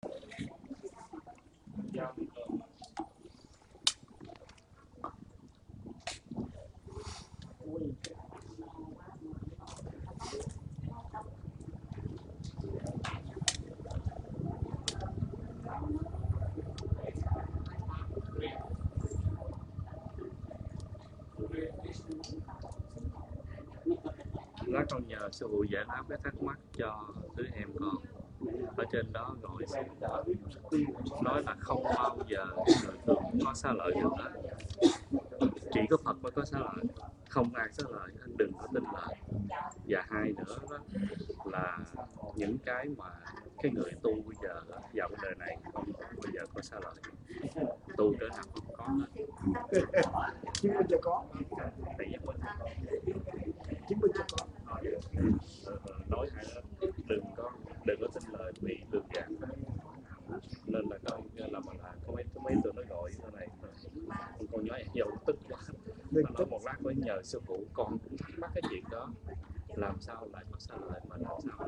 Lát con nhờ sư phụ giải đáp cái thắc mắc cho đứa em con. Ở trên đó gọi nói là không bao giờ người thường có xá lợi được đó. Chỉ có Phật mới có xá lợi, không ai xá lợi, anh đừng có tin lời. Và hai nữa đó là những cái mà cái người tu bây giờ đó, vào cái đời này không bao giờ có xá lợi, tu cỡ nào cũng có hết. Chứng minh cho có. Tại vì mình Chứng minh cho có. nói hay đó, đừng có tin lời bị lường gạt. Nên là coi là mà là có mấy tụi nó gọi như thế này, con nói dầu tức quá. Nó nói một lát với nhờ sư phụ, con cũng thắc mắc cái chuyện đó, làm sao lại có xá lợi mà làm sao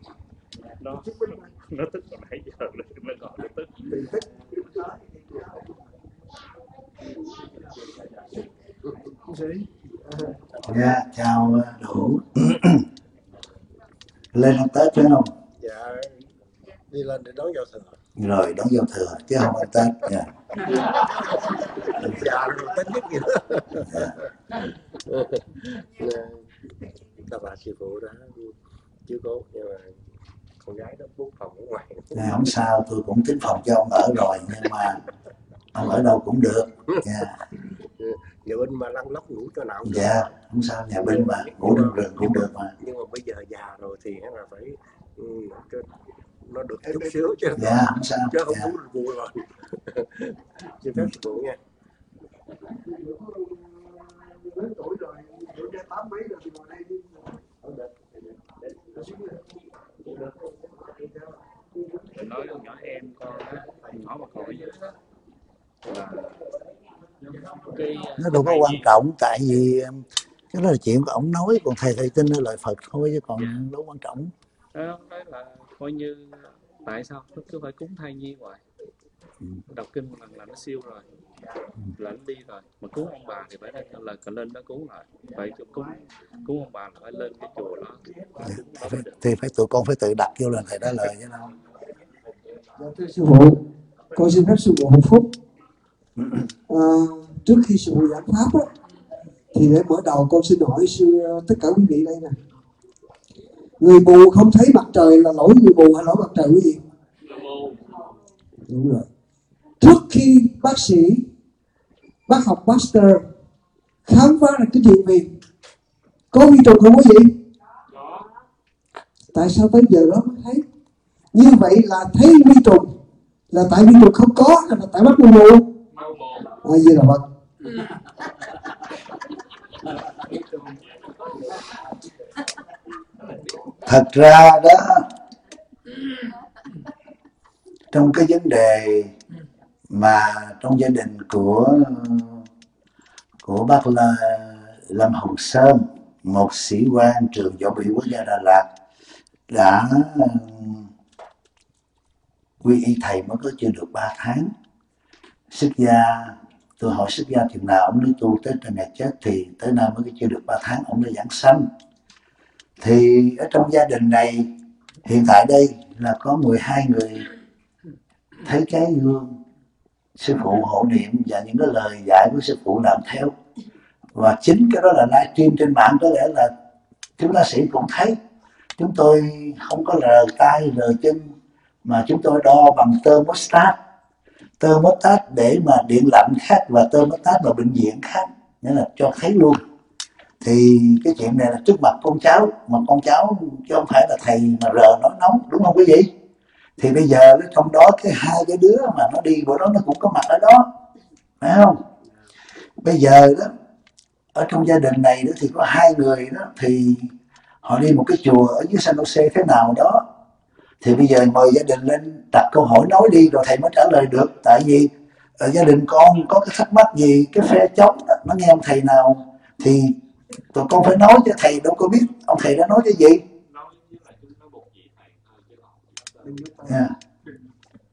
nó tức từ nãy giờ nó gọi nó tức. Dạ, chào Đủ. Lên ăn Tết phải không? Dạ, đi lên để đón giao thừa. Rồi đón giao thừa chứ không ăn Tết. Dạ. Dạ, Tết nhất gì đó. Các bà sư phụ đã chiếu cố, nhưng mà con gái đó bút phòng ở ngoài. Dạ, không sao, tôi cũng tính phòng cho ông ở rồi, nhưng mà ông ở đâu cũng được. Dạ. Nhà bên mà lăn lóc ngủ cho nào. Dạ, không sao, nhà bên mà ngủ trong rừng cũng được mà. Nhưng mà bây giờ già rồi thì là phải nó được chút xíu chứ. Dạ, không sao. Chứ không Dạ. muốn vui rồi. Xin phép sư phụ nha. Lớn tuổi rồi, tuổi 8 mấy rồi thì ngồi đây đi. Nói con nhỏ em con á, nhỏ mà còn vậy là cái Nó đâu có quan trọng, tại vì cái đó là chuyện của ổng nói, còn thầy tin là lời Phật thôi chứ còn đâu quan trọng. đó là coi như tại sao nó cứ phải cúng thai nhi hoài. Đọc kinh một lần là nó siêu rồi, là nó đi rồi. Mà cúng ông bà thì phải là lên đó cúng lại, phải cúng ông bà là phải lên cái chùa đó. Thì phải tụi con phải tự đặt vô là thầy đã lời chứ đâu. Dạ, thưa sư phụ, con xin phép sư phụ một phút. Trước khi sư phụ giảng pháp á, thì để mở đầu con xin hỏi tất cả quý vị đây nè, người mù không thấy mặt trời là lỗi người mù hay lỗi mặt trời quý vị? Đúng rồi. Trước khi bác học master khám phá ra cái chuyện gì có vi trùng không quý vị? Tại sao tới giờ đó mới thấy? Như vậy là thấy vi trùng là tại vi trùng không có hay là tại mắt mù? Vậy là Phật. Thật ra đó, trong cái vấn đề mà trong gia đình của bác Lâm Hồng Sơn, một sĩ quan trường võ bị quốc gia Đà Lạt, đã quy y thầy mới có chưa được 3 tháng. Xuất gia, tôi hỏi xuất gia chừng nào, ông nói tu tới trên ngày chết, thì tới nay mới chưa được 3 tháng ông đã giảng sanh. Thì ở trong gia đình này hiện tại đây là có 12 người thấy cái gương sư phụ hộ niệm và những cái lời dạy của sư phụ làm theo. Và chính cái đó là livestream trên mạng, có lẽ là chúng ta sẽ cũng thấy. Chúng tôi không có rờ tay rờ chân, mà chúng tôi đo bằng thermostat để mà điện lạnh khác và thermostat mà bệnh viện khác, nghĩa là cho thấy luôn. Thì cái chuyện này là trước mặt con cháu, mà con cháu chứ không phải là thầy mà rờ nói nóng, đúng không quý vị? Thì bây giờ trong đó cái hai cái đứa mà nó đi bữa đó nó cũng có mặt ở đó, phải không? Bây giờ đó ở trong gia đình này đó thì có 2 người đó, thì họ đi một cái chùa ở dưới San Jose thế nào đó. Thì bây giờ mời gia đình lên đặt câu hỏi nói đi, rồi thầy mới trả lời được. Tại vì ở gia đình con có cái thắc mắc gì, cái phe chống đó, nó nghe ông thầy nào thì tụi con phải nói, cho thầy đâu có biết ông thầy đã nói cái gì. Yeah.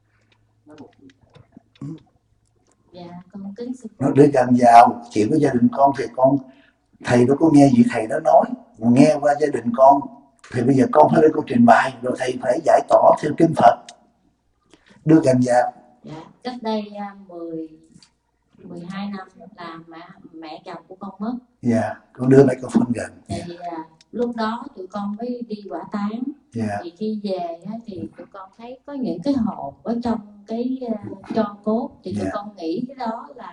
kính sư Nó phụ. để gần vào chuyện của gia đình con thì con, thầy đâu có nghe vị thầy đó nói, mà nghe qua gia đình con thì bây giờ con phải lên con trình bày, rồi thầy phải giải tỏ theo kinh Phật, đưa gần vào. Dạ, cách đây 12 năm là mẹ chồng của con mất. Dạ, con đưa lại con phân gần. Thì lúc đó tụi con mới đi hỏa táng. Dạ. Thì khi về thì tụi con thấy có những cái hộp ở trong cái tro cốt, thì tụi con nghĩ cái đó là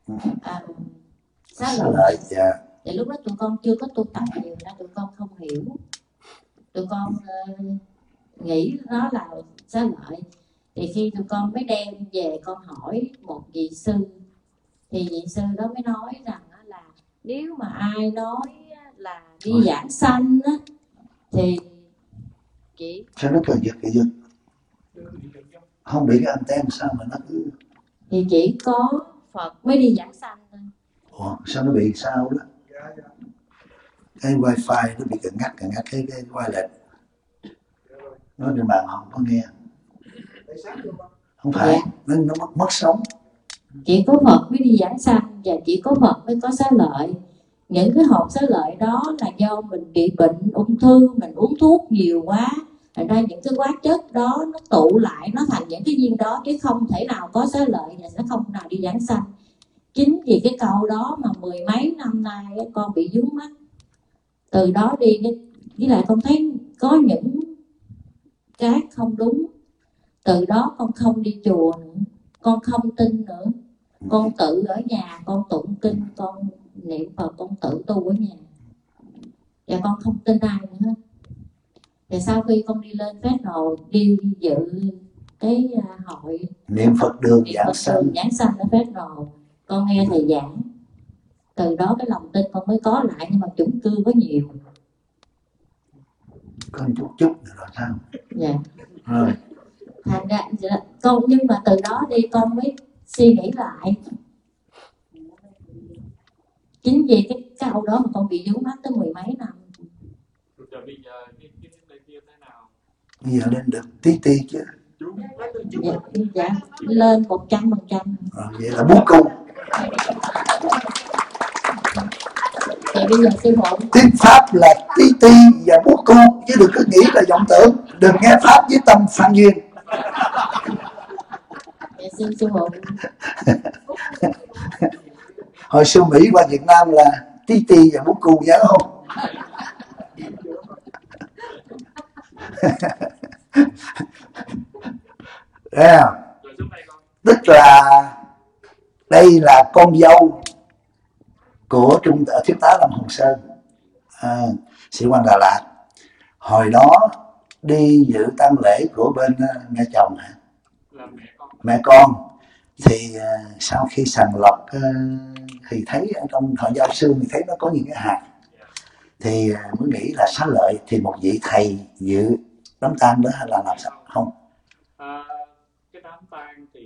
xá lợi. Dạ. Thì lúc đó tụi con chưa có tu tập nhiều nên tụi con không hiểu. Tụi con nghĩ đó là xá lợi. Thì khi tụi con mới đem về con hỏi một vị sư, thì vị sư đó mới nói rằng là nếu mà ai nói là đi giảng sanh á, thì chị sao nó cần giật không bị cái anten sao mà nó cứ, thì chỉ có Phật mới đi giảng sanh thôi. Ủa, sao nó bị sao đó? Cái wifi nó bị cận ngắt cái wireless nó trên bàn không có nghe, không phải nó mất sóng. Chỉ có Phật mới đi giảng sanh và chỉ có Phật mới có xá lợi. Những cái hộp xá lợi đó là do mình bị bệnh ung thư, mình uống thuốc nhiều quá, thành ra những cái hóa chất đó nó tụ lại, nó thành những cái viên đó, chứ không thể nào có xá lợi và sẽ không nào đi giảng sanh. Chính vì cái câu đó mà 10 mấy năm nay con bị vướng mắc. Từ đó đi với lại con thấy có những cái không đúng. Từ đó con không đi chùa nữa, con không tin nữa, con tự ở nhà con tụng kinh, con niệm Phật, con tự tu ở nhà, và con không tin ai nữa hết. Và sau khi con đi lên Phát Nồ đi dự cái hội niệm Phật đường giảng sanh ở Phát Nồ, con nghe thầy giảng, từ đó cái lòng tin con mới có lại, nhưng mà chung cư có nhiều. Có chút nữa rồi sao? Dạ. Rồi. Thành ra con, nhưng mà từ đó đi con mới suy nghĩ lại. Chính vì cái câu đó mà con bị vướng mắc tới 10 mấy năm. Rồi bây giờ cái này kia thế nào? Bây giờ lên được tí chứ. Dạ, lên 100%. Vậy là bú câu. Thì bây giờ sư phụ, tiếng Pháp là tí và bú câu, chứ đừng cứ nghĩ là vọng tưởng, đừng nghe Pháp với tâm phan duyên. dạ, sư phụ. Hồi xưa Mỹ qua Việt Nam là tí và bú câu, nhớ không? Tức là đây là con dâu của thiếu tá Lâm Hồng Sơn, sĩ quan Đà Lạt. Hồi đó đi dự tang lễ của bên mẹ chồng, mẹ con, thì sau khi sàng lọc thì thấy ở trong thọ giao xương thì thấy nó có những cái hạt, thì mới nghĩ là xá lợi. Thì một vị thầy dự đám tang đó hay là làm sao không? Cái đám tang thì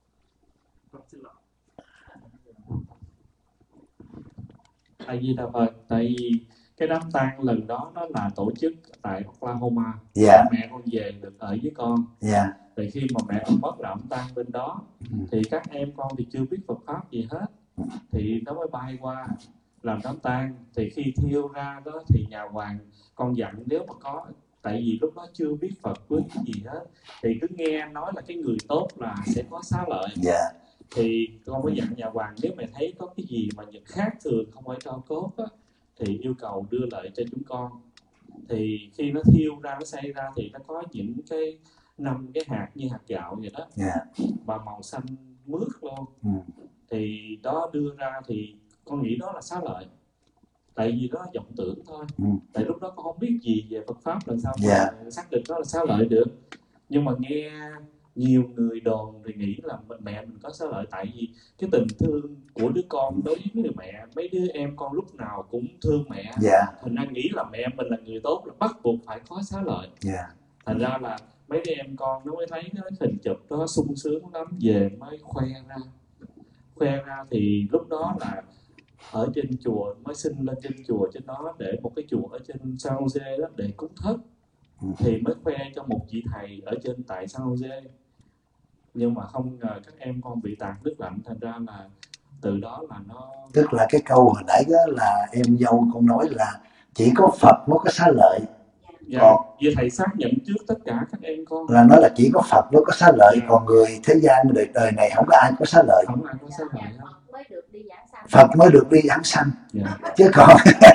tại vì tại vì cái đám tang lần đó nó là tổ chức tại Oklahoma. Dạ. Mẹ con về được ở với con. Dạ. Thì khi mà mẹ con mất đám tang bên đó, thì các em con thì chưa biết Phật pháp gì hết, thì nó mới bay qua làm đám tang. Thì khi thiêu ra đó thì nhà hoàng con dặn nếu mà có, tại vì lúc đó chưa biết Phật với cái gì hết, thì cứ nghe nói là cái người tốt là sẽ có xá lợi. Dạ. Thì con mới dặn nhà hoàng nếu mẹ thấy có cái gì mà những khác thường không phải tro cốt á, thì yêu cầu đưa lại cho chúng con. Thì khi nó thiêu ra, nó xay ra thì nó có những cái 5 cái hạt như hạt gạo vậy đó. Yeah. Và màu xanh mướt luôn. Thì đó đưa ra thì con nghĩ đó là xá lợi. Tại vì đó là vọng tưởng thôi. Tại lúc đó con không biết gì về Phật pháp, làm sao mà xác định đó là xá lợi được. Nhưng mà nghe nhiều người đồn thì nghĩ là mẹ mình có xá lợi, tại vì cái tình thương của đứa con đối với người mẹ, mấy đứa em con lúc nào cũng thương mẹ. Thành ra nghĩ là mẹ mình là người tốt, là bắt buộc phải có xá lợi. Thành ra là mấy đứa em con nó mới thấy cái hình chụp đó sung sướng lắm, về mới khoe ra. Thì lúc đó là ở trên chùa, mới xin lên trên chùa trên đó, để một cái chùa ở trên San Jose đó để cúng thất. Thì mới khoe cho một vị thầy ở trên tại San Jose. Nhưng mà không ngờ các em con bị tạt nước lạnh, thành ra là từ đó là nó Tức là cái câu hồi nãy đó là em dâu con nói là chỉ có Phật mới có xá lợi. Vì thầy xác nhận trước tất cả các em con là nói là chỉ có Phật mới có xá lợi, còn người thế gian đời này không có ai có xá lợi. Không ai có xá lợi hết. Phật mới được đi giảng sanh. Chứ còn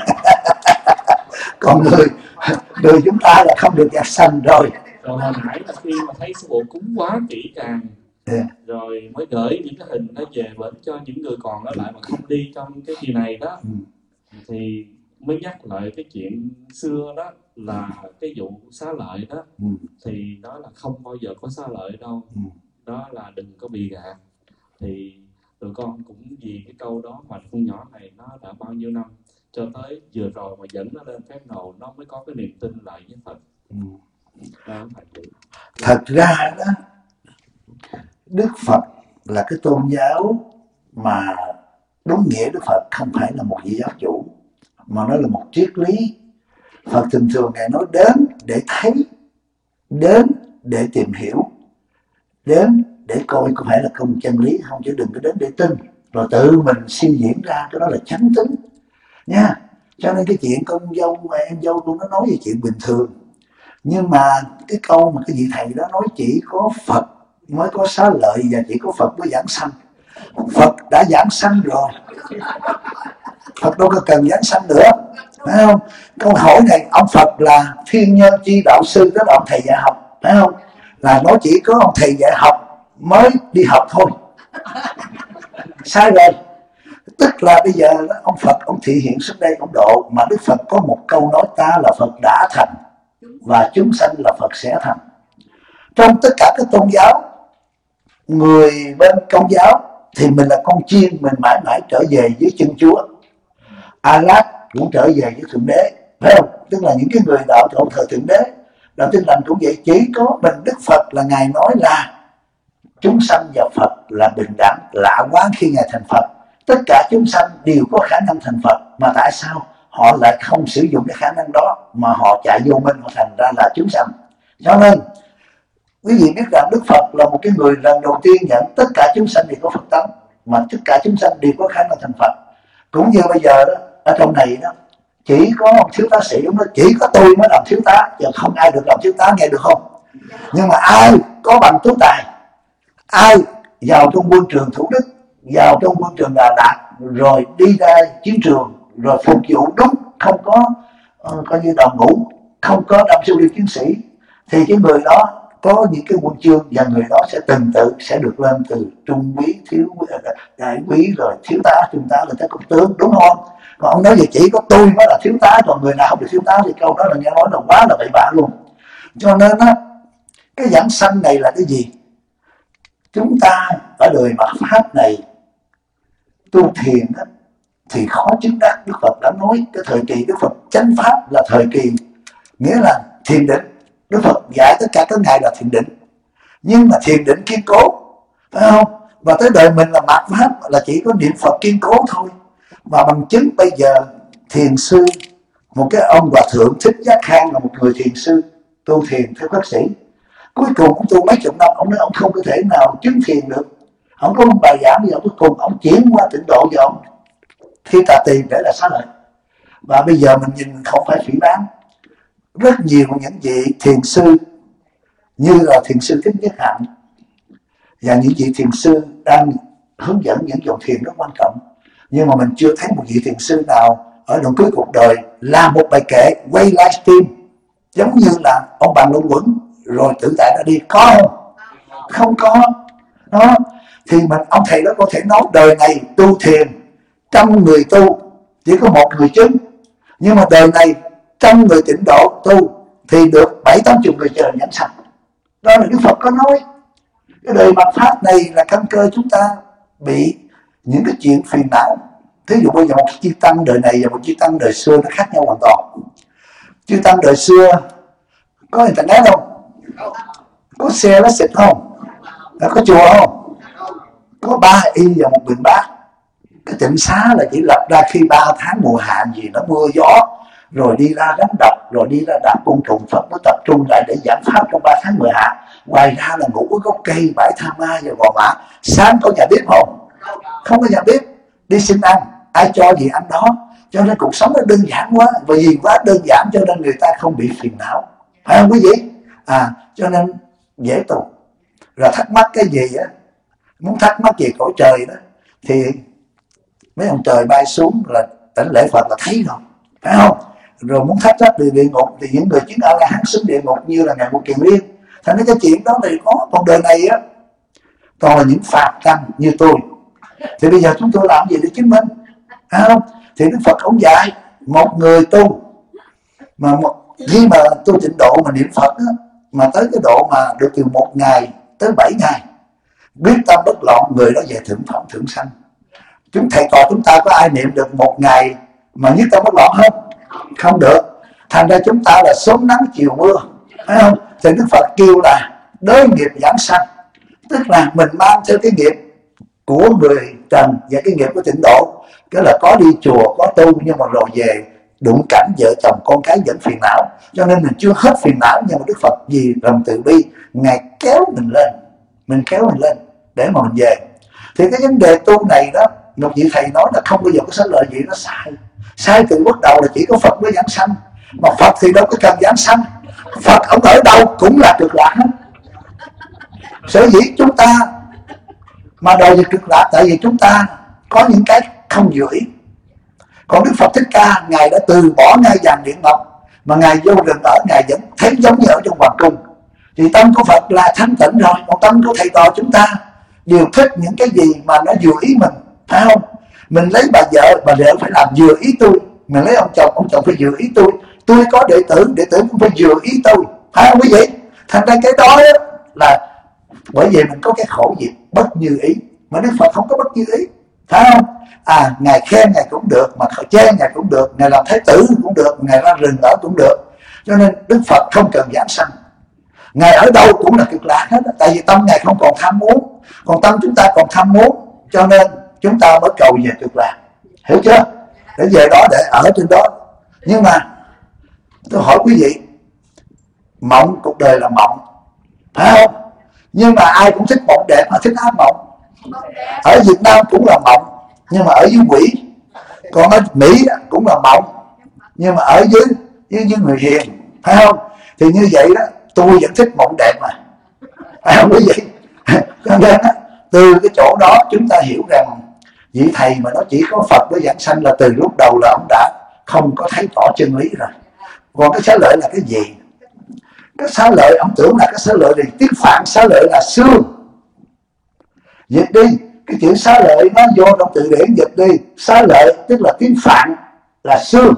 còn người chúng ta là không được giảng sanh rồi. Rồi hồi nãy là khi mà thấy sư phụ cúng quá kỹ càng, rồi mới gửi những cái hình đó về bển cho những người còn ở lại mà không đi trong cái kỳ này đó, thì mới nhắc lại cái chuyện xưa đó, là cái vụ xá lợi đó, thì đó là không bao giờ có xá lợi đâu, đó là đừng có bị gạt. Thì tụi con cũng vì cái câu đó mà con nhỏ này nó đã bao nhiêu năm cho tới vừa rồi mà dẫn nó lên phép nầu, nó mới có cái niềm tin lại với Phật. Đó, thật ra đó, Đức Phật là cái tôn giáo mà đúng nghĩa Đức Phật không phải là một vị giáo chủ, mà nó là một triết lý. Phật thường thường Ngài nói đến để thấy, đến để tìm hiểu, đến để coi có phải là công chân lý không, chứ đừng có đến để tin rồi tự mình suy diễn ra, cái đó là chánh tính nha. Cho nên cái chuyện con dâu và em dâu tôi nó nói về chuyện bình thường, nhưng mà cái câu mà cái vị thầy đó nói chỉ có Phật mới có xá lợi và chỉ có Phật mới giảng sanh. Phật đã giảng sanh rồi, Phật đâu có cần giảng sanh nữa, phải không? Câu hỏi này ông Phật là thiên nhân chi đạo sư, đó là ông thầy dạy học, phải không? Là nó chỉ có ông thầy dạy học mới đi học thôi. Sai rồi. Tức là bây giờ ông Phật ông thị hiện xuống đây ông độ, mà Đức Phật có một câu nói ta là Phật đã thành và chúng sanh là Phật sẽ thành. Trong tất cả các tôn giáo, người bên Công giáo thì mình là con chiên, mình mãi mãi trở về với chân Chúa. A-lát cũng trở về với Thượng Đế, phải không? Tức là những cái người đạo thờ Thượng Đế, đạo Tin Lành cũng vậy. Chỉ có mình Đức Phật là Ngài nói là chúng sanh và Phật là bình đẳng. Lạ quá, khi Ngài thành Phật, tất cả chúng sanh đều có khả năng thành Phật, mà tại sao họ lại không sử dụng cái khả năng đó mà họ chạy vô minh, họ thành ra là chúng sanh? Cho nên quý vị biết rằng Đức Phật là một cái người lần đầu tiên nhận tất cả chúng sanh đều có Phật tánh, mà tất cả chúng sanh đều có khả năng thành Phật. Cũng như bây giờ đó, ở trong này đó, chỉ có một thiếu tá sĩ, nó chỉ có tôi mới làm thiếu tá, chứ không ai được làm thiếu tá, nghe được không? Nhưng mà ai có bằng tú tài, ai vào trong quân trường Thủ Đức, vào trong quân trường Đà Lạt, rồi đi ra chiến trường, rồi phục vụ đúng, không có coi như đào ngũ, không có đâm siêu liên chiến sĩ, thì cái người đó có những cái huân chương, và người đó sẽ từng tự sẽ được lên từ trung úy, thiếu đại úy, rồi thiếu tá, trung tá, là tới cấp tướng, đúng không? Còn ông nói về chỉ có tôi mới là thiếu tá, còn người nào không được thiếu tá, thì câu đó là nghe nói là quá là bậy bạ luôn. Cho nên á, cái giảng sanh này là cái gì? Chúng ta ở đời mạt Pháp này tu thiền á, thì khó chứng đắc. Đức Phật đã nói cái thời kỳ Đức Phật chánh Pháp là thời kỳ, nghĩa là thiền định. Đức Phật dạy tất cả các ngài là thiền định, nhưng mà thiền định kiên cố, phải không? Và tới đời mình là mạt Pháp, là chỉ có niệm Phật kiên cố thôi. Và bằng chứng bây giờ thiền sư, một cái ông Hòa Thượng Thích Giác Khang là một người thiền sư tu thiền theo bác sĩ. Cuối cùng ông tu mấy chục năm, ông nói ông không có thể nào chứng thiền được. Ông có một bài giảng, bây giờ cuối cùng ông chuyển qua tịnh độ, và ông khi tà tiền để là xá lợi. Và bây giờ mình nhìn không phải phỉ báng, rất nhiều những vị thiền sư như là thiền sư Thích Nhất Hạnh và những vị thiền sư đang hướng dẫn những dòng thiền rất quan trọng, nhưng mà mình chưa thấy một vị thiền sư nào ở đoạn cuối cuộc đời làm một bài kệ quay livestream giống như là ông Bàn Long Quẩn rồi tự tại ra đi, có không? Không có đó. Thì mình ông thầy đó có thể nói đời này tu thiền 100 người tu chỉ có 1 người chứng, nhưng mà đời này 100 người tịnh độ tu thì được 70-80 người chờ nhãn sanh. Đó là Đức Phật có nói. Cái đời mạt Pháp này là căn cơ chúng ta bị những cái chuyện phiền não. Thí dụ bây giờ một chư tăng đời này và một chư tăng đời xưa nó khác nhau hoàn toàn. Chư tăng đời xưa có internet không? Có xe lái xịt không? Có chùa không? Có 3 y và 1 bình bát. Cái tịnh xá là chỉ lập ra khi 3 tháng mùa hạn gì nó mưa gió, rồi đi ra đánh đập, rồi đi ra đạp côn trùng, Phật mới tập trung lại để giảng pháp trong 3 tháng mùa hạn. Ngoài ra là ngủ ở gốc cây, bãi tha ma và gò mã. Sáng có nhà bếp không? Không có nhà bếp. đi xin ăn, ai cho gì ăn đó. Cho nên cuộc sống nó đơn giản quá, và vì quá đơn giản cho nên người ta không bị phiền não, phải không quý vị? Cho nên dễ tu. Rồi thắc mắc cái gì á, muốn thắc mắc về cõi trời đó, thì mấy ông trời bay xuống là đảnh lễ Phật là thấy rồi, phải không? Rồi muốn thách trách về địa ngục thì những người chứng A-la-hán xuống địa ngục như là Ngài Một Kiền Liên. Thành ra cái chuyện đó thì có, còn đời này á toàn là những phàm tăng như tôi. Thì bây giờ chúng tôi làm gì để chứng minh, phải không? Thì Đức Phật ông dạy một người tu mà khi mà tu tịnh độ mà niệm Phật á, mà tới cái độ mà được từ 1 ngày tới 7 ngày biết tâm bất loạn, người đó về thượng phẩm thượng sanh. Chúng thầy trò chúng ta có ai niệm được 1 ngày mà nhất tâm bất loạn không? Không được. Thành ra chúng ta là sớm nắng chiều mưa, phải không? Thì Đức Phật kêu là đới nghiệp giảng sanh, tức là mình mang theo cái nghiệp của người trần và cái nghiệp của tịnh độ. Cái là có đi chùa, có tu, nhưng mà rồi về đụng cảnh vợ chồng con cái vẫn phiền não. Cho nên mình chưa hết phiền não, nhưng mà Đức Phật vì lòng từ bi, Ngài kéo mình lên, để mà mình về. Thì cái vấn đề tu này đó, một vị thầy nói là không bao giờ có xá lợi gì, nó sai từ bắt đầu là chỉ có Phật mới giảng sanh. Mà Phật thì đâu có cần giảng sanh, Phật ông ở đâu cũng là cực lạc hết. Sở dĩ chúng ta mà đòi về cực lạc, tại vì chúng ta có những cái không vừa ý. Còn Đức Phật Thích Ca, Ngài đã từ bỏ ngai vàng điện ngọc, mà Ngài vô rừng ở, Ngài vẫn thấy giống như ở trong hoàng cung. Thì tâm của Phật là thanh tịnh rồi. Còn tâm của thầy trò chúng ta đều thích những cái gì mà nó vừa ý mình, phải không? Mình lấy bà vợ phải làm vừa ý tôi. Mình lấy ông chồng phải vừa ý tôi. Tôi có đệ tử cũng phải vừa ý tôi, phải không quý vị? Thành ra cái đó là bởi vì mình có cái khổ gì bất như ý, mà Đức Phật không có bất như ý, phải không? Ngài khen Ngài cũng được, mà chê Ngài cũng được, Ngài làm thái tử cũng được, Ngài ra rừng ở cũng được. Cho nên Đức Phật không cần giảng sanh, Ngài ở đâu cũng là cực lạc hết. Tại vì tâm Ngài không còn tham muốn, còn tâm chúng ta còn tham muốn, cho nên chúng ta mới cầu về cực lạc, hiểu chưa? Để về đó, để ở trên đó. Nhưng mà tôi hỏi quý vị, mộng, cuộc đời là mộng, phải không? Nhưng mà ai cũng thích mộng đẹp, mà thích ác mộng. Ở Việt Nam cũng là mộng, nhưng mà ở dưới quỷ. Còn ở Mỹ cũng là mộng, nhưng mà ở dưới người hiền, phải không? Thì như vậy đó, tôi vẫn thích mộng đẹp mà, phải không quý vị? Cho nên từ cái chỗ đó chúng ta hiểu rằng vị thầy mà nó chỉ có Phật với giảng sanh là từ lúc đầu là ông đã không có thấy rõ chân lý rồi. Còn cái xá lợi là cái gì? Cái xá lợi, ông tưởng là cái xá lợi thì tiếng Phạn xá lợi là xương. Dịch đi, cái chữ xá lợi nó vô trong từ điển dịch đi. Xá lợi tức là tiếng Phạn là xương.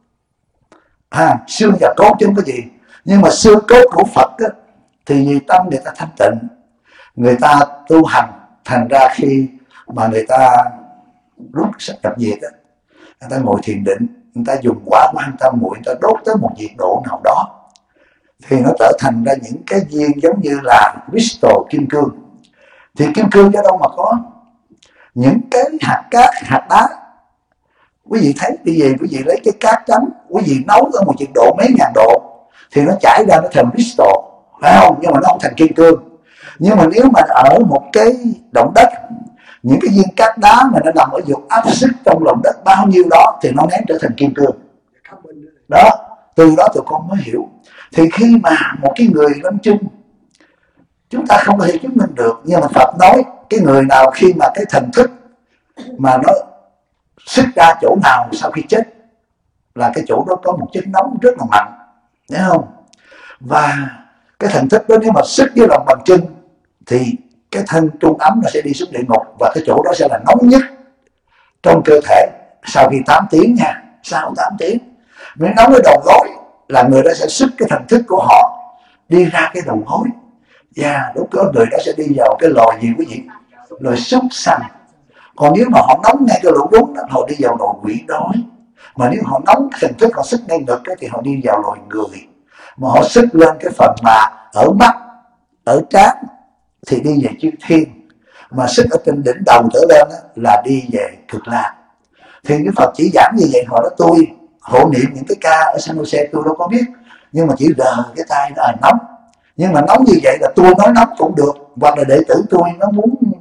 Xương và cốt chứ không có gì. Nhưng mà xương cốt của Phật á, thì vì tâm người ta thanh tịnh, người ta tu hành, thành ra khi mà người ta rút nhập diệt á, người ta ngồi thiền định, người ta dùng quả quan tâm muội, người ta đốt tới một nhiệt độ nào đó, thì nó trở thành ra những cái viên giống như là crystal, kim cương. Thì kim cương ở đâu mà có? Những cái hạt cát, hạt đá. Quý vị thấy bây giờ quý vị lấy cái cát trắng, quý vị nấu ở một nhiệt độ mấy ngàn độ thì nó chảy ra nó thành crystal, phải không? Nhưng mà nó không thành kim cương. Nhưng mà nếu mà ở một cái động đất, những cái viên cát đá mà nó nằm ở vùng áp suất trong lòng đất bao nhiêu đó thì nó nén trở thành kim cương. Đó, từ đó tụi con mới hiểu. Thì khi mà một cái người lâm chung, chúng ta không thể chứng minh được, nhưng mà Phật nói cái người nào khi mà cái thần thức mà nó xuất ra chỗ nào sau khi chết là cái chỗ đó có một chất nóng rất là mạnh, thấy không? Và cái thần thức đó nếu mà xuất với lòng bàn chân thì cái thân trung ấm nó sẽ đi xuống địa ngục, và cái chỗ đó sẽ là nóng nhất trong cơ thể sau khi 8 tiếng nha, sau 8 tiếng. Nếu nóng ở đầu gối là người đó sẽ xuất cái thần thức của họ đi ra cái đầu gối, và lúc đó người đó sẽ đi vào cái lò gì quý vị? Lò súc sanh. Còn nếu mà họ nóng ngay cái lỗ đúng đó, họ đi vào lò quỷ đói. Mà nếu họ nóng cái thần thức họ xuất ngay ngực thì họ đi vào loài người. Mà họ xuất lên cái phần mà ở mắt, ở trán thì đi về chư thiên. Mà xuất ở trên đỉnh đầu trở lên là đi về cực lạc. Thì Đức Phật chỉ giảng như vậy, họ đó tôi hộ niệm những cái ca ở San Jose tôi đâu có biết, nhưng mà chỉ đờ cái tay nó nóng. Nhưng mà nóng như vậy là tôi nói nóng cũng được, hoặc là đệ tử tôi nó muốn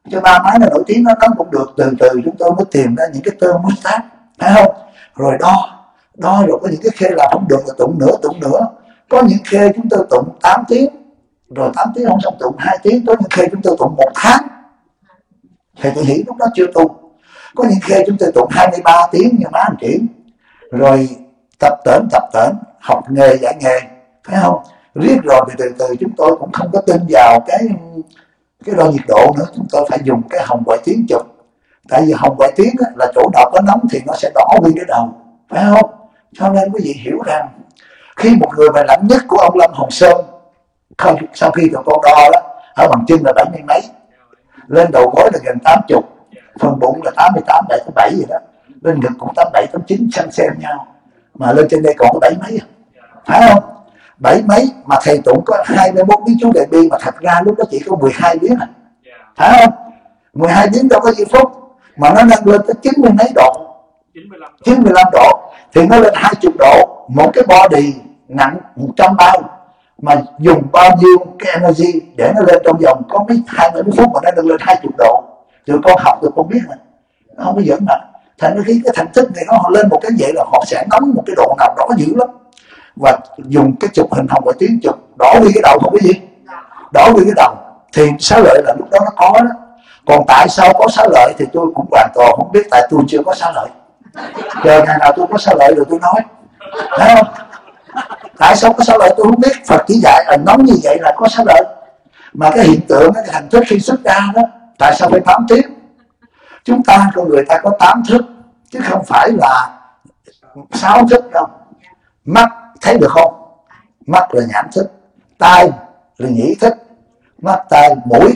Cho ba máy nó nổi tiếng nó cũng được. Từ từ chúng tôi mới tìm ra những cái thermostat, phải không? Rồi đo rồi có những cái khê làm không được là tụng nữa. Có những khê chúng tôi tụng 8 tiếng, rồi 8 tiếng không xong tụng 2 tiếng. Có những khê chúng tôi tụng 1 tháng. Thầy Tự Hỷ lúc đó chưa tu. Có những khê chúng tôi tụng 23 tiếng như má anh chị. Rồi tập tễnh, học nghề dạy nghề, phải không? Riết rồi thì từ từ chúng tôi cũng không có tin vào cái đo nhiệt độ nữa. Chúng tôi phải dùng cái hồng ngoại tuyến chụp. Tại vì hồng ngoại tuyến là chỗ nào có nóng thì nó sẽ đỏ nguyên cái đầu, phải không? Cho nên quý vị hiểu rằng khi một người mà lạnh nhất của ông Lâm Hồng Sơn, sau khi tụi con đo đó, ở bằng chân là 70 mấy, lên đầu gối là gần 80, phần bụng là 88, 77 gì đó, lên ngực cũng 87, 89 xem nhau, mà lên trên đây còn có 7 mấy, phải không? 7 mấy mà thầy tụng có 21 biến chú Đại Bi, mà thật ra lúc đó chỉ có 12 biến à, phải không? 12 biến đâu có gì phút, mà nó nâng lên tới 90 mấy độ, 95 độ, thì nó lên 20 độ. Một cái body nặng 100 bao mà dùng bao nhiêu cái energy để nó lên trong vòng có mấy 20 phút mà nó nâng lên 20 độ. Tụi con học tụi con biết mà, nó không có dẫn mà. Thành ra khi cái thành tích này nó lên một cái vậy là họ sẽ nắm một cái độ nào đó dữ lắm, và dùng cái chụp hình hồng ngoại tuyến chụp đỏ đi cái đầu, không cái gì đỏ đi cái đầu thì xá lợi là lúc đó nó có đó. Còn tại sao có xá lợi thì tôi cũng hoàn toàn không biết, tại tôi chưa có xá lợi. Chờ ngày nào tôi có xá lợi rồi tôi nói, thấy không? Tại sao có xá lợi tôi không biết. Phật chỉ dạy là nóng như vậy là có xá lợi. Mà cái hiện tượng cái thành thức khi xuất ra đó, tại sao phải 8 tiếng? Chúng ta con người ta có 8 thức chứ không phải là 6 thức đâu. Mắt thấy được không? Mắt là nhãn thức, tai là nhĩ thức, mắt tai, mũi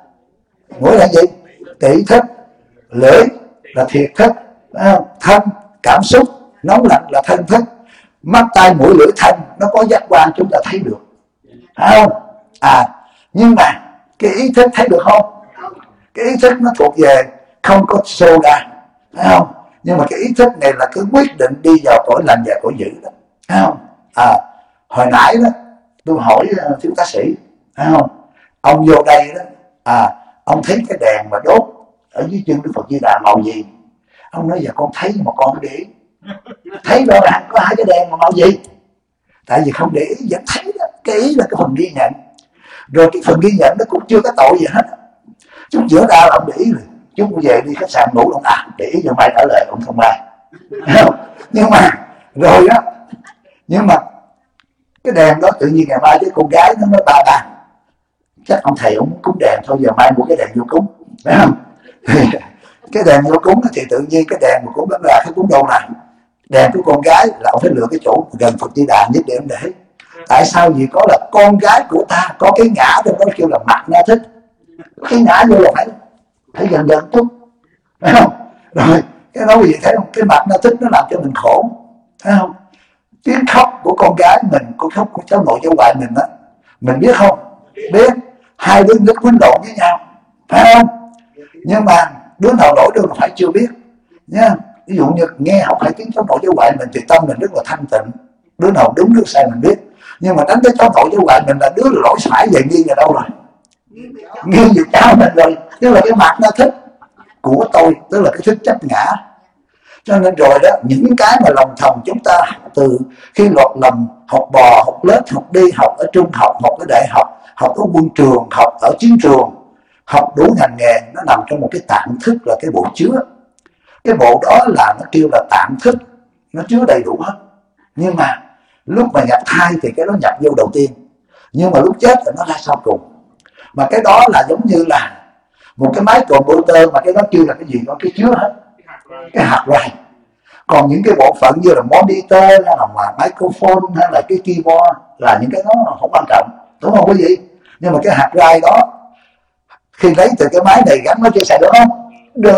là gì? Tỷ thức, lưỡi là thiệt thức, thân cảm xúc nóng lạnh là thân thức. Mắt tai mũi lưỡi thân nó có giác quan chúng ta thấy được, phải không? Nhưng mà cái ý thức thấy được không? Cái ý thức nó thuộc về không có soda, phải không? Nhưng mà cái ý thức này là cái quyết định đi vào cõi lành và cõi dữ đó, phải không? Hồi nãy đó tôi hỏi thiếu tá sĩ, phải không? Ông vô đây đó, ông thấy cái đèn mà đốt ở dưới chân Đức Phật Di Đà màu gì? Ông nói dạ con thấy mà con không để ý. Thấy rõ ràng có 2 cái đèn mà màu gì? Tại vì không để ý vẫn thấy đó. Cái ý là cái phần ghi nhận. Rồi cái phần ghi nhận nó cũng chưa có tội gì hết. Chút giữa ra là ông để ý rồi. Chút về đi khách sạn ngủ ông để ý cho mai trả lời ông không ai. Nhưng mà rồi đó, nhưng mà cái đèn đó tự nhiên ngày mai cái con gái nó nói ba chắc ông thầy ông cúng đèn thôi, giờ mai mua cái đèn vô cúng, phải không? Cái đèn vô cúng thì tự nhiên cái đèn mà cúng đó là cái cúng đâu này, đèn của con gái là ông phải lựa cái chỗ gần Phật Di Đà nhất để ông để. Tại sao? Vì có là con gái của ta có cái ngã đó, nó kêu là mặt na thích. Cái ngã vô là phải gần chút, phải không? Rồi cái nói gì thấy không? Cái mặt na thích nó làm cho mình khổ, phải không? Tiếng khóc của con gái mình, con khóc của cháu nội cháu ngoại mình đó, mình biết không? Biết. 2 đứa nít quýnh lộn với nhau, phải không? Nhưng mà đứa nào lỗi đứa nào phải chưa biết nha. Ví dụ như nghe không phải tiếng cháu nội cháu ngoại mình thì tâm mình rất là thanh tịnh, đứa nào đúng đứa sai mình biết. Nhưng mà đánh tới cháu nội cháu ngoại mình là đứa lỗi phải về nghi về đâu rồi? Nghi về cháu mình rồi. Tức là cái mặt nó thích của tôi, tức là cái thích chấp ngã. Cho nên rồi đó, những cái mà lòng thầm chúng ta từ khi lọt lầm, học bò, học lớp, học đi, học ở trung học, học ở đại học, học ở quân trường, học ở chiến trường, học đủ ngành nghề, nó nằm trong một cái tạng thức là cái bộ chứa. Cái bộ đó là nó kêu là tạng thức, nó chứa đầy đủ hết. Nhưng mà lúc mà nhập thai thì cái đó nhập vô đầu tiên, nhưng mà lúc chết thì nó ra sau cùng. Mà cái đó là giống như là một cái máy computer, mà cái đó kêu là cái gì, có cái chứa hết, cái hạt rai. Còn những cái bộ phận như là monitor hay là microphone hay là cái keyboard là những cái đó không quan trọng, đúng không quý vị? Nhưng mà cái hạt rai đó khi lấy từ cái máy này gắn nó chia sẻ được không? Được.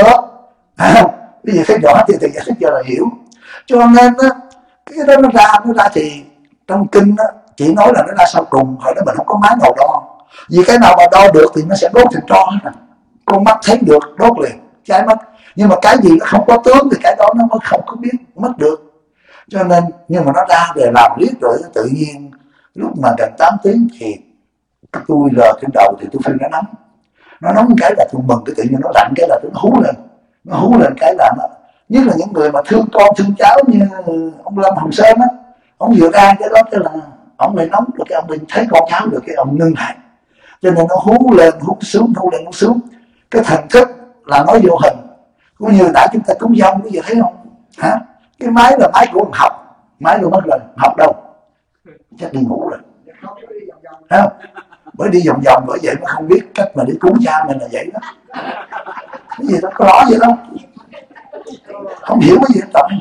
Quý vị thấy rõ thì giải thích cho là hiểu. Cho nên á, cái đó nó ra thì trong kinh đó, chỉ nói là nó ra sau cùng, hồi đó mình không có máy nào đo. Vì cái nào mà đo được thì nó sẽ đốt thành tro hết. Con mắt thấy được đốt liền, trái mắt. Nhưng mà cái gì nó không có tướng thì cái đó nó mới không có biết mất được. Cho nên nhưng mà nó ra để làm riết rồi tự nhiên lúc mà gần 8 tiếng thì tôi lờ trên đầu thì tôi phun nó nóng. Nó nóng cái là tôi mừng, cái tự nhiên nó lạnh cái là tôi nó hú lên cái là nó, nhất là những người mà thương con thương cháu như ông Lâm Hồng Sơn á, ông vừa ra cái đó cái là ông lại nóng, rồi cái ông mình thấy con cháu được cái ông ngưng lại, cho nên nó hú lên hú xuống, hú lên hú xuống. Cái thần thức là nói vô hình, cũng như đã chúng ta cúng dông bây giờ thấy không hả, cái máy là máy của ông Học, máy rồi mất rồi, Học đâu, chắc đi ngủ rồi, thấy không? Mới đi vòng vòng, bởi vậy nó không biết cách mà đi cứu cha mình là vậy đó. Cái gì đó có rõ vậy đâu, không hiểu cái gì hết trời.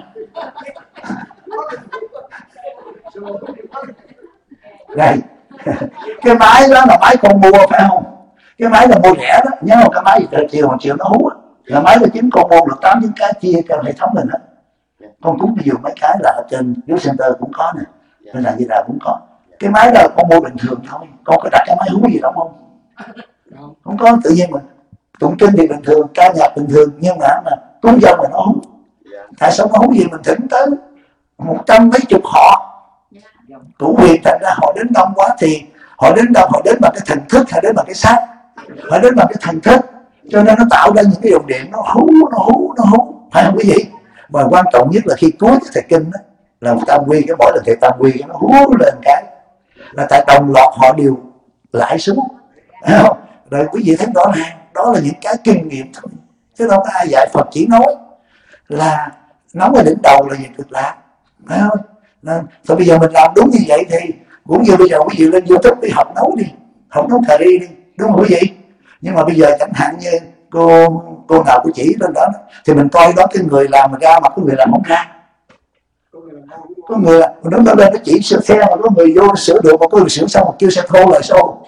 Đây cái máy đó là máy con mua phải không, cái máy là mua rẻ đó, nhớ không? Cái máy chiều nó hú là máy là 9 con mua được 8 cái chia cho hệ thống mình đó. Con cúng ví dụ mấy cái là ở trên Youth Center cũng có nè, nên là gì là cũng có. Cái máy đó con mua bình thường thôi, con có đặt cái máy hú gì đâu không? Không có, tự nhiên mình tụng kinh thì bình thường, ca nhạc bình thường, nhưng mà cúng dông mà nó hú. Tại sao nó hú gì? Mình thỉnh tới 100 mấy chục họ đủ quyền, thành ra họ đến đông quá thì họ đến đâu, họ đến bằng cái thần thức hay đến bằng cái xác, họ đến bằng cái thần thức, cho nên nó tạo ra những cái dòng điện nó hú, phải không quý vị? Mà quan trọng nhất là khi cuối cái thầy kinh đó, là tam quy, cái mỗi lần thầy tam quy nó hú lên cái là tại đồng loạt họ đều lại xuống, thấy không? Rồi quý vị thấy rõ ràng đó là những cái kinh nghiệm thôi, chứ đâu có ai dạy. Phật chỉ nói là nóng ở đỉnh đầu là gì? Cực lạc, phải không? Nên thôi bây giờ mình làm đúng như vậy thì cũng như bây giờ quý vị lên YouTube đi học nấu đi, học nấu cà ri đi, đúng không quý vị? Nhưng mà bây giờ chẳng hạn như cô nào cô chỉ lên đó thì mình coi đó, cái người làm mà ra mà có người làm không ra, có người là nó lên nó chỉ sửa xe mà có người vô sửa được, mà có người sửa xong mà kêu xe thô lại xô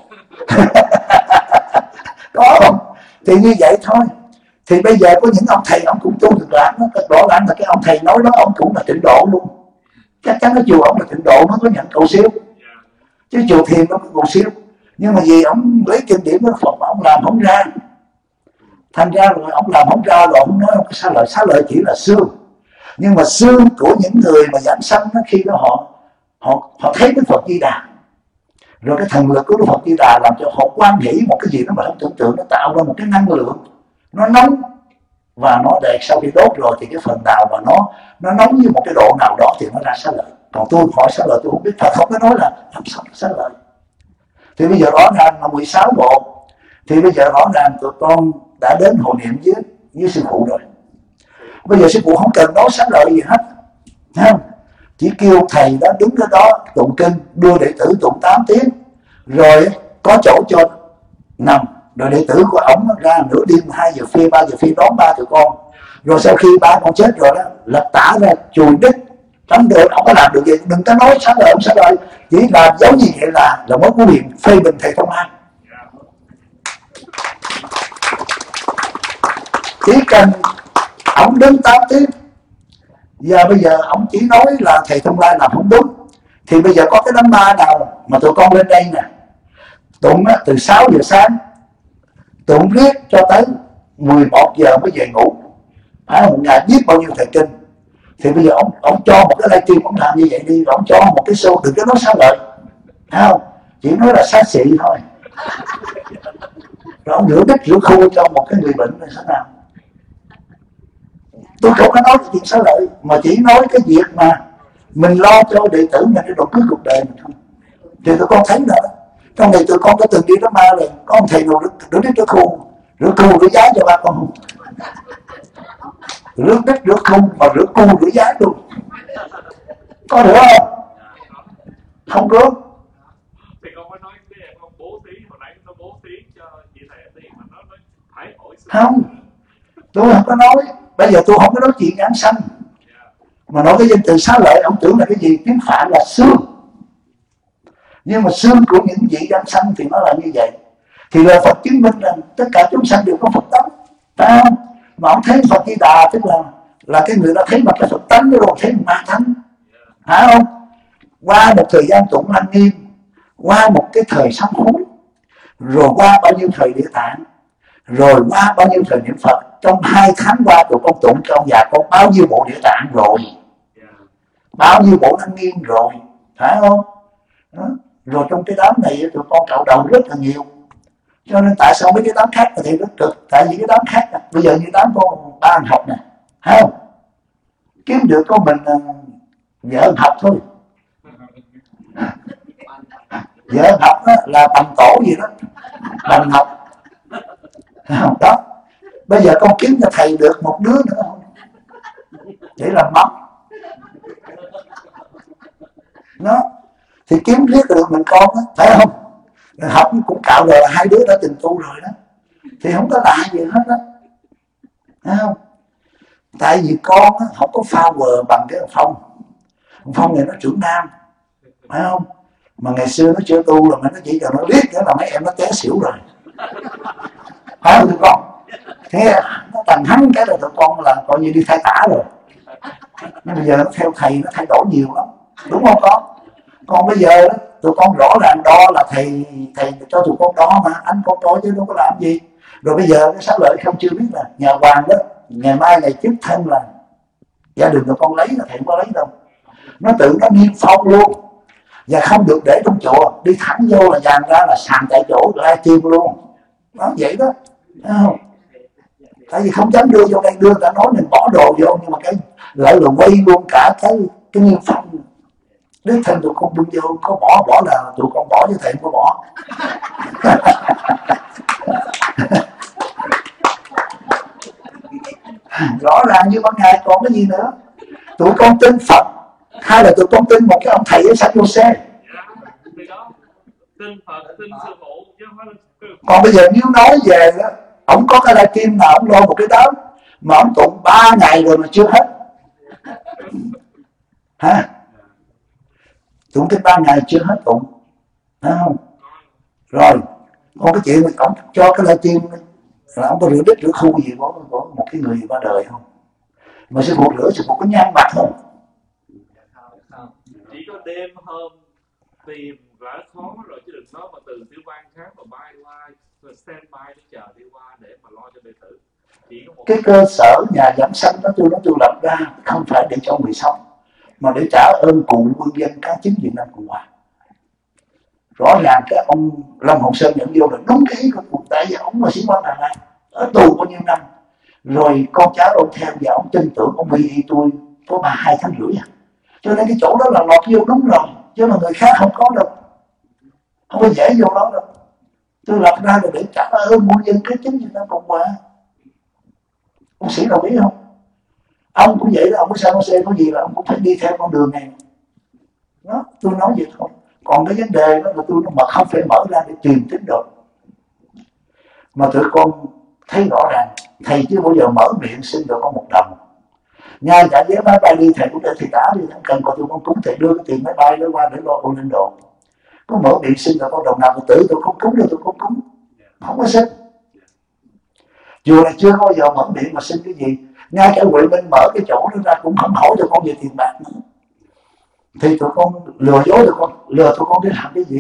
có không? Thì như vậy thôi. Thì bây giờ có những ông thầy ông cũng tu được lạc, nó rõ ràng là cái ông thầy nói đó ông cũng là tịnh độ luôn, chắc chắn cái chùa ông là tịnh độ nó có nhận cầu siêu, chứ chùa Thiền nó có cầu siêu. Nhưng mà vì ông lấy kinh điển của Phật mà ông làm không ra, thành ra rồi ông làm không ra rồi ông nói ông xá lợi chỉ là xương. Nhưng mà xương của những người mà giảng sanh đó, khi đó họ thấy Đức Phật Di Đà, rồi cái thần lực của Đức Phật Di Đà làm cho họ quan hỷ một cái gì đó mà không tưởng tượng, nó tạo ra một cái năng lượng nó nóng, và nó để sau khi đốt rồi thì cái phần nào mà nó nóng như một cái độ nào đó thì nó ra xá lợi. Còn tôi hỏi xá lợi tôi không biết, Phật không có nói là làm sao xá lợi. Thì bây giờ rõ ràng là 16 bộ, thì bây giờ rõ ràng tụi con đã đến hộ niệm với sư phụ rồi. Bây giờ sư phụ không cần nói xá lợi gì hết, thấy không? Chỉ kêu thầy đó đứng ở đó tụng kinh, đưa đệ tử tụng 8 tiếng, rồi có chỗ cho nằm, rồi đệ tử của ổng ra nửa đêm 2 giờ phê 3 giờ phê đón 3 tụi con, rồi sau khi 3 con chết rồi đó lật tả ra chùi đít tắm được. Ông có làm được gì? Đừng có nói xá lợi, chỉ làm giống như vậy là mới có quyền phê bình thầy Thông An. Chỉ cần ổng đứng 8 tiếng, giờ bây giờ ổng chỉ nói là thầy Thông Lai làm không đúng, thì bây giờ có cái đám ma nào mà tụi con lên đây nè tụng từ 6 giờ sáng tụng riết cho tới 11 giờ mới về ngủ, một ngày viết bao nhiêu thầy kinh. Thì bây giờ ông cho một cái livestream ông làm như vậy đi, ông cho một cái show, đừng có nói xá lợi, thấy không? Chỉ nói là xá xị thôi, rồi ông rửa đít rửa khô cho một cái người bệnh này sao nào? Tôi không có nói cái chuyện xá lợi, mà chỉ nói cái việc mà mình lo cho đệ tử mình cái độ cuối cuộc đời mình thôi. Thì tụi con thấy nữa, trong này tụi con có từng đi đó ma rồi, có ông thầy nào rửa đít rửa khô rửa giá cho ba con không? Rửa đít rửa khô mà rửa cu rửa giá luôn, có được không? Không có. Thì con có nói với con bố tí, hồi nãy nó bố tí cho chị thầy đi mà nó phải hỏi không, tôi không có nói. Bây giờ tôi không có nói chuyện giảng sanh, mà nói cái danh từ xá lợi ông tưởng là cái gì? Tiếng Phạn là xương, nhưng mà xương của những vị giảng sanh thì nó là như vậy. Thì lời Phật chứng minh rằng tất cả chúng sanh đều có Phật tánh, phải không? Mà ông thấy Phật Di Đà tức là cái người đã thấy mặt cái Phật tánh đó rồi, thấy ma thánh, phải không? Qua một thời gian tụng Lăng Nghiêm, qua một cái thời sám hối, rồi qua bao nhiêu thời Địa Tạng, rồi qua bao nhiêu thời niệm Phật, trong 2 tháng qua tụi con tụng cho ông già con bao nhiêu bộ Địa Tạng rồi, bao nhiêu bộ Lăng Nghiêm rồi, phải không? Đó. Rồi trong cái đám này tụi con cạo đầu rất là nhiều, Cho nên tại sao mấy cái đám khác thì rất cực, tại vì cái đám khác này, bây giờ như đám con ba anh học nè, thấy không, kiếm được có mình vợ anh học thôi, vợ anh học đó là bằng tổ gì đó, bằng học đó. Bây giờ con kiếm cho thầy được một đứa nữa không để làm mắm nó thì kiếm riết được mình con đó, phải không? Học cũng cạo rồi, hai đứa đã tình tu rồi đó thì không có lạ gì hết đó, thấy không? Tại vì con đó, không có power bằng cái Phong. Phong này nó trưởng nam, phải không? Mà ngày xưa nó chưa tu là nó chỉ cần nó biết nữa là mấy em nó té xỉu rồi, phải không tụi con? Thế nó tàn hắn cái là tụi con là coi như đi thay tả rồi. Nhưng bây giờ nó theo thầy nó thay đổi nhiều lắm, đúng không con? Còn bây giờ đó, tụi con rõ ràng đo là thầy cho tụi con đo mà, anh con đo chứ đâu có làm gì. Rồi bây giờ cái Xá Lợi không chưa biết là nhà Hoàng đó ngày mai ngày chức thân là gia đình tụi con lấy là thầy không có lấy đâu, nó tự nó niêm phong luôn và không được để trong chùa, đi thẳng vô là dàn ra là sàn tại chỗ live stream luôn đó, vậy đó, thấy không? Tại vì không dám đưa vô đây, đưa ta nói mình bỏ đồ vô nhưng mà cái lại là quay luôn cả cái niêm phong. Đứa thân tụi con bưng vô có bỏ là tụi con bỏ chứ thầy không có bỏ. Rõ ràng như ban ngày còn cái gì nữa. Tụi con tin Phật hay là tụi con tin một cái ông thầy ở San Jose? Còn bây giờ nếu nói về đó, ông có cái livestream nào ông lo một cái đó mà ông tụng 3 ngày rồi mà chưa hết hả? Tụng cái 3 ngày chưa hết tụng, thấy không? Rồi còn cái chuyện mà ông cho cái livestream là ông có rửa đít rửa khu gì của một cái người qua đời không? Mà sư phụ rửa sư phụ có nhăn mặt không? Chỉ có đêm hôm tìm đã khó rồi chứ đừng nói mà từ tiểu bang khác mà bay qua stand by để chờ đi qua để mà lo cho đệ tử. Cái cơ sở nhà giảm sanh đó tôi lập ra không phải để cho người sống mà để trả ơn cụ quân dân cá chính Việt Nam Cộng Hòa. Rõ ràng cái ông Lâm Hồng Sơn nhận vô là đúng cái ý của cuộc, tại vì ông là sĩ quan Đà Lạt ở tù bao nhiêu năm rồi, con cháu ông theo và ông tin tưởng ông vì tôi có 2 tháng rưỡi à. Cho nên cái chỗ đó là lọt vô đúng rồi, chứ mà người khác không có đâu, không có dễ vô đó đâu. Tôi lập ra là để trả ơn quân dân cái chính Việt Nam Cộng Hòa. Ông sĩ đồng ý không? Ông cũng vậy đó, ông có sao xe có gì là ông cũng phải đi theo con đường này đó, tôi nói vậy thôi. Còn cái vấn đề đó là tôi mà không phải mở ra để tìm tín đồ. Mà tụi con thấy rõ ràng thầy chưa bao giờ mở miệng xin được có 1 đồng. Ngay cả vé máy bay đi thầy cũng để thầy trả đi, không cần còn tụi con cúng thầy đưa cái tiền máy bay đó qua để lo con lên đồ. Có mở miệng xin được có đồng nào mà tự tụi con cúng được tụi con cúng, không có xin. Dù là chưa có bao giờ mở miệng mà xin cái gì. Ngay cả Huệ Minh mở cái chỗ đó ra cũng không hỏi tụi con về tiền bạc nữa. Thì tụi con lừa dối tụi con để làm cái gì?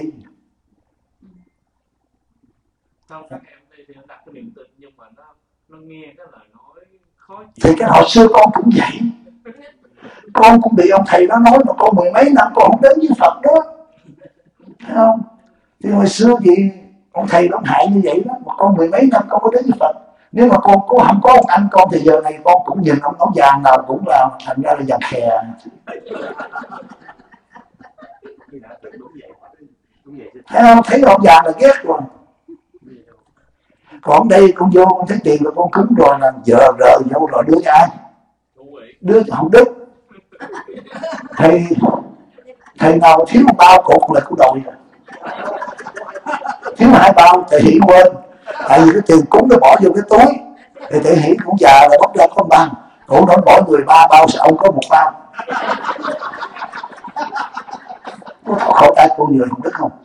Sao các em đây thì đặt cái niềm tin nhưng mà nó nghe cái lời nói khó chịu. Thì cái hồi xưa con cũng vậy. Con cũng bị ông thầy đó nói mà con 10 mấy năm con không đến với Phật đó. Thấy không? Thì hồi xưa thì ông thầy đó hại như vậy đó, mà con 10 mấy năm con có đến với Phật. Nếu mà con không có một anh con thì giờ này con cũng nhìn ông áo vàng nào cũng là thành ra là vàng khè. Thấy không? Thấy ông vàng là ghét rồi. Còn đây con vô con thấy tiền rồi con cúng rồi là vợ rợ vô rồi đưa cho ai? Đưa cho Hồng Đức. Thầy nào thiếu 1 bao cột lại của đội rồi. Thiếu 2 bao thầy Hỷ quên. Tại vì cái tiền cúng nó bỏ vô cái túi. Thì thầy Hỷ cũng già là bóc ra con bằng. Cổ nói bỏ 13 bao sao ông có 1 bao. Có khổ tay cô người Hồng Đức không?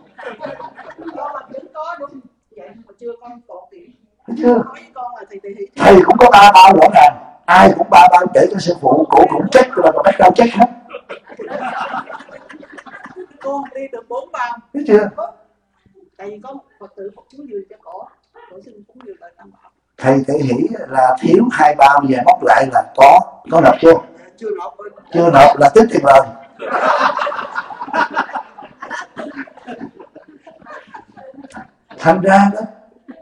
Chưa. Thầy cũng có 3 bao rõ ràng, ai cũng 3 bao để cho sư phụ, cổ cũng check là bắt đầu check hết. Con đi được 4 bao. Thấy chưa? Tại vì có một Phật tử Phật cúng dường cho cổ xin cúng dường lời Tam Bảo. Thầy Thể Hỷ là thiếu 2 bao về móc lại là có nộp chưa? Chưa nộp. Chưa nộp là tiếp tiền lời. Thành ra đó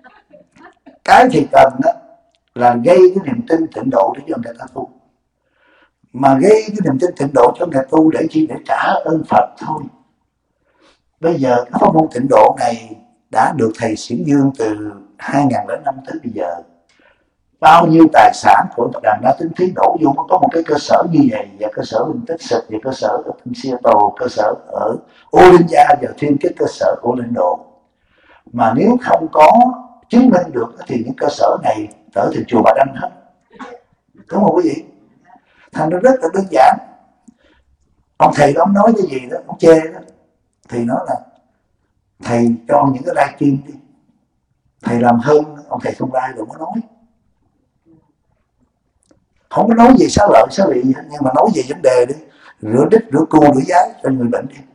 Cái thì cần đó là gây cái niềm tin tịnh độ để cho người ta tu, mà gây cái niềm tin tịnh độ cho người ta tu để chi? Để trả ơn Phật thôi. Bây giờ cái pháp môn tịnh độ này đã được thầy Xiển Dương từ 2005 tới bây giờ, bao nhiêu tài sản của tập đoàn Đa Tính Thí đổ vô, có một cái cơ sở như vậy, và cơ sở bên Texas, và cơ sở ở Seattle, cơ sở ở Olympia, và thêm cái cơ sở của Orlando. Mà nếu không có chứng minh được thì những cơ sở này trở thành chùa Bà Đanh hết, đúng không quý vị? Thành nó rất là đơn giản. Ông thầy đó ông nói cái gì đó, ông chê đó, thì nói là thầy cho những cái livestream đi, thầy làm hơn ông thầy không like, đừng có nói. Không có nói gì xá lợi xá lị, nhưng mà nói về vấn đề đi, rửa đít, rửa cua, rửa giái cho người bệnh đi.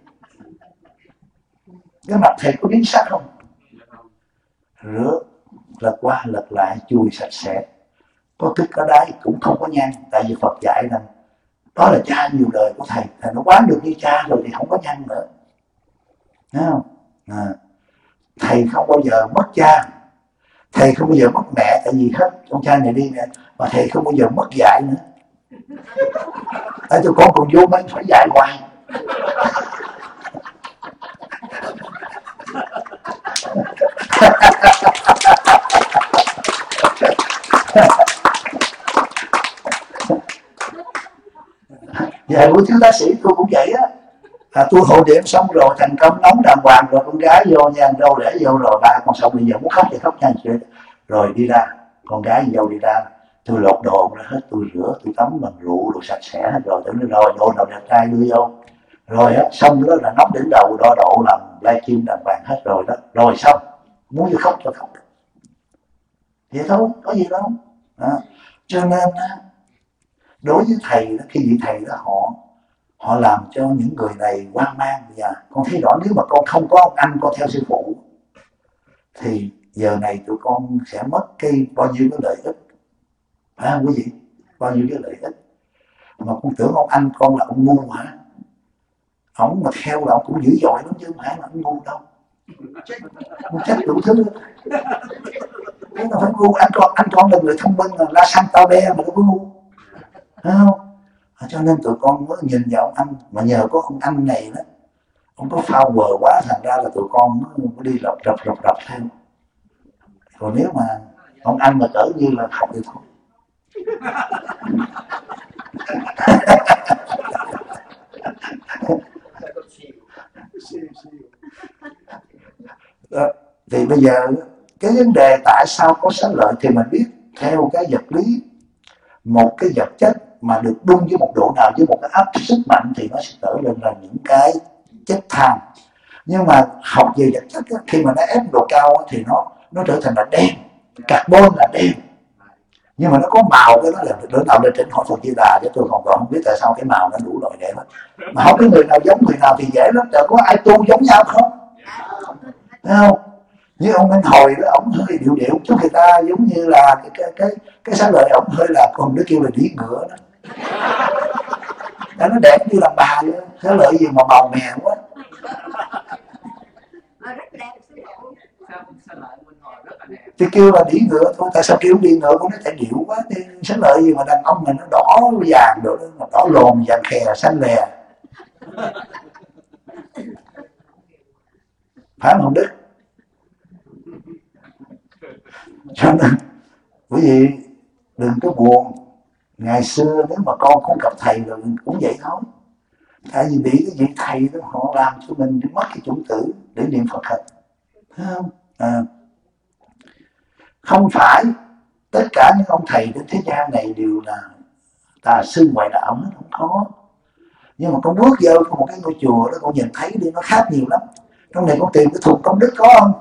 Cái mặt thầy có biến sắc không? Rửa lật qua lật lại, chùi sạch sẽ, có tức có đáy, cũng không có nhăn. Tại vì Phật dạy rằng đó là cha nhiều đời của thầy, thầy nó quán được như cha rồi thì không có nhăn nữa, thấy không? Thầy không bao giờ mất cha, thầy không bao giờ mất mẹ, tại vì hết con trai này đi nè, mà thầy không bao giờ mất dạy nữa. Tại tụi con còn vô mấy phải dạy hoài. Dạy của thiếu tá sĩ tôi cũng vậy á. Tôi hộ điểm xong rồi thành công nóng đàng hoàng rồi, con gái vô nha, đâu để vô rồi ba con xong bây giờ muốn khóc thì khóc nha, rồi đi ra, con gái vô đi ra, tôi lột đồ ra hết, tôi rửa, tôi tắm bằng rượu đồ sạch sẽ hết rồi, tôi nói rồi đồ nào đẹp trai đưa vô, rồi á, xong đó là nóng đến đầu đo độ làm livestream đàng hoàng hết rồi đó, rồi xong muốn vô khóc cho khóc, vậy thôi, có gì đâu. Cho nên đối với thầy đó, khi vị thầy đó họ làm cho những người này hoang mang. Và con thấy rõ nếu mà con không có ông anh con theo sư phụ thì giờ này tụi con sẽ mất cái bao nhiêu cái lợi ích, phải không quý vị? Bao nhiêu cái lợi ích mà con tưởng ông anh con là ông ngu hả? Ông mà theo là ông cũng dữ dội lắm chứ không phải là ông ngu đâu, ông trách đủ thứ. Thế là phải ngu, anh con là người thông minh, là La Santander mà đâu có ngu, phải không? Cho nên tụi con mới nhìn vào ông anh, mà nhờ có ông anh này đó, ông có power quá, thành ra là tụi con mới đi lọc rập theo. Còn nếu mà ông anh mà cỡ như là học thì thôi. Thì bây giờ cái vấn đề tại sao có xá lợi thì mình biết theo cái vật lý, một cái vật chất mà được đun với một độ nào, với một cái áp suất mạnh thì nó sẽ trở lên là những cái chất than. Nhưng mà học về vật chất khi mà nó ép độ cao thì nó trở thành là đen, carbon là đen, nhưng mà nó có màu, cái đó là đứa nào lên trên hỏi Phật Di Đà, chứ tôi còn không biết tại sao cái màu nó đủ loại đẹp. Mà không có người nào giống người nào thì dễ lắm, có ai tu giống nhau không? Thấy không? Như ông Minh Hồi đó, ông hơi điệu điệu chứ người ta giống như là cái xá lợi ông hơi là, còn đứa kêu là đĩ ngựa đó. Nó đẹp như là bà vậy, xá lợi gì mà màu mè quá. Thì kêu là đĩ ngựa thôi, tại sao kêu đĩ ngựa của nó chạy điệu quá, thì xá lợi gì mà đàn ông mà nó đỏ vàng rồi, nó đỏ lồn vàng khè xanh lè, phải không Đức? Cho nên quý vị đừng có buồn. Ngày xưa nếu mà con không gặp thầy rồi cũng vậy thôi, tại vì bị cái vị thầy đó họ làm cho mình mất cái chủng tử để niệm Phật hết, thấy không? Không phải tất cả những ông thầy trên thế gian này đều là tà sư ngoại đạo hết, không có. Nhưng mà con bước vô một cái ngôi chùa đó, con nhìn thấy đi, nó khác nhiều lắm. Trong này con tìm cái thùng công đức có không?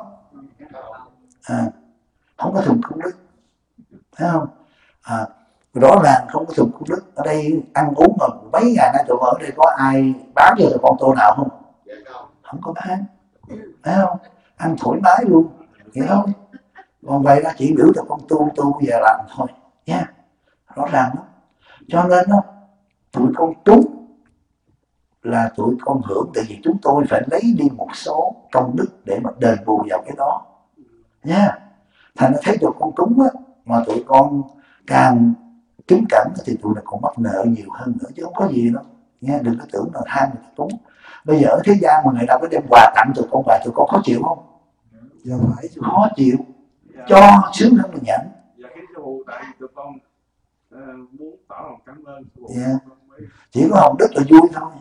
Không có thùng công đức, thấy không? Rõ ràng không có thùng công đức. Ở đây ăn uống mà mấy ngày nay tụi ở đây có ai bán cho tụi con tô nào không? Không có bán, thấy không? Ăn thoải mái luôn, hiểu không? Còn vậy đó chỉ biểu cho con tu về làm thôi nha, rõ ràng đó. Cho nên đó, tụi con trúng là tụi con hưởng, tại vì chúng tôi phải lấy đi một số công đức để mà đền bù vào cái đó nha. thành nó thấy tụi con cúng á, mà tụi con càng kính cẩn thì tụi này còn mắc nợ nhiều hơn nữa, chứ không có gì đâu nha. Đừng có tưởng là tham người ta cúng. Bây giờ ở thế gian mà người ta có đem quà tặng tụi con về, tụi con khó chịu không? Dạ phải. Khó chịu, cho sướng hơn là nhận. Dạ cái sư phụ, tại vì tụi con muốn tỏ lòng cảm ơn sư phụ. Yeah. Chỉ có Hồng Đức là vui thôi,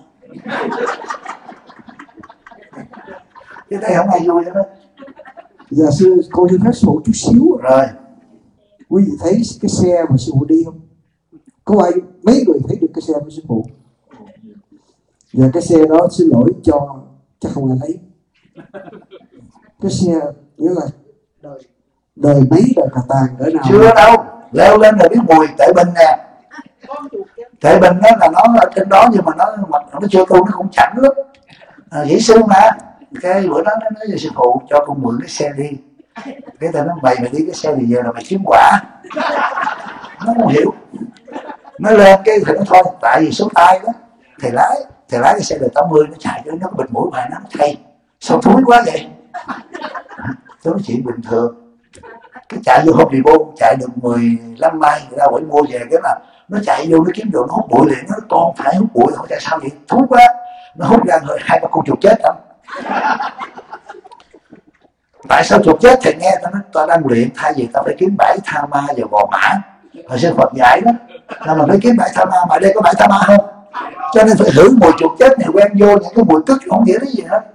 chứ đây không ai vui hết đó. Dạ sư, con xin phép sư phụ chút xíu. Rồi Quý vị thấy cái xe mà sư phụ đi không? Có ai, mấy người thấy được cái xe của sư phụ? Và cái xe đó xin lỗi cho chắc không ai lấy. Cái xe nghĩa là đời mấy đời cà tàng cỡ nào? chưa đâu, leo lên là biết mùi. Tệ Bình nè, Tệ Bình đó là nó ở trên đó, nhưng mà nó chưa tu, nó cũng chảnh lắm. Dĩ sư mà cái bữa đó nó nói với sư phụ cho con mượn cái xe đi. Cái ta nói mày đi cái xe thì giờ là mày kiếm quả. Nó không hiểu. Nó lên cái thì nó thôi, tại vì số tay đó thầy lái cái xe đời 80 nó chạy cho nó bịt mũi mà nó thay sao thúi quá vậy. Đó là chuyện bình thường. Cái chạy vô Home Depot chạy được 15 mai người ta vẫn mua về, cái là nó chạy vô nó kiếm đồ nó hút bụi liền. Nó con phải hút bụi thôi, tại sao vậy? Thúi quá. Nó hút ra rồi 2-3 con chuột chết không. Tại sao chuột chết? Thầy nghe ta nói ta đang luyện, thay vì ta phải kiếm bãi tha ma và gò mã. Hồi sư Phật dạy đó là mình phải kiếm bãi tha ma, mà đây có bãi tha ma không? Cho nên phải hưởng mùi chuột chết này, quen vô những cái mùi cứt không nghĩa cái gì hết.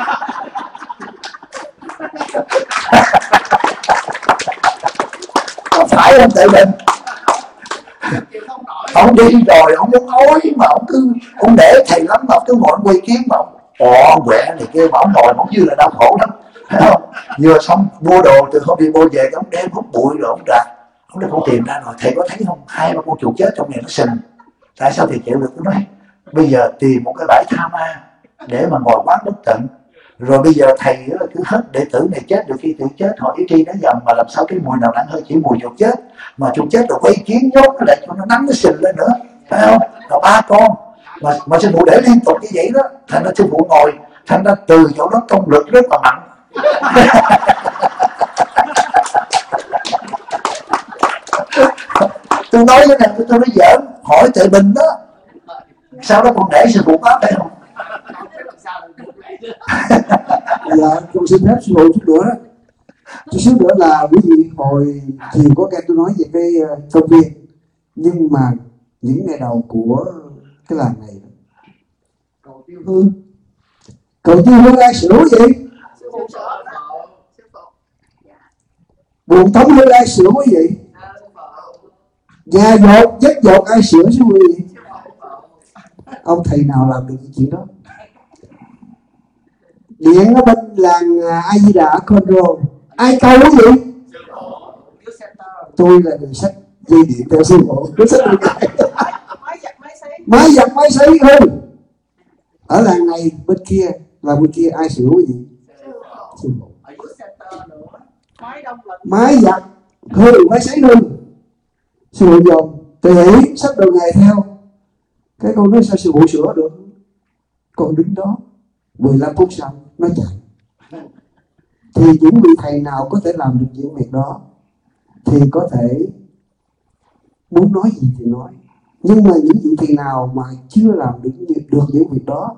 Có phải không Tệ Bình? Ông đi rồi ông muốn nói mà ông để thầy lắm, mà cứ ngồi quay kiếm mà ông quẹ này kia, mà ông ngồi ông như là đau khổ lắm, thấy không? Vừa xong mua đồ từ Home Depot về, ông đem hút bụi rồi ông đặt, ông đem con tìm ra rồi thầy có thấy không, 2-3 con chuột chết trong này nó sình. Tại sao thầy chịu được? Tôi nói bây giờ tìm một cái bãi tha ma để mà ngồi quán bất tận. Rồi bây giờ thầy cứ hết đệ tử này chết, được khi tự chết họ ý tri nó dầm, mà làm sao cái mùi nào nặng hơn chỉ mùi chuột chết. Mà chuột chết rồi quay kiến nhốt nó lại cho nó nắng nó sình lên nữa, phải không? Là 3 con mà sư phụ để liên tục như vậy đó, thành ra sư phụ ngồi, thành ra từ chỗ đó công lực rất là mạnh. Tôi nói cái này tôi nói giỡn, hỏi Tệ Bình đó, sau đó còn để sư phụ pháp phải không? Dạ, con xin phép sư phụ chút nữa là quý vị hồi thì có nghe tôi nói về cái công viên, nhưng mà những ngày đầu của cái làng này cầu tiêu hương ai sửa gì? Buồn tống hương ai sửa quý vị? Nhà dột vết dột ai sửa chứ quý vị? Ông thầy nào làm được cái chuyện đó? Điện ở bên làng A Di Đà Control ai câu cái gì? Tôi là người sách dây điện theo sư phụ, tôi sách được máy giặt máy sấy hư. Ở làng này bên kia là bên kia ai sửa cái gì? Sư phụ. Máy giặt hư, máy sấy hư. Sư phụ dồn tỉ sách đồ nghề theo. Cái con nói sao sư phụ sửa được? Con đứng đó 15 phút sau nó chạy. Thì những vị thầy nào có thể làm được những việc đó thì có thể muốn nói gì thì nói. Nhưng mà những vị thầy nào mà chưa làm được những việc đó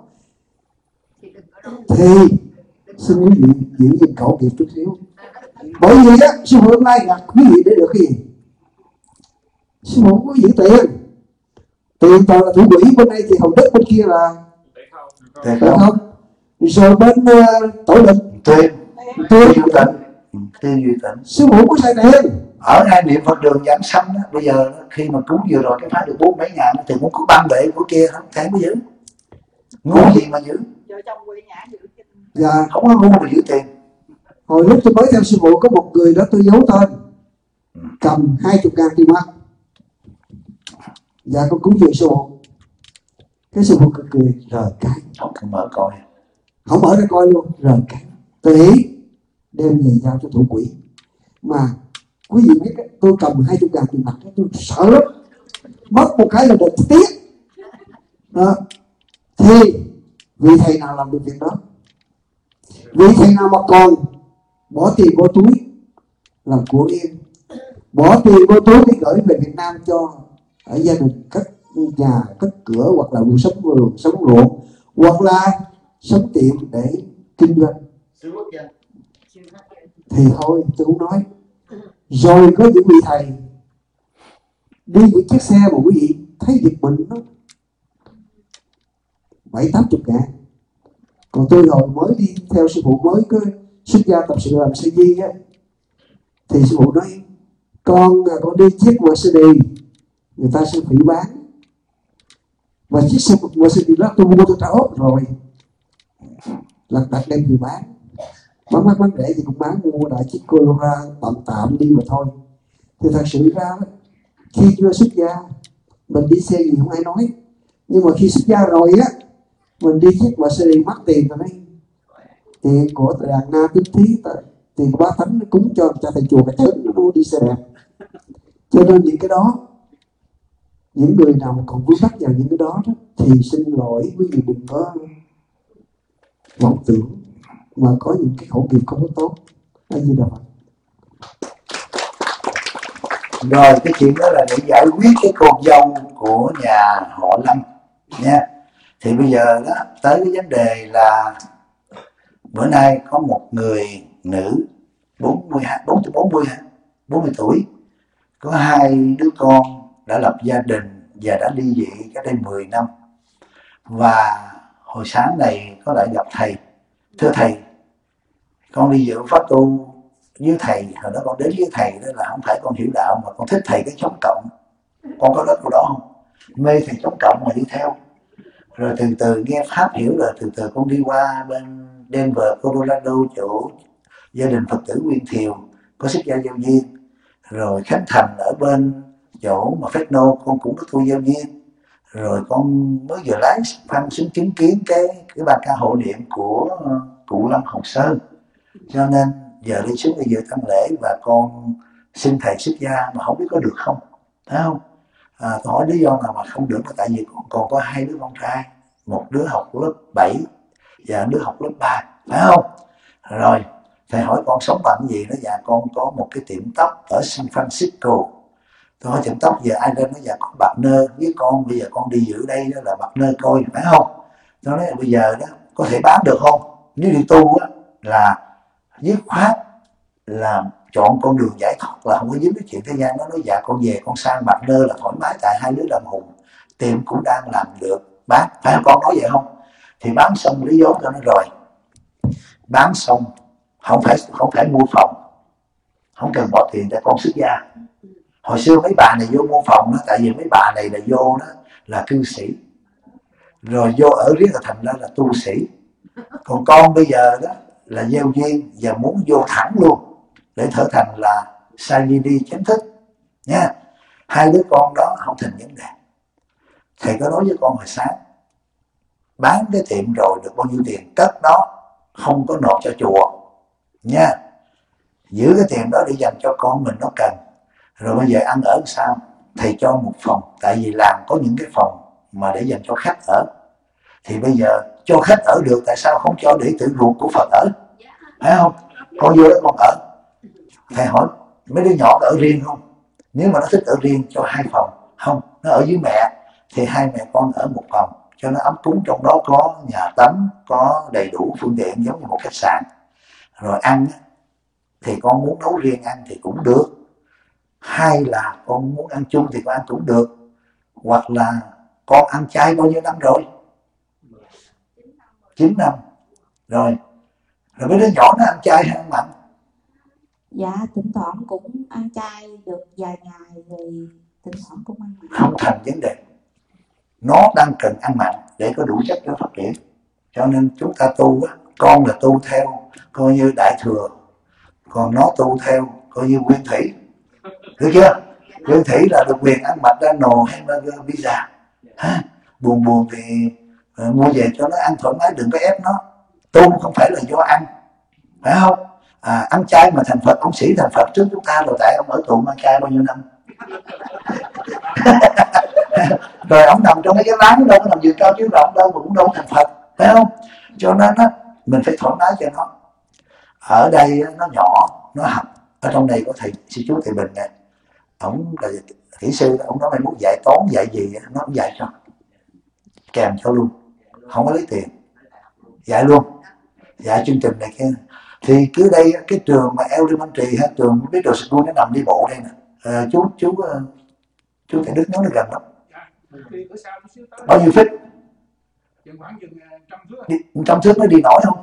thì xin quý vị giữ gìn khẩu nghiệp chút xíu. Bởi vì á, sư phụ hôm nay gặp quý vị để được cái gì? Sư phụ có giữ tiền. Tiền toàn là thủ quỹ, bên đây thì Hồng Đức, bên kia là tiền không. Rồi bên Tổ Lực Tiêu Duy Tịnh. Sư phụ có xài tiền. Ở ngay niệm Phật đường Giảng Sanh đó, bây giờ khi mà cúng vừa rồi cái phá được 4 mấy ngàn thì muốn có 3 bệ của kia không thể mới giữ. Ngu gì mà giữ? Dạ. Không có ngu mà giữ tiền. Hồi lúc tôi mới theo sư phụ có một người đó tôi giấu tên, cầm 20.000 tiền mặt. Dạ con cúng dường sư phụ. Cái sư phụ cười rời cái. Không cần mở coi. Không mở ra coi luôn, rời cái. Tỷ đem về giao cho thủ quỹ. Mà quý vị biết tôi cầm 20.000 tiền mặt tôi sợ lắm. Mất một cái là đợt tiếc. Đó. Thì vị thầy nào làm được việc đó? Vị thầy nào mà còn bỏ tiền vô túi làm của riêng, bỏ tiền vô túi để gửi về Việt Nam cho ở gia đình cất nhà, cất cửa, hoặc là sống vườn, sống ruộng, hoặc là sống tiệm để kinh doanh. Thì thôi tôi cũng nói. Rồi có những vị thầy đi những chiếc xe mà quý vị thấy giật mình nó 70-80 ngàn. Còn tôi hồi mới đi theo sư phụ mới có xuất gia tập sự làm sư di á, thì sư phụ nói con đi chiếc Mercedes người ta sẽ phỉ bán, và chiếc xe Mercedes đó tôi mua tôi trả ốp rồi, lật đật đem thì bán rẻ thì cũng bán, mua lại chiếc Corolla tạm đi mà thôi. Thì thật sự ra khi chưa xuất gia mình đi xe gì không ai nói, nhưng mà khi xuất gia rồi á, mình đi chiếc Mercedes mắc tiền rồi đấy, tiền của đàn na tín thí, tiền của bá thánh nó cúng cho thầy chùa cái chết nó mua đi xe đẹp. Cho nên những cái đó, những người nào mà còn vướng mắc vào những cái đó, thì xin lỗi quý vị đừng có vọng tưởng mà có những cái khẩu nghiệp không có tốt. Cái gì đâu. Rồi cái chuyện đó là để giải quyết cái con dâu của nhà họ Lâm nha. Thì bây giờ đó tới cái vấn đề là bữa nay có một người nữ 40 tuổi, có 2 đứa con, đã lập gia đình và đã ly dị cách đây 10 năm. Và hồi sáng này có lại gặp thầy. Thưa thầy, con đi dự pháp tu với thầy, hồi đó con đến với thầy đó là không phải con hiểu đạo, mà con thích thầy cái chống cộng. Con có đất đó không? Mê thầy chống cộng mà đi theo. Rồi từ từ nghe pháp hiểu, rồi từ từ con đi qua bên Denver, Colorado, chỗ gia đình Phật tử Nguyên Thiều có xuất gia giao duyên. Rồi Khánh Thành ở bên chỗ mà Fresno con cũng có tu giao duyên. Rồi con mới vừa lái phanh xuống chứng kiến cái bàn ca hộ niệm của cụ Lâm Hồng Sơn. Cho nên giờ đi xuống bây giờ tăng lễ, và con xin thầy xuất gia mà không biết có được không, thấy không? Tôi hỏi lý do nào mà không được, là tại vì con còn có 2 đứa con trai, một đứa học lớp 7 và đứa học lớp 3, phải không? Rồi thầy hỏi con sống bằng gì đó, dạ con có một cái tiệm tóc ở San Francisco. Tôi hỏi tiệm tóc giờ ai lên, nó dạ con partner với con, bây giờ con đi giữ đây đó là partner coi, phải không? Tôi nói bây giờ đó có thể bán được không? Nếu đi tu á là dứt khoát là chọn con đường giải thoát, là không có dính cái chuyện thế gian. Nó nói dạ con về con sang partner là thoải mái, tại 2 đứa làm hùng, tiệm cũng đang làm được, bán, phải không? Con nói vậy không? Thì bán xong lý do cho nó rồi, bán xong không phải mua phòng, không cần bỏ tiền để con xuất gia. Hồi xưa mấy bà này vô mua phòng đó, tại vì mấy bà này là vô đó là cư sĩ, rồi vô ở riết là thành ra là tu sĩ. Còn con bây giờ đó là gieo duyên và muốn vô thẳng luôn để trở thành là Sayidi chính thức nha. 2 đứa con đó không thành vấn đề. Thầy có nói với con hồi sáng, bán cái tiệm rồi được bao nhiêu tiền cất đó, không có nộp cho chùa nha, giữ cái tiền đó để dành cho con mình nó cần. Rồi bây giờ ăn ở sao? Thầy cho một phòng, tại vì làm có những cái phòng mà để dành cho khách ở, thì bây giờ cho khách ở được, tại sao không cho để tự ruột của Phật ở, phải không? Con vô đó con ở. Thầy hỏi mấy đứa nhỏ ở riêng không? Nếu mà nó thích ở riêng cho 2 phòng, không, nó ở với mẹ thì 2 mẹ con ở một phòng cho nó ấm cúng. Trong đó có nhà tắm, có đầy đủ phương tiện giống như một khách sạn. Rồi ăn thì con muốn nấu riêng ăn thì cũng được, hay là con muốn ăn chung thì con ăn cũng được. Hoặc là con ăn chay bao nhiêu năm rồi? 9 năm rồi. Rồi mấy đứa nhỏ nó ăn chay hay ăn mặn? Dạ thỉnh thoảng cũng ăn chay được vài ngày, rồi thỉnh thoảng cũng ăn mặn. Không thành vấn đề. Nó đang cần ăn mặn để có đủ chất cho phát triển. Cho nên chúng ta tu á, con là tu theo coi như Đại Thừa, còn nó tu theo coi như Nguyên Thủy, được chưa? Nguyên Thủy là được quyền ăn McDonald's hay burger pizza. Buồn thì mua về cho nó ăn thoải mái, đừng có ép nó. Tu không phải là do ăn, phải không? Ăn chay mà thành Phật, ông Sĩ thành Phật trước chúng ta rồi, tại ông ở tù ăn chay bao nhiêu năm. Rồi ông nằm trong mấy cái láng, đâu có nằm giường cao chiếu rộng đâu, mà cũng đâu thành Phật, phải không? Cho nên á, mình phải thoải mái cho nó. Ở đây nó nhỏ, nó học, Ở trong này có thầy sư chú Thầy Bình nè, ổng là kỹ sư, ổng nói mày muốn dạy toán dạy gì nó cũng dạy cho, kèm cho luôn, không có lấy tiền, dạy luôn, dạy chương trình này kia. Thì cứ đây cái trường mà elementary ha, trường middle school nó nằm đi bộ đây nè. Chú Thầy Đức nói nó gần lắm. Bao nhiêu feet? Trăm thước nó đi nổi không?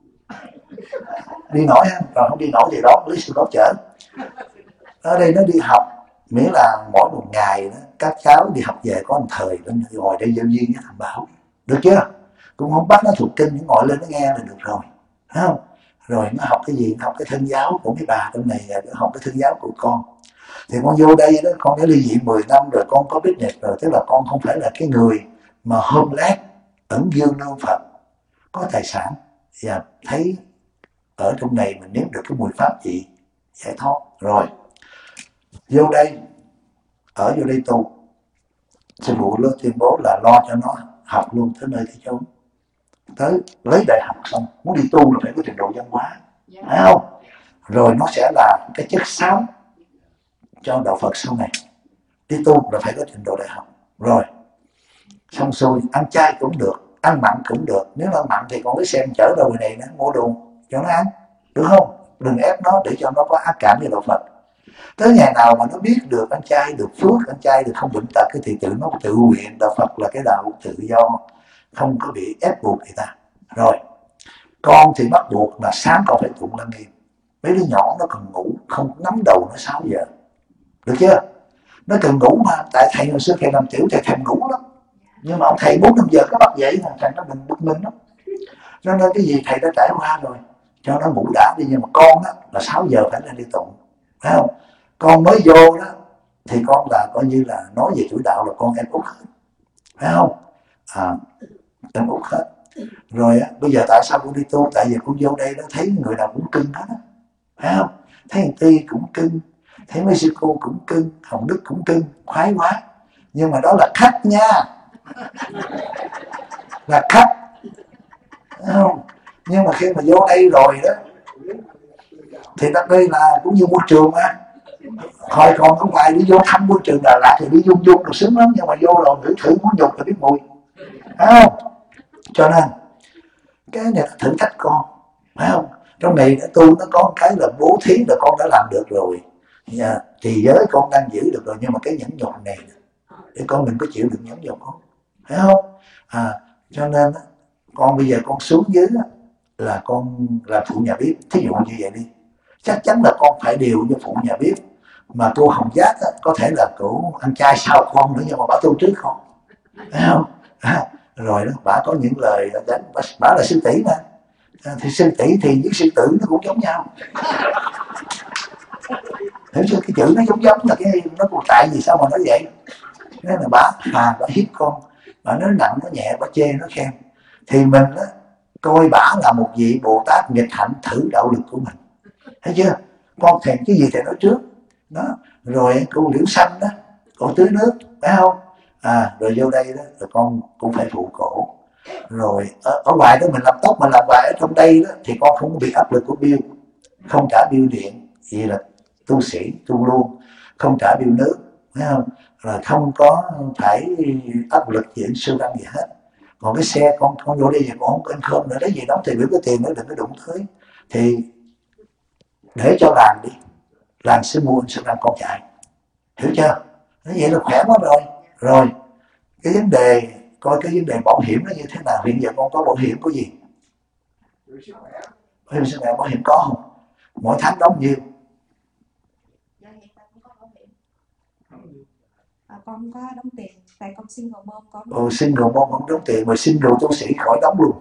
Đi nổi ha, rồi không đi nổi thì đó lấy sư đó chở. Ở đây nó đi học, miễn là mỗi một ngày đó, các cháu đi học về có một thời lên ngồi đây giáo viên tham bảo, được chưa? Cũng không bắt nó thuộc kinh, nó ngồi lên nó nghe là được rồi, thấy không? Rồi nó học cái gì, nó học cái thân giáo của mấy bà trong này, nó học cái thân giáo của con. Thì con vô đây đó, con đã ly dị 10 năm rồi, con có business rồi, tức là con không phải là cái người mà homeless, ẩn dương nương Phật, có tài sản, và thấy ở trong này mình nếm được cái mùi pháp gì giải thoát. Rồi vô đây, ở vô đây tu, sư phụ luôn tuyên bố là lo cho nó học luôn tới nơi tới chốn, tới lấy đại học xong muốn đi tu là phải có trình độ văn hóa, phải không? Rồi nó sẽ là cái chất xám cho đạo Phật sau này. Đi tu là phải có trình độ đại học. Rồi xong xuôi, ăn chay cũng được, ăn mặn cũng được. Nếu ăn mặn thì con lấy xem chở đồ này nó mua đồ cho nó ăn, được không? Đừng ép nó để cho nó có ác cảm với đạo Phật. Tới ngày nào mà nó biết được ăn chay được phước, ăn chay được không bệnh tật, cái thì tự nó tự nguyện. Đạo Phật là cái đạo tự do, không có bị ép buộc người ta. Rồi con thì bắt buộc là sáng con phải tụng Lăng Nghiêm. Mấy đứa nhỏ nó còn ngủ, không nắm đầu nó 6 giờ, được chưa? Nó cần ngủ mà, tại thầy hồi xưa thầy làm tiểu thầy thèm ngủ lắm, nhưng mà ông thầy 4-5 giờ có bắt dậy là thằng nó bực mình lắm. Cho nên cái gì thầy đã trải qua rồi, cho nó ngủ đã đi. Nhưng mà con đó là 6 giờ phải lên đi tụng, phải không? Con mới vô đó thì con là coi như là nói về chủ đạo là con em út hết, phải không? Em út hết. Rồi á, bây giờ tại sao con đi tu? Tại vì con vô đây đó thấy người nào cũng cưng hết á, phải không? Thấy thằng Ti cũng cưng, thấy mấy sư cô cũng cưng, Hồng Đức cũng cưng, khoái quá. Nhưng mà đó là khách nha, là khách, phải không? Nhưng mà khi mà vô đây rồi đó thì đây là cũng như môi trường mà. Hồi còn ở ngoài đi vô thăm môi trường Đà Lạt thì đi dung dung được sướng lắm, nhưng mà vô rồi thử muốn nhục là biết mùi, phải không? Cho nên cái này là thử thách con, phải không? Trong này tu nó có cái là bố thí là con đã làm được rồi, thì giới con đang giữ được rồi, nhưng mà cái nhẫn nhục này để con mình có chịu được nhẫn nhục không, phải không? Cho nên con bây giờ con xuống dưới là con làm phụ nhà bếp, thí dụ như vậy đi, chắc chắn là con phải điều cho phụ nhà bếp. Mà cô Hồng Giác có thể là cổ ăn chay sau con nữa, nhưng mà bà tu trước con, phải không? Rồi đó, bà có những lời đánh, bà là sư tỷ mà, thì sư tỷ thì với sư tử nó cũng giống nhau. Hiểu chưa? Cái chữ nó giống là cái nó còn tại vì sao mà nói vậy? Nên là bà hiếp con, bà nói nặng nó nhẹ, bà chê nó khen. Thì mình á, coi bà là một vị Bồ Tát nghịch hạnh thử đạo lực của mình, thấy chưa? Con thèm cái gì thì nói trước đó. Rồi cô Liễu Xanh đó, cô tưới nước, phải không? Rồi vô đây đó rồi con cũng phải phụ cổ. Rồi ở ngoài đó mình làm tóc, mình làm bài. Ở trong đây đó thì con không bị áp lực của bill, không trả bill điện, vì là tu sĩ tu luôn, không trả bill nước, phải không? Rồi không có phải áp lực gì siêu đăng gì hết. Còn cái xe con vô đây thì con không có income nữa, đấy gì đó thì biểu cái tiền nữa đừng có đụng tới, thì để cho làng đi, làng sẽ mua sẽ làm con chạy, hiểu chưa? Nói vậy là khỏe quá rồi. Rồi cái vấn đề coi cái vấn đề bảo hiểm nó như thế nào. Hiện giờ con có bảo hiểm có gì? Bảo hiểm sức khỏe, bảo hiểm có không? Mỗi tháng đóng nhiêu? Con có đóng tiền, tại con single mom con. Single mom không đóng tiền, mà single tu sĩ khỏi đóng luôn.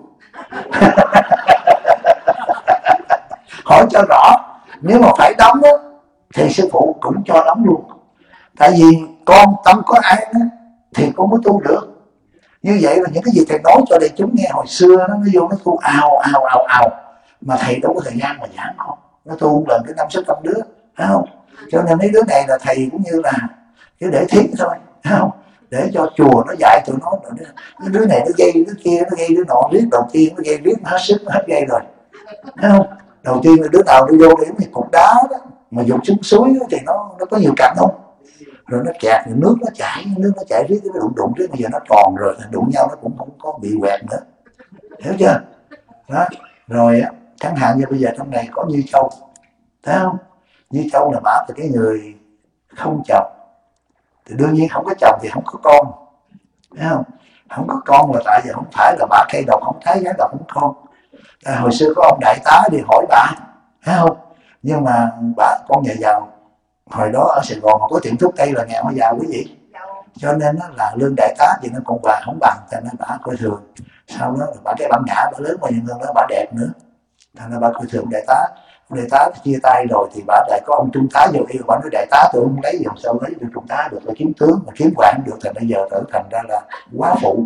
Hỏi cho rõ, nếu mà phải đóng đó, thì sư phụ cũng cho đóng luôn. Tại vì con tâm có ai đó, thì con mới tu được. Như vậy là những cái gì thầy nói cho đại chúng nghe hồi xưa nó vô nó tu ào, mà thầy đâu có thời gian mà giảng con. Nó tu lần cái 5-600 đứa, phải không? Cho nên mấy đứa này là thầy cũng như là cái để thí thôi, phải không? Để cho chùa nó dạy tụi nó. Cái đứa này nó gây đứa kia, nó gây đứa nọ, riết đầu tiên nó gây riết nó hết sức, nó hết gây rồi, phải không? Đầu tiên là đứa nào đi vô để mấy cục đá đó, mà dục xuống suối thì nó có nhiều cạnh không, rồi nó kẹt, nước nó chảy riết cái đụng riết, bây giờ nó tròn rồi, đụng nhau nó cũng không có bị quẹt nữa, hiểu chưa đó. Rồi chẳng hạn như bây giờ trong này có Như Châu, thấy không, Như Châu là bả là cái người không chồng, thì đương nhiên không có chồng thì không có con, thấy không, không có con là tại vì không phải là bả cây độc không thấy gái độc không con. Hồi xưa có ông đại tá đi hỏi bả, thấy không, nhưng mà bả con nhà giàu, hồi đó ở Sài Gòn mà có tiệm thuốc tây là nghèo hay giàu quý vị, cho nên là lương đại tá thì nó còn bà không bằng, cho nên bả coi thường. Sau đó bả cái bản ngã bả lớn bao nhiêu người đó, bả đẹp nữa, thành ra bả coi thường đại tá. Đại tá chia tay rồi thì bả lại có ông trung tá vô yêu, bả nói đại tá tôi không lấy, dòng sao lấy được trung tá được, là kiếm tướng mà kiếm quan được, thành bây giờ trở thành ra là quá phụ.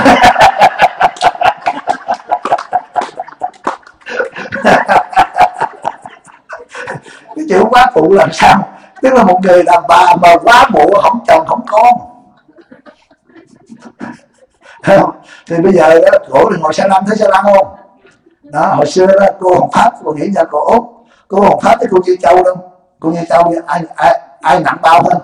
Cái chữ quá phụ làm sao, tức là một người đàn bà mà quá phụ, không chồng không con, không? Thì bây giờ đó, cổ thì ngồi xe lăn, thấy xe lăn không đó. Hồi xưa đó cô Hồng Pháp, cô nghĩ ra cô Út, cô Hồng Pháp với cô Như Châu đâu, cô Như Châu ai nặng bao hơn.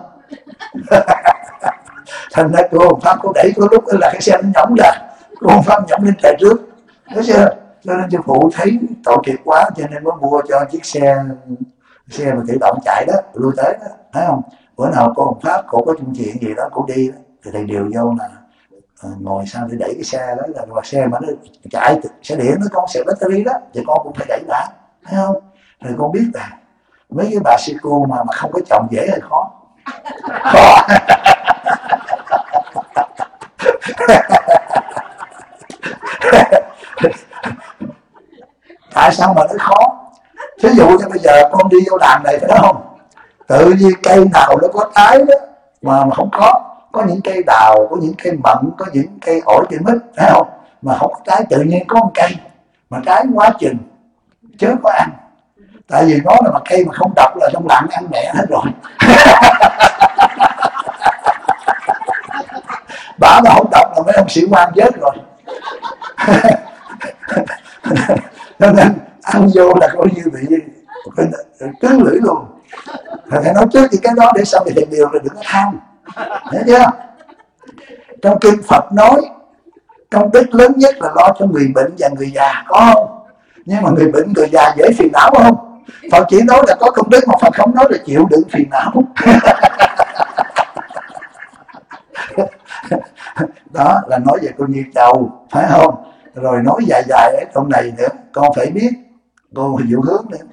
Thành ra cô Hồng Pháp cô đẩy cô lúc đó là cái xe nó nhõng ra, cô Hồng Pháp nhõng lên trời trước, thấy chưa. Cho nên sư phụ thấy tội nghiệp quá, cho nên mới mua cho chiếc xe mà tự động chạy đó, lui tới đó, thấy không. Bữa nào cô Hồng Pháp cổ có chuyện gì đó cổ đi đó, thì thầy điều vô là ngồi sau để đẩy cái xe đó, là xe mà nó chạy, xe điện nó con xe battery đó, thì con cũng phải đẩy bả, thấy không. Rồi con biết là mấy cái bà sư cô mà không có chồng dễ hay khó. Tại sao mà nó khó? Ví dụ như bây giờ con đi vô làng này phải không, tự nhiên cây nào nó có trái đó mà không có những cây đào, có những cây mận, có những cây ổi, cây mít, thấy không, mà không có trái, tự nhiên có một cây mà trái quá chừng chớ có ăn, tại vì nó là mà cây mà không độc là trong làng ăn mẹ hết rồi. Bả mà không độc là mấy ông sĩ quan chết rồi. Cho nên ăn vô là coi như bị cứng lưỡi luôn. Thầy nói trước thì cái đó để sau này thầy điều là đừng có tham, thấy chưa. Trong kinh Phật nói công đức lớn nhất là lo cho người bệnh và người già, có không? Nhưng mà người bệnh người già dễ phiền não không? Phật chỉ nói là có công đức, mà Phật không nói là chịu đựng phiền não. Đó là nói về cô Như Châu, phải không? Rồi nói dài ở trong này nữa, con phải biết cô Diệu Hướng nữa.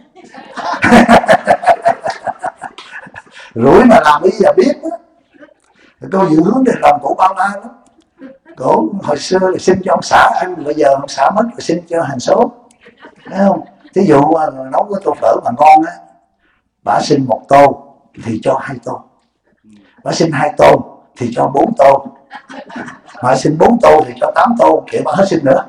Rủi mà làm bây giờ biết đó. Cô Diệu Hướng thì lòng cổ bao la lắm. Cổ hồi xưa là xin cho ông xã ăn, bây giờ ông xã mất rồi xin cho hàng số, thấy không? Ví dụ nấu cái tô phở mà ngon á, bả xin 1 tô thì cho 2 tô, bả xin 2 tô thì cho 4 tô, mà xin 4 tô thì cho 8 tô, kiểu bả hết xin nữa.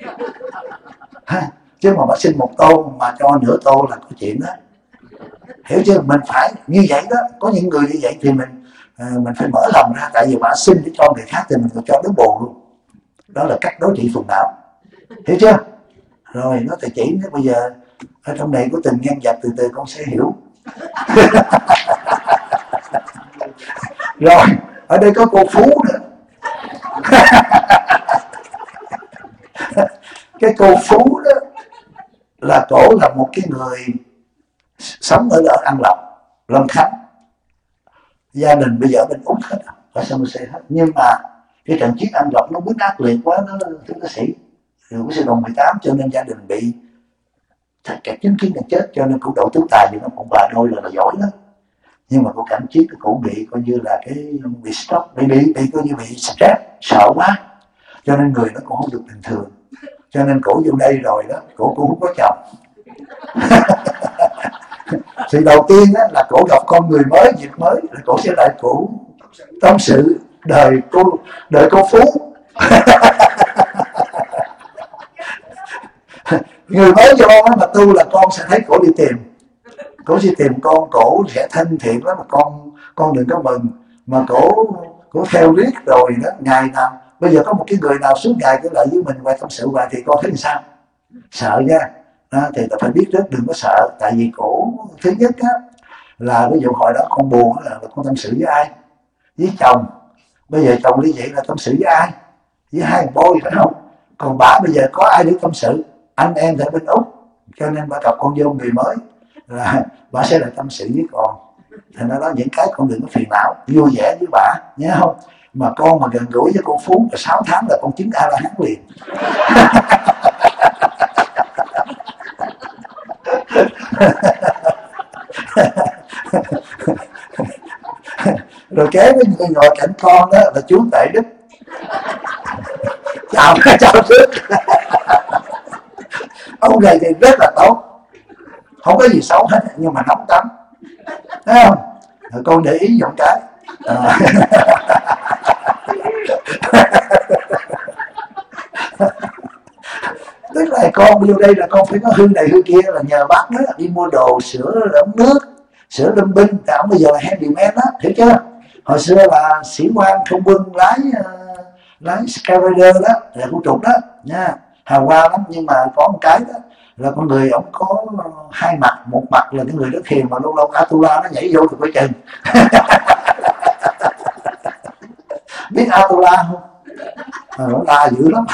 Chứ mà bả xin 1 tô mà cho nửa tô là có chuyện đó, hiểu chưa. Mình phải như vậy đó, có những người như vậy thì mình phải mở lòng ra, tại vì bả xin để cho người khác thì mình phải cho đứa bồ luôn. Đó là cách đối trị phiền não, hiểu chưa. Rồi nó thầy chỉ nó bây giờ ở trong này có tình ngang dọc, từ từ con sẽ hiểu. Rồi ở đây có cô Phú nữa. Cái cô Phú đó là cổ là một cái người sống ở An Lộc, Long Khánh, gia đình bây giờ bên Úc hết, ở San Jose hết. Nhưng mà cái trận chiến An Lộc nó bước ác liệt quá, nó thưa bác sĩ, rồi cái sư đoàn 18, cho nên gia đình bị kẹt chứng kiến là chết, cho nên cũng đậu tú tài, vì nó cũng bà đôi là giỏi đó. Nhưng mà cô cảm chiến cổ bị coi như là cái bị stroke, bị coi như bị stress, sợ quá, cho nên người nó cũng không được bình thường, cho nên cổ vô đây rồi đó, cổ cũng không có chồng. Thì đầu tiên đó, là cổ gặp con người mới, việc mới, là cổ sẽ lại cổ tâm sự đời cô Phú. Người mới vô mà tu là con sẽ thấy cổ đi tìm, cổ sẽ tìm con, cổ sẽ thân thiện lắm, mà con đừng có mừng, mà cổ theo riết rồi đó. Ngày nào bây giờ có một cái người nào suốt ngày cứ lại với mình và tâm sự hoài thì con thấy sao? Sợ nha. Đó, thì ta phải biết rất đừng có sợ, tại vì cổ thứ nhất á, là ví dụ hồi đó con buồn là con tâm sự với ai? Với chồng. Bây giờ chồng ly dị là tâm sự với ai? Với hai thằng bôi, phải không? Còn bà bây giờ có ai để tâm sự? Anh em ở bên Úc, cho nên bà gặp con dâu người mới là bà sẽ là tâm sự với con. Thành ra đó những cái con đừng có phiền não, vui vẻ với bà nhớ không? Mà con mà gần gũi với con Phú là 6 tháng là con chứng A-la-hán liền. Rồi kế với người ngồi cạnh con đó là chú Tệ Đức. Chào trước. Ông này thì rất là tốt, không có gì xấu hết, nhưng mà nóng tánh, thấy không? Rồi con để ý giọng cái tức là con vô đây là con phải có hư này hư kia, là nhờ bác đó đi mua đồ, sữa ấm nước, sữa lâm binh. Ông bây giờ là handyman đó, hiểu chưa? Hồi xưa là sĩ quan không quân lái Skyrider đó, là khu trục đó nha, hào hoa lắm. Nhưng mà có một cái đó là con người ông có hai mặt, một mặt là cái người rất hiền, mà lâu lâu Atula nó nhảy vô thì coi chừng. Biết Atula không? Nó la dữ lắm.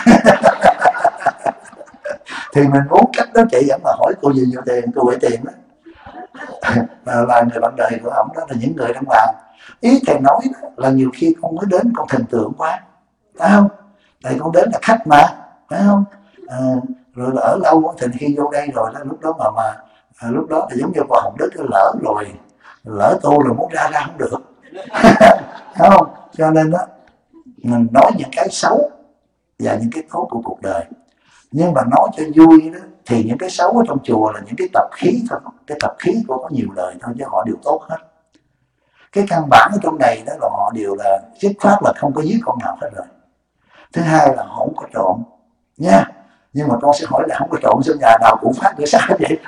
Thì mình muốn cách đó chị vẫn là hỏi cô gì nhiều tiền, cô gửi tiền đó. Là người bạn đời của ông đó, là những người đang làm. Ý thầy nói đó là nhiều khi con mới đến con thần tượng quá, phải không? Tại con đến là khách mà, phải không? Rồi là ở lâu thì khi vô đây rồi đó, lúc đó mà lúc đó thì giống như bà Hồng Đức lỡ rồi, lỡ tô rồi muốn ra không được. Phải không? Cho nên đó mình nói những cái xấu và những cái tốt của cuộc đời, nhưng mà nói cho vui đó thì những cái xấu ở trong chùa là những cái tập khí thôi. Cái tập khí của có nhiều lời thôi, chứ họ đều tốt hết. Cái căn bản ở trong này đó là họ đều là dứt khoát là không có giết con nào hết rồi. Thứ hai là họ không có trộm nha. Nhưng mà con sẽ hỏi là không có trộm, sao nhà nào cũng phát được sao vậy?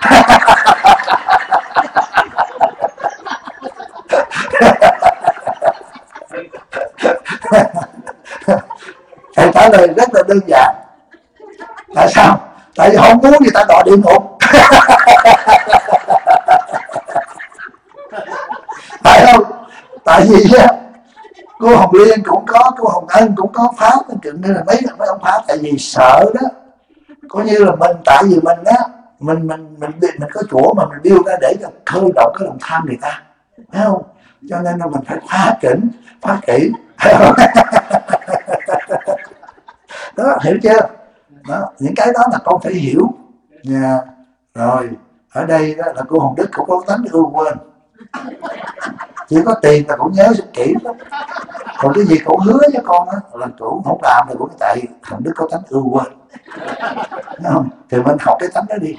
Thầy trả lời rất là đơn giản. Tại sao? Tại vì không muốn người ta đọa địa ngục. Phải không? Tại vì cô Hồng Liên cũng có, cô Hồng Ân cũng có phá, nên là mấy ông phá. Tại vì sợ đó, coi như là mình, tại vì mình á, mình có chỗ mà mình build ra để cho khơi động cái lòng tham người ta, thấy không? Cho nên là mình phải phá chỉnh, phá kỹ. Đó, hiểu chưa? Đó, những cái đó là con phải hiểu nha. Rồi ở đây đó là cô Hồng Đức cũng có tánh ưu quên, chỉ có tiền là cũng nhớ rất kỹ lắm. Còn cái gì cậu hứa với con á là cậu không làm thì cũng tại Hồng Đức có tánh ưu quên, không? Thì mình học cái tánh đó đi.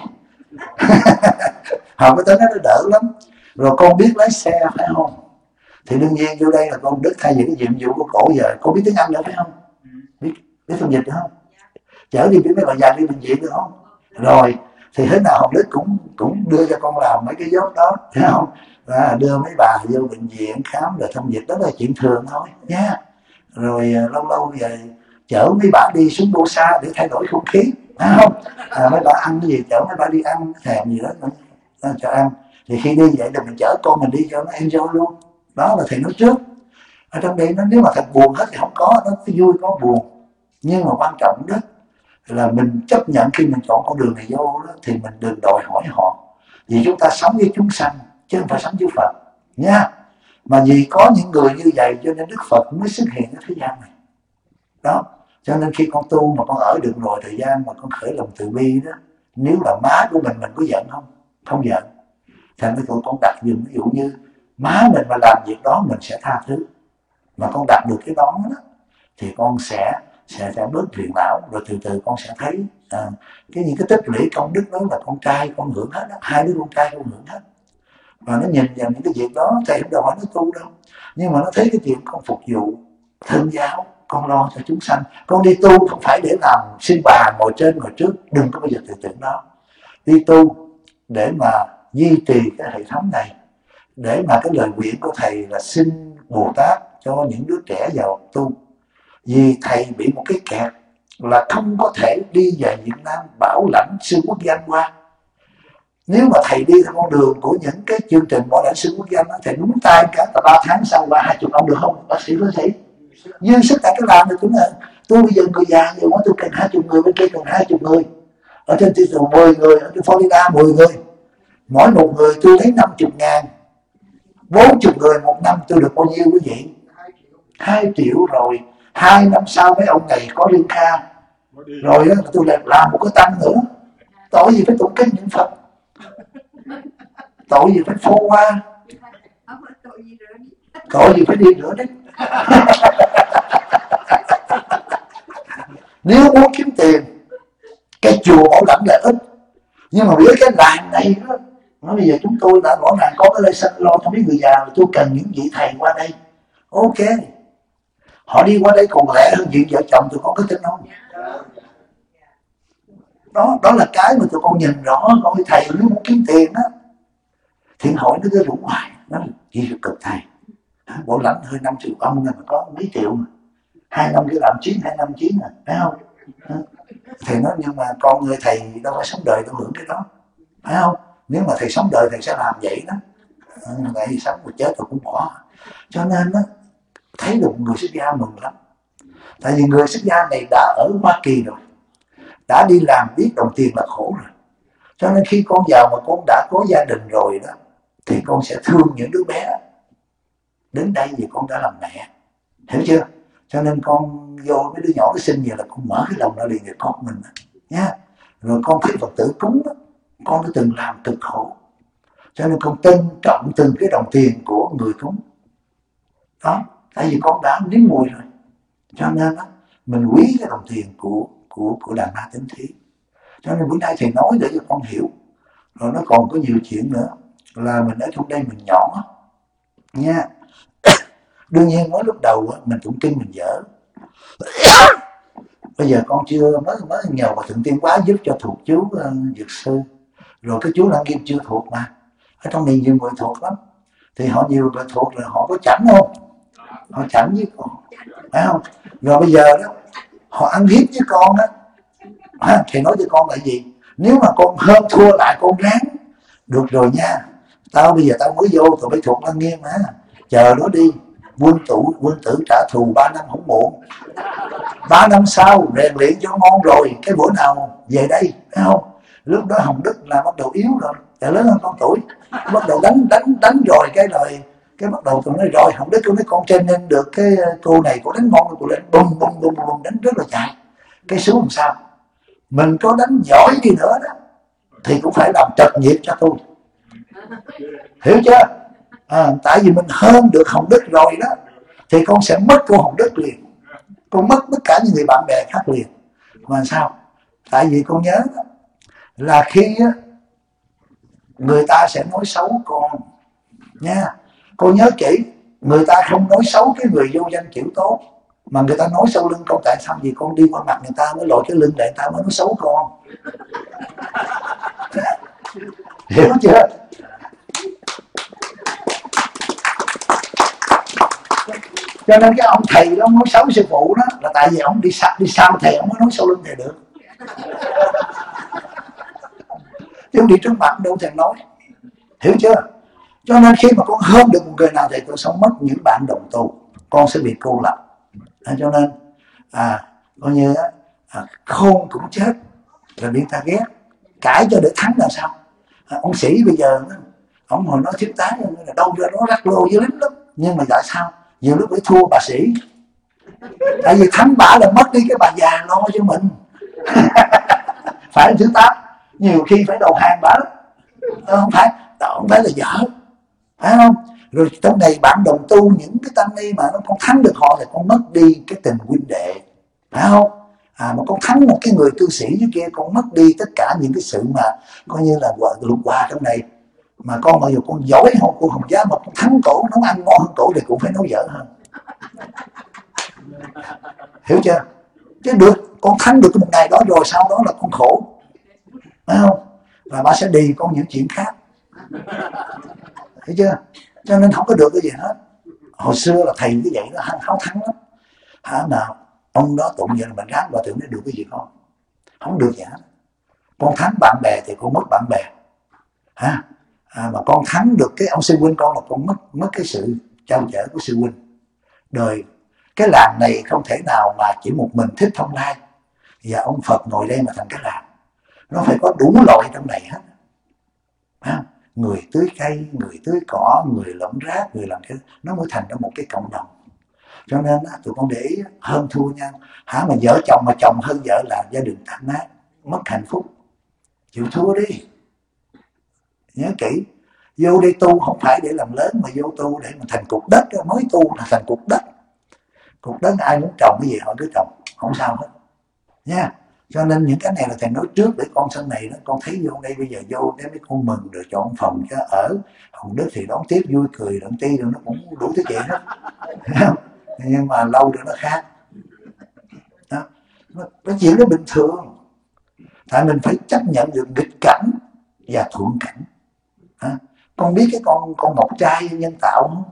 Học cái tánh đó nó đỡ lắm. Rồi con biết lái xe phải không? Thì đương nhiên vô đây là con Đức thay vì cái nhiệm vụ của cổ giờ, con biết tiếng Anh nữa phải không? Biết phân dịch được không? Chở đi biết mấy bà già đi bệnh viện được không? Rồi thì thế nào Hồng Đức cũng đưa cho con làm mấy cái job đó, thấy không? Đưa mấy bà vô bệnh viện khám rồi thông dịch, đó là chuyện thường thôi nha. Rồi lâu lâu về chở mấy bà đi xuống đô xa để thay đổi không khí, thấy không? Mấy bà ăn cái gì chở mấy bà đi ăn thèm gì đó cho ăn. Thì khi đi vậy thì mình chở con mình đi cho nó enjoy luôn. Đó là thầy nói trước. Ở trong đây nó nếu mà thật buồn hết thì không có, nó có vui có buồn. Nhưng mà quan trọng đó là mình chấp nhận khi mình chọn con đường này vô đó, thì mình đừng đòi hỏi họ. Vì chúng ta sống với chúng sanh chứ không phải sống với Phật nha. Mà vì có những người như vậy cho nên Đức Phật mới xuất hiện ở thế gian này. Đó, cho nên khi con tu mà con ở được rồi thời gian mà con khởi lòng từ bi đó, nếu là má của mình có giận không? Không giận. Thành ra con đặt dùm, ví dụ như má mình mà làm việc đó mình sẽ tha thứ. Mà con đạt được cái đó thì con sẽ bớt phiền não, rồi từ từ con sẽ thấy những cái tích lũy công đức đó là con trai con hưởng hết đó. Hai đứa con trai con hưởng hết. Và nó nhìn vào những cái việc đó, thầy không đòi hỏi nó tu đâu, nhưng mà nó thấy cái chuyện con phục vụ thân giáo, con lo cho chúng sanh. Con đi tu không phải để làm xin bà ngồi trên ngồi trước, đừng có bao giờ tự tưởng đó. Đi tu để mà duy trì cái hệ thống này, để mà cái lời nguyện của thầy là xin Bồ Tát cho những đứa trẻ vào tu. Vì thầy bị một cái kẹt là không có thể đi về Việt Nam bảo lãnh sư quốc danh qua. Nếu mà thầy đi theo con đường của những cái chương trình bảo lãnh sư quốc dân đó, thầy đúng tay cả 3 tháng sau qua 20 ông được không? Bác sĩ có thể dư sức tại cái làm này cũng là tôi bây giờ người già nhiều quá, tôi cần 20 người, bên kia cần 20 người, ở trên thị trường 10 người, ở trên Florida 10 người, mỗi một người tôi lấy 50.000, 40 người một năm tôi được bao nhiêu quý vị? 2 triệu rồi. 2 năm sau mấy ông này có lương kha rồi đó, tôi lại làm một cái tăng nữa. Tội gì phải tụng kinh niệm Phật, tội gì phải phô qua, tội gì phải đi rửa đấy. Nếu muốn kiếm tiền, cái chùa Bảo Lãnh là ít, nhưng mà với cái làng này đó, nói bây giờ chúng tôi đã rõ ràng có cái lây sanh lo cho mấy người già, tôi cần những vị thầy qua đây. Ok, họ đi qua đây còn lẻ hơn chuyện vợ chồng tụi con có tin không? Đó là cái mà tụi con nhìn rõ. Con thầy nếu muốn kiếm tiền á, Thiện Hội nó cứ rủ hoài, nó gì cực thầy, Bảo Lãnh hơi 5 triệu ông mà có mấy triệu mà 2 năm cái làm 2 năm 9 à, phải không? Thầy nói nhưng mà con người thầy đâu phải sống đời đâu hưởng cái đó, phải không? Nếu mà thầy sống đời thầy sẽ làm vậy đó. Thầy sống rồi chết rồi cũng bỏ. Cho nên đó, thấy được người xuất gia mừng lắm. Tại vì người xuất gia này đã ở Hoa Kỳ rồi, đã đi làm biết đồng tiền là khổ rồi. Cho nên khi con vào mà con đã có gia đình rồi đó, thì con sẽ thương những đứa bé đến đây vì con đã làm mẹ, hiểu chưa? Cho nên con vô mấy đứa nhỏ nó sinh về là con mở cái lòng ra liền về con mình nha. Rồi con thấy Phật tử cúng đó, con đã từng làm cực khổ, cho nên con trân trọng từng cái đồng tiền của người cúng đó. Tại vì con đã nếm mùi rồi, cho nên đó, mình quý cái đồng tiền của Đàn Na Tín Thí. Cho nên bữa nay thầy nói để cho con hiểu. Rồi nó còn có nhiều chuyện nữa, là mình ở trong đây mình nhỏ nha. Đương nhiên mới lúc đầu mình tụng kinh mình dở. Bây giờ con chưa mới nhờ vào Thượng Tiên Quá giúp cho thuộc chú Dược Sư, rồi cái chú Lăng Nghiêm chưa thuộc mà. Ở trong này nhiều người thuộc lắm, thì họ nhiều người thuộc rồi họ có chảnh không? Họ chảnh với con, phải không? Rồi bây giờ đó họ ăn hiếp với con đó, thầy nói cho con là gì? Nếu mà con hơn thua lại con ráng được rồi nha, tao bây giờ tao mới vô tụi bay thuộc Lăng Nghiêm á, chờ đó đi, quân tử trả thù 3 năm không muộn. 3 năm sau rèn luyện cho ngon rồi, cái bữa nào về đây, phải không? Lúc đó Hồng Đức là bắt đầu yếu rồi, trẻ lớn hơn con tuổi, bắt đầu đánh rồi cái bắt đầu tụi nói rồi Hồng Đức tôi nói con trên nên được cái cô này cô đánh ngon, cô lên bùm đánh rất là chạy. Cái xuống làm sao? Mình có đánh giỏi đi nữa đó thì cũng phải làm trật nhịp cho tôi, hiểu chưa? Tại vì mình hơn được Hồng Đức rồi đó, thì con sẽ mất cô Hồng Đức liền, con mất tất cả những người bạn bè khác liền. Mà sao? Tại vì con nhớ đó, là khi á, người ta sẽ nói xấu con nha, con nhớ kỹ, người ta không nói xấu cái người vô danh kiểu tốt, mà người ta nói sau lưng con. Tại sao? Vì con đi qua mặt người ta mới lội cái lưng để người ta mới nói xấu con. Hiểu chưa? Cho nên cái ông thầy đó nói xấu sư phụ đó là tại vì ông đi sau thầy, ông mới nói sau lưng thầy được. Chứ không đi trước mặt đâu thầy nói, hiểu chưa? Cho nên khi mà con hơn được một người nào thì con sống mất những bạn đồng tu, con sẽ bị cô lập. Cho nên coi như khôn cũng chết rồi bị ta ghét, cãi cho để thắng là sao? Ông Sĩ bây giờ ông hồi nói thiếu tá là đâu ra đó rắc lô với lính lắm, nhưng mà tại sao nhiều lúc phải thua bà Sĩ? Tại vì thắng bả là mất đi cái bà già lo cho mình. Phải thiếu tá nhiều khi phải đầu hàng bả, không phải là dở, phải không? Rồi trong này bạn đồng tu những cái tăng ni mà nó con thắng được họ thì con mất đi cái tình huynh đệ, phải không? Mà con thắng một cái người cư sĩ dưới kia, con mất đi tất cả những cái sự mà coi như là lục hòa trong này. Mà con mặc dù con giỏi hơn cô Hồng Giá mà con thắng cổ nấu ăn ngon hơn cổ thì cũng phải nấu dở hơn, hiểu chưa? Chứ được con thắng được cái một ngày đó rồi sau đó là con khổ, phải không? Và bà sẽ đi con những chuyện khác, hiểu chưa? Cho nên không có được cái gì hết. Hồi xưa là thầy cái vậy đó, háo thắng lắm. Nào ông đó tụng vậy là mình ráng vào tưởng để được cái gì không được gì hết. Con thắng bạn bè thì con mất bạn bè, mà con thắng được cái ông sư huynh con là con mất cái sự trao chở của sư huynh. Rồi cái làng này không thể nào mà chỉ một mình Thích Thông Lai và ông Phật ngồi đây mà thành cái làng, nó phải có đủ loại trong này hết. Người tưới cây, người tưới cỏ, người lượm rác, người làm cái, nó mới thành ra một cái cộng đồng. Cho nên tụi con để ý hơn thua nhau. Mà vợ chồng mà chồng hơn vợ là gia đình tan nát, mất hạnh phúc. Chịu thua đi. Nhớ kỹ, vô đây tu không phải để làm lớn, mà vô tu để mà thành cục đất. Mới tu là thành cục đất. Cục đất ai muốn trồng cái gì họ cứ trồng, không sao hết nha. Cho nên những cái này là thầy nói trước để con sau này đó, con thấy vô đây bây giờ vô để mấy con mừng rồi chọn phòng cho ở Hồng Đức thì đón tiếp vui cười động ti rồi nó cũng đủ thứ chuyện hết. Nhưng mà lâu rồi nó khác đó. Nó chuyện đó bình thường, tại mình phải chấp nhận được nghịch cảnh và thuận cảnh. Con biết cái con ngọc trai nhân tạo không?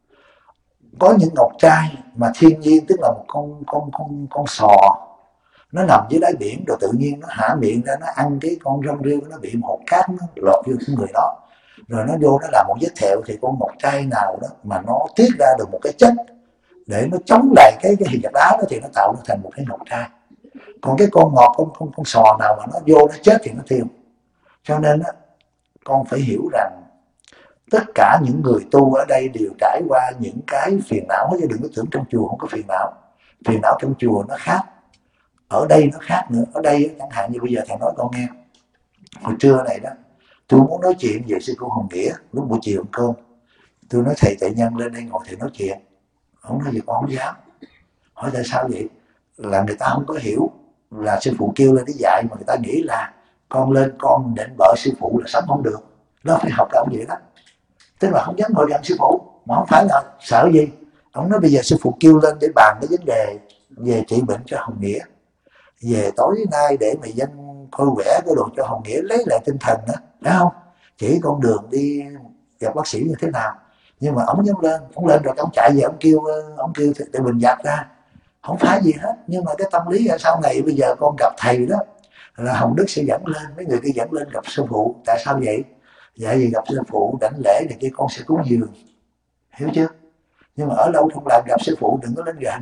Có những ngọc trai mà thiên nhiên, tức là một con sò nó nằm dưới đáy biển, rồi tự nhiên nó há miệng ra nó ăn cái con rong rêu, nó bị một hột cát nó lọt vô cái người đó, rồi nó vô nó làm một vết thẹo. Thì con ngọc trai nào đó mà nó tiết ra được một cái chất để nó chống lại cái hình hạt đá đó thì nó tạo ra thành một cái ngọc trai. Còn cái con ngọt con sò nào mà nó vô nó chết thì nó thiêu. Cho nên con phải hiểu rằng tất cả những người tu ở đây đều trải qua những cái phiền não. Chứ đừng có tưởng trong chùa không có phiền não. Phiền não trong chùa nó khác, ở đây nó khác nữa. Ở đây chẳng hạn như bây giờ thầy nói con nghe, hồi trưa này đó tôi muốn nói chuyện về sư cô Hồng Nghĩa. Lúc buổi chiều ăn cơm tôi nói thầy Tệ Nhân lên đây ngồi thầy nói chuyện. Không nói gì con không dám. Hỏi tại sao vậy? Là người ta không có hiểu là sư phụ kêu lên để dạy, mà người ta nghĩ là con lên con định bợ sư phụ là sống không được. Nó phải học ông vậy đó. Tức là không dám ngồi gần sư phụ, mà không phải là sợ gì. Ông nói bây giờ sư phụ kêu lên để bàn cái vấn đề về trị bệnh cho Hồng Nghĩa, về tối nay để mà dân coi quẻ cái đồ cho Hồng Nghĩa lấy lại tinh thần đó, phải không? Chỉ con đường đi gặp bác sĩ như thế nào. Nhưng mà ông dám lên, ông lên rồi ông chạy về ông kêu Tự Bình dạt ra. Không phải gì hết. Nhưng mà cái tâm lý ở sau này bây giờ con gặp thầy đó là Hồng Đức sẽ dẫn lên, mấy người kia dẫn lên gặp sư phụ. Tại sao vậy? Vậy vì gặp sư phụ đảnh lễ thì kia con sẽ cúng dường, hiểu chưa? Nhưng mà ở lâu không làm gặp sư phụ đừng có lên gần.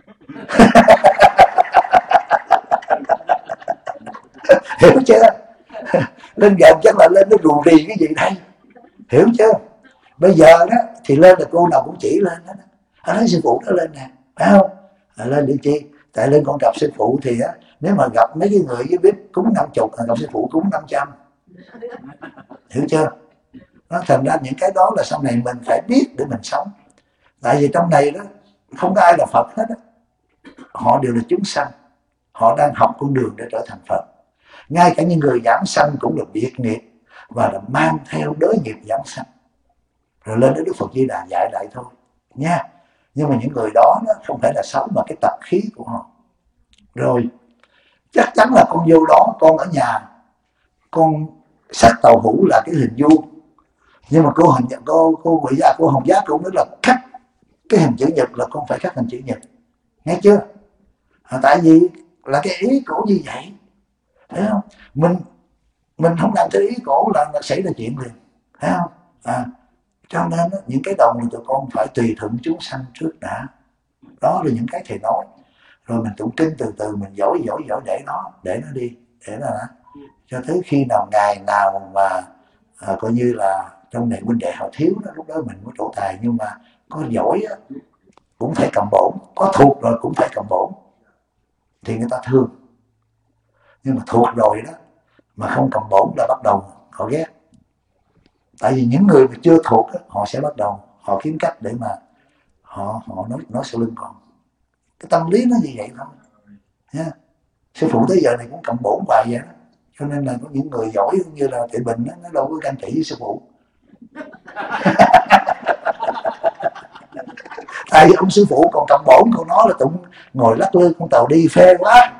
Hiểu chưa? Lên gần chắc là lên nó rù rì cái gì đây, hiểu chưa? Bây giờ đó thì lên là cô nào cũng chỉ lên đó. Nói sư phụ nó lên nè, phải không? Lên để chi? Tại lên con gặp sư phụ thì nếu mà gặp mấy cái người với bếp cúng 50, gặp sư phụ cúng 500, hiểu chưa? Nó thành ra những cái đó là sau này mình phải biết để mình sống. Tại vì trong này đó không có ai là Phật hết đó. Họ đều là chúng sanh, họ đang học con đường để trở thành Phật. Ngay cả những người giảng sanh cũng là biệt nghiệp và là mang theo đới nghiệp giảng sanh, rồi lên đến Đức Phật Di Đà dạy lại thôi nha. Nhưng mà những người đó không phải là sống mà cái tập khí của họ. Rồi chắc chắn là con vô đó, con ở nhà con sắc tàu hũ là cái hình vuông, nhưng mà cô Huệ Gia, cô Hồng Giác cũng nói là khắc cái hình chữ nhật là con phải khắc hình chữ nhật, nghe chưa? Tại vì là cái ý cổ như vậy, thấy không? Mình không làm theo ý cổ là xảy ra chuyện liền, thấy không? Cho nên những cái đồng này tụi con phải tùy thuận chúng sanh trước đã. Đó là những cái thầy nói. Rồi mình tụng kinh từ từ, mình dõi để nó đi, để nó cho tới khi nào ngày nào mà coi như là trong này huynh đệ họ thiếu đó, lúc đó mình có trổ tài. Nhưng mà có giỏi cũng phải cầm bổn, có thuộc rồi cũng phải cầm bổn thì người ta thương. Nhưng mà thuộc rồi đó mà không cầm bổn là bắt đầu họ ghét. Tại vì những người mà chưa thuộc đó, họ sẽ bắt đầu họ kiếm cách để mà họ nói sau lưng con. Cái tâm lý nó như vậy thôi nha. Sư phụ tới giờ này cũng cầm bổn bài vậy đó. Cho nên là có những người giỏi như là Thị Bình đó, nó đâu có can trị với sư phụ. Tại vì ông sư phụ còn cầm bổn, còn nó là tụng ngồi lắc lư con tàu đi phê quá.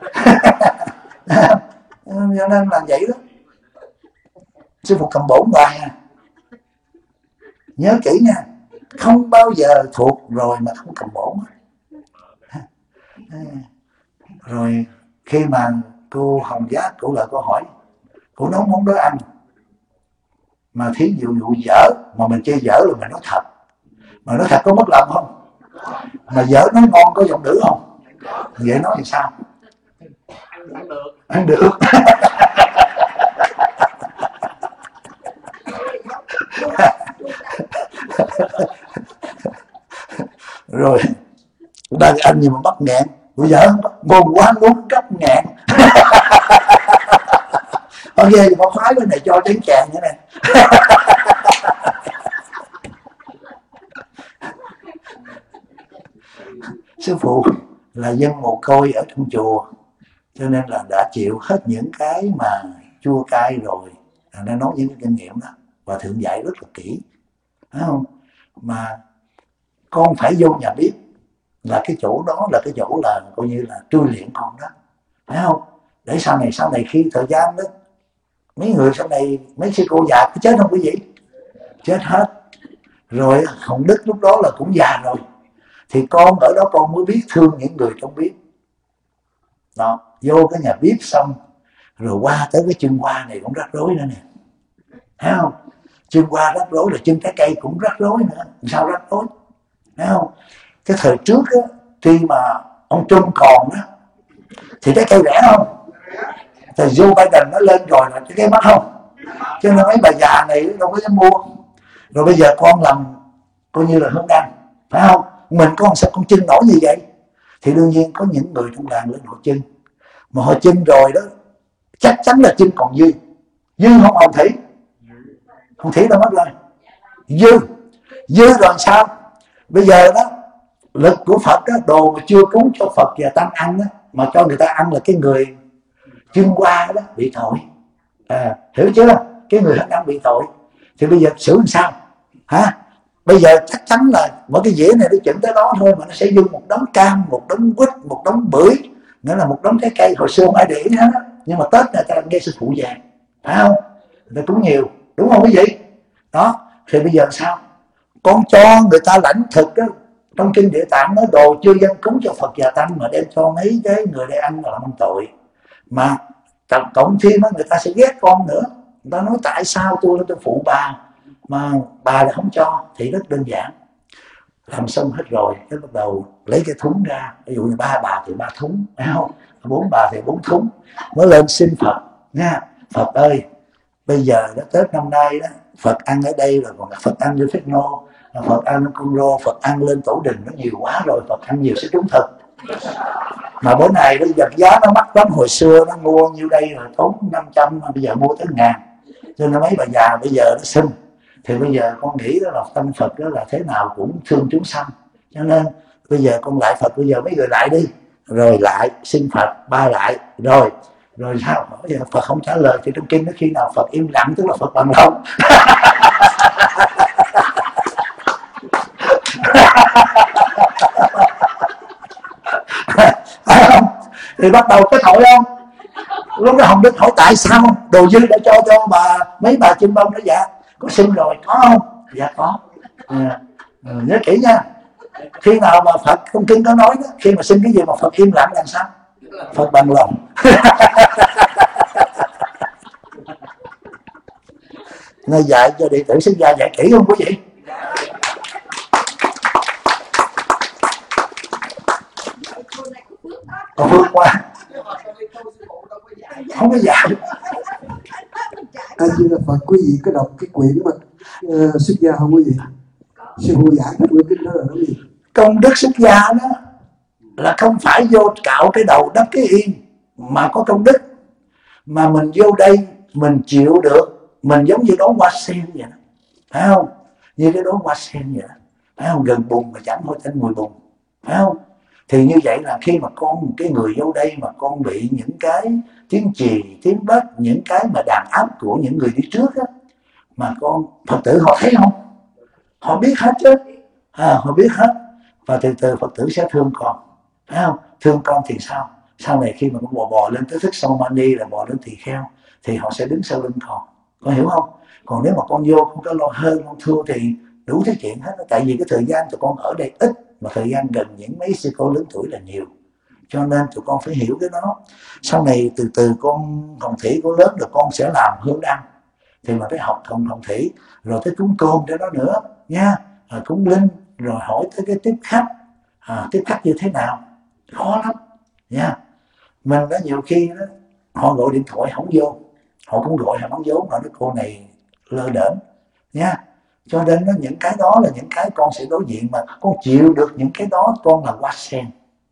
Cho nên là vậy đó. Sư phụ cầm bổn bài nhớ kỹ nha, không bao giờ thuộc rồi mà không cầm bổn. Rồi khi mà cô Hồng Giác, cô là cô hỏi, cô nấu món đó ăn, Mà thí dụ dở mà mình chơi dở là mình nói thật, mà nói thật có mất lòng không? Mà dở nói ngon có giọng nữ không? Vậy nói thì sao? Ăn được. Rồi ba cái anh gì mà bắt nghẹn, bây giờ ngon quá muốn cắt nghẹn. Ok, có khoái bên này cho tiếng chàng nữa nè. Sư phụ là dân mồ côi ở trong chùa, cho nên là đã chịu hết những cái mà chua cay rồi, nên nói những cái kinh nghiệm đó và thượng dạy rất là kỹ, phải không? Mà con phải vô nhà bếp là cái chỗ đó là cái chỗ là coi như là trui luyện con đó, phải không? Để sau này khi thời gian đó, mấy người sau này mấy sư cô già có chết không quý vị? Chết hết rồi. Hồng Đức lúc đó là cũng già rồi, thì con ở đó con mới biết thương những người trong bếp đó. Vô cái nhà bếp xong rồi qua tới cái chân hoa này cũng rắc rối nữa nè, thấy không? Chân hoa rắc rối là chân trái cây cũng rắc rối nữa. Sao rắc rối, thấy không? Cái thời trước á, khi mà ông Trung còn á thì trái cây rẻ không? Thì Joe Biden nó lên rồi là cái mắc không? Cho nên mấy bà già này đâu có dám mua. Rồi bây giờ con làm coi như là hướng đăng, phải không? Mình con sao con chân nổi như vậy? Thì đương nhiên có những người trong làng lên họ chân, mà họ chân rồi đó chắc chắn là chân còn dư. Dư không Hồng Thủy? Hồng Thủy đâu mất rồi. Dư rồi sao? Bây giờ đó lực của Phật đó, đồ mà chưa cúng cho Phật và Tăng ăn đó, mà cho người ta ăn là cái người chân qua đó bị tội. Hiểu chưa? Cái người hết ăn bị tội. Thì bây giờ xử làm sao? Hả? Bây giờ chắc chắn là mỗi cái dĩa này nó chỉnh tới đó thôi mà nó sẽ dùng một đống cam, một đống quýt, một đống bưởi, nghĩa là một đống trái cây. Hồi xưa không ai để ý hết đó. Nhưng mà Tết người ta nghe sư phụ vàng, phải không? Người ta cúng nhiều, đúng không quý vị? Đó, thì bây giờ sao? Con cho người ta lãnh thực đó. Trong kinh Địa Tạng nói đồ chưa dân cúng cho Phật và Tăng mà đem cho mấy cái người đây ăn là làm tội. Mà cộng thêm đó, người ta sẽ ghét con nữa. Người ta nói tại sao tôi phụ bà mà bà lại không cho? Thì rất đơn giản. Làm xong hết rồi cái bắt đầu lấy cái thúng ra, ví dụ như 3 bà thì 3 thúng, phải không? 4 bà thì 4 thúng, mới lên xin Phật nha. Phật ơi, bây giờ đó, Tết năm nay đó Phật ăn ở đây rồi, còn Phật ăn lên Phết Nô, Phật ăn lên Con Rô, Phật ăn lên Tổ Đình nó nhiều quá rồi, Phật ăn nhiều sẽ trúng thực. Mà bữa này bây giờ giá nó mắc lắm, hồi xưa nó mua nhiêu đây rồi tốn 500, bây giờ mua tới 1000. Cho nên mấy bà già bây giờ nó xin. Thì bây giờ con nghĩ đó là tâm Phật đó là thế nào cũng thương chúng sanh. Cho nên bây giờ con lại Phật, bây giờ mấy người lại đi. Rồi lại xin Phật, ba lại. Rồi sao? Bây giờ Phật không trả lời thì trong kinh nó khi nào Phật im lặng tức là Phật bằng lòng. Thì bắt đầu cái tội không? Lúc đó Hồng Đức hỏi tại sao đồ dư đã cho bà mấy bà chim bông đó? Dạ có xin rồi, có không? Dạ có. Nhớ kỹ nha. Khi nào mà Phật trong kinh có nói đó, khi mà xin cái gì mà Phật im lặng làm sao? Phật bằng lòng. Nên dạy cho đệ tử xuất gia dạy kỹ không quý vị? Còn vượt qua không có dạy. Anh như là Phật, quý vị có đọc cái quyển mà xuất gia không quý vị? Sư phụ giảng cái quyển kinh đó là cái gì? Công đức xuất gia đó là không phải vô cạo cái đầu đắp cái yên mà có công đức, mà mình vô đây mình chịu được, mình giống như đóa hoa sen vậy đó, phải không? Như cái đóa hoa sen vậy đó, phải không? Gần bùn mà chẳng thôi tên mùi bùn, phải không? Thì như vậy là khi mà con cái người vô đây mà con bị những cái tiếng chì, tiếng bếch, những cái mà đàn áp của những người đi trước á, mà con Phật tử họ thấy không? Họ biết hết chứ, họ biết hết. Và từ từ Phật tử sẽ thương con, phải không? Thương con thì sao? Sau này khi mà con bò lên tới thích Saumani là bò lên tỳ kheo, thì họ sẽ đứng sau lưng con hiểu không? Còn nếu mà con vô không có lo hơn, con thua thì đủ thứ chuyện hết. Tại vì cái thời gian tụi con ở đây ít, mà thời gian gần những mấy sư cô lớn tuổi là nhiều, cho nên tụi con phải hiểu cái đó. Sau này từ từ con Hồng Thủy con lớn rồi con sẽ làm hướng đăng, thì mình phải học thuần thủy, rồi tới cúng cơm cho nó nữa nha, rồi cúng linh, rồi hỏi tới cái tiếp khách, tiếp khách như thế nào, khó lắm nha. Mình đó nhiều khi đó, họ gọi điện thoại không vô, họ cũng gọi họ nói vốn, mà nói cô này lơ đễnh nha. Cho nên đó, những cái đó là những cái con sẽ đối diện, mà con chịu được những cái đó, con là hoa sen,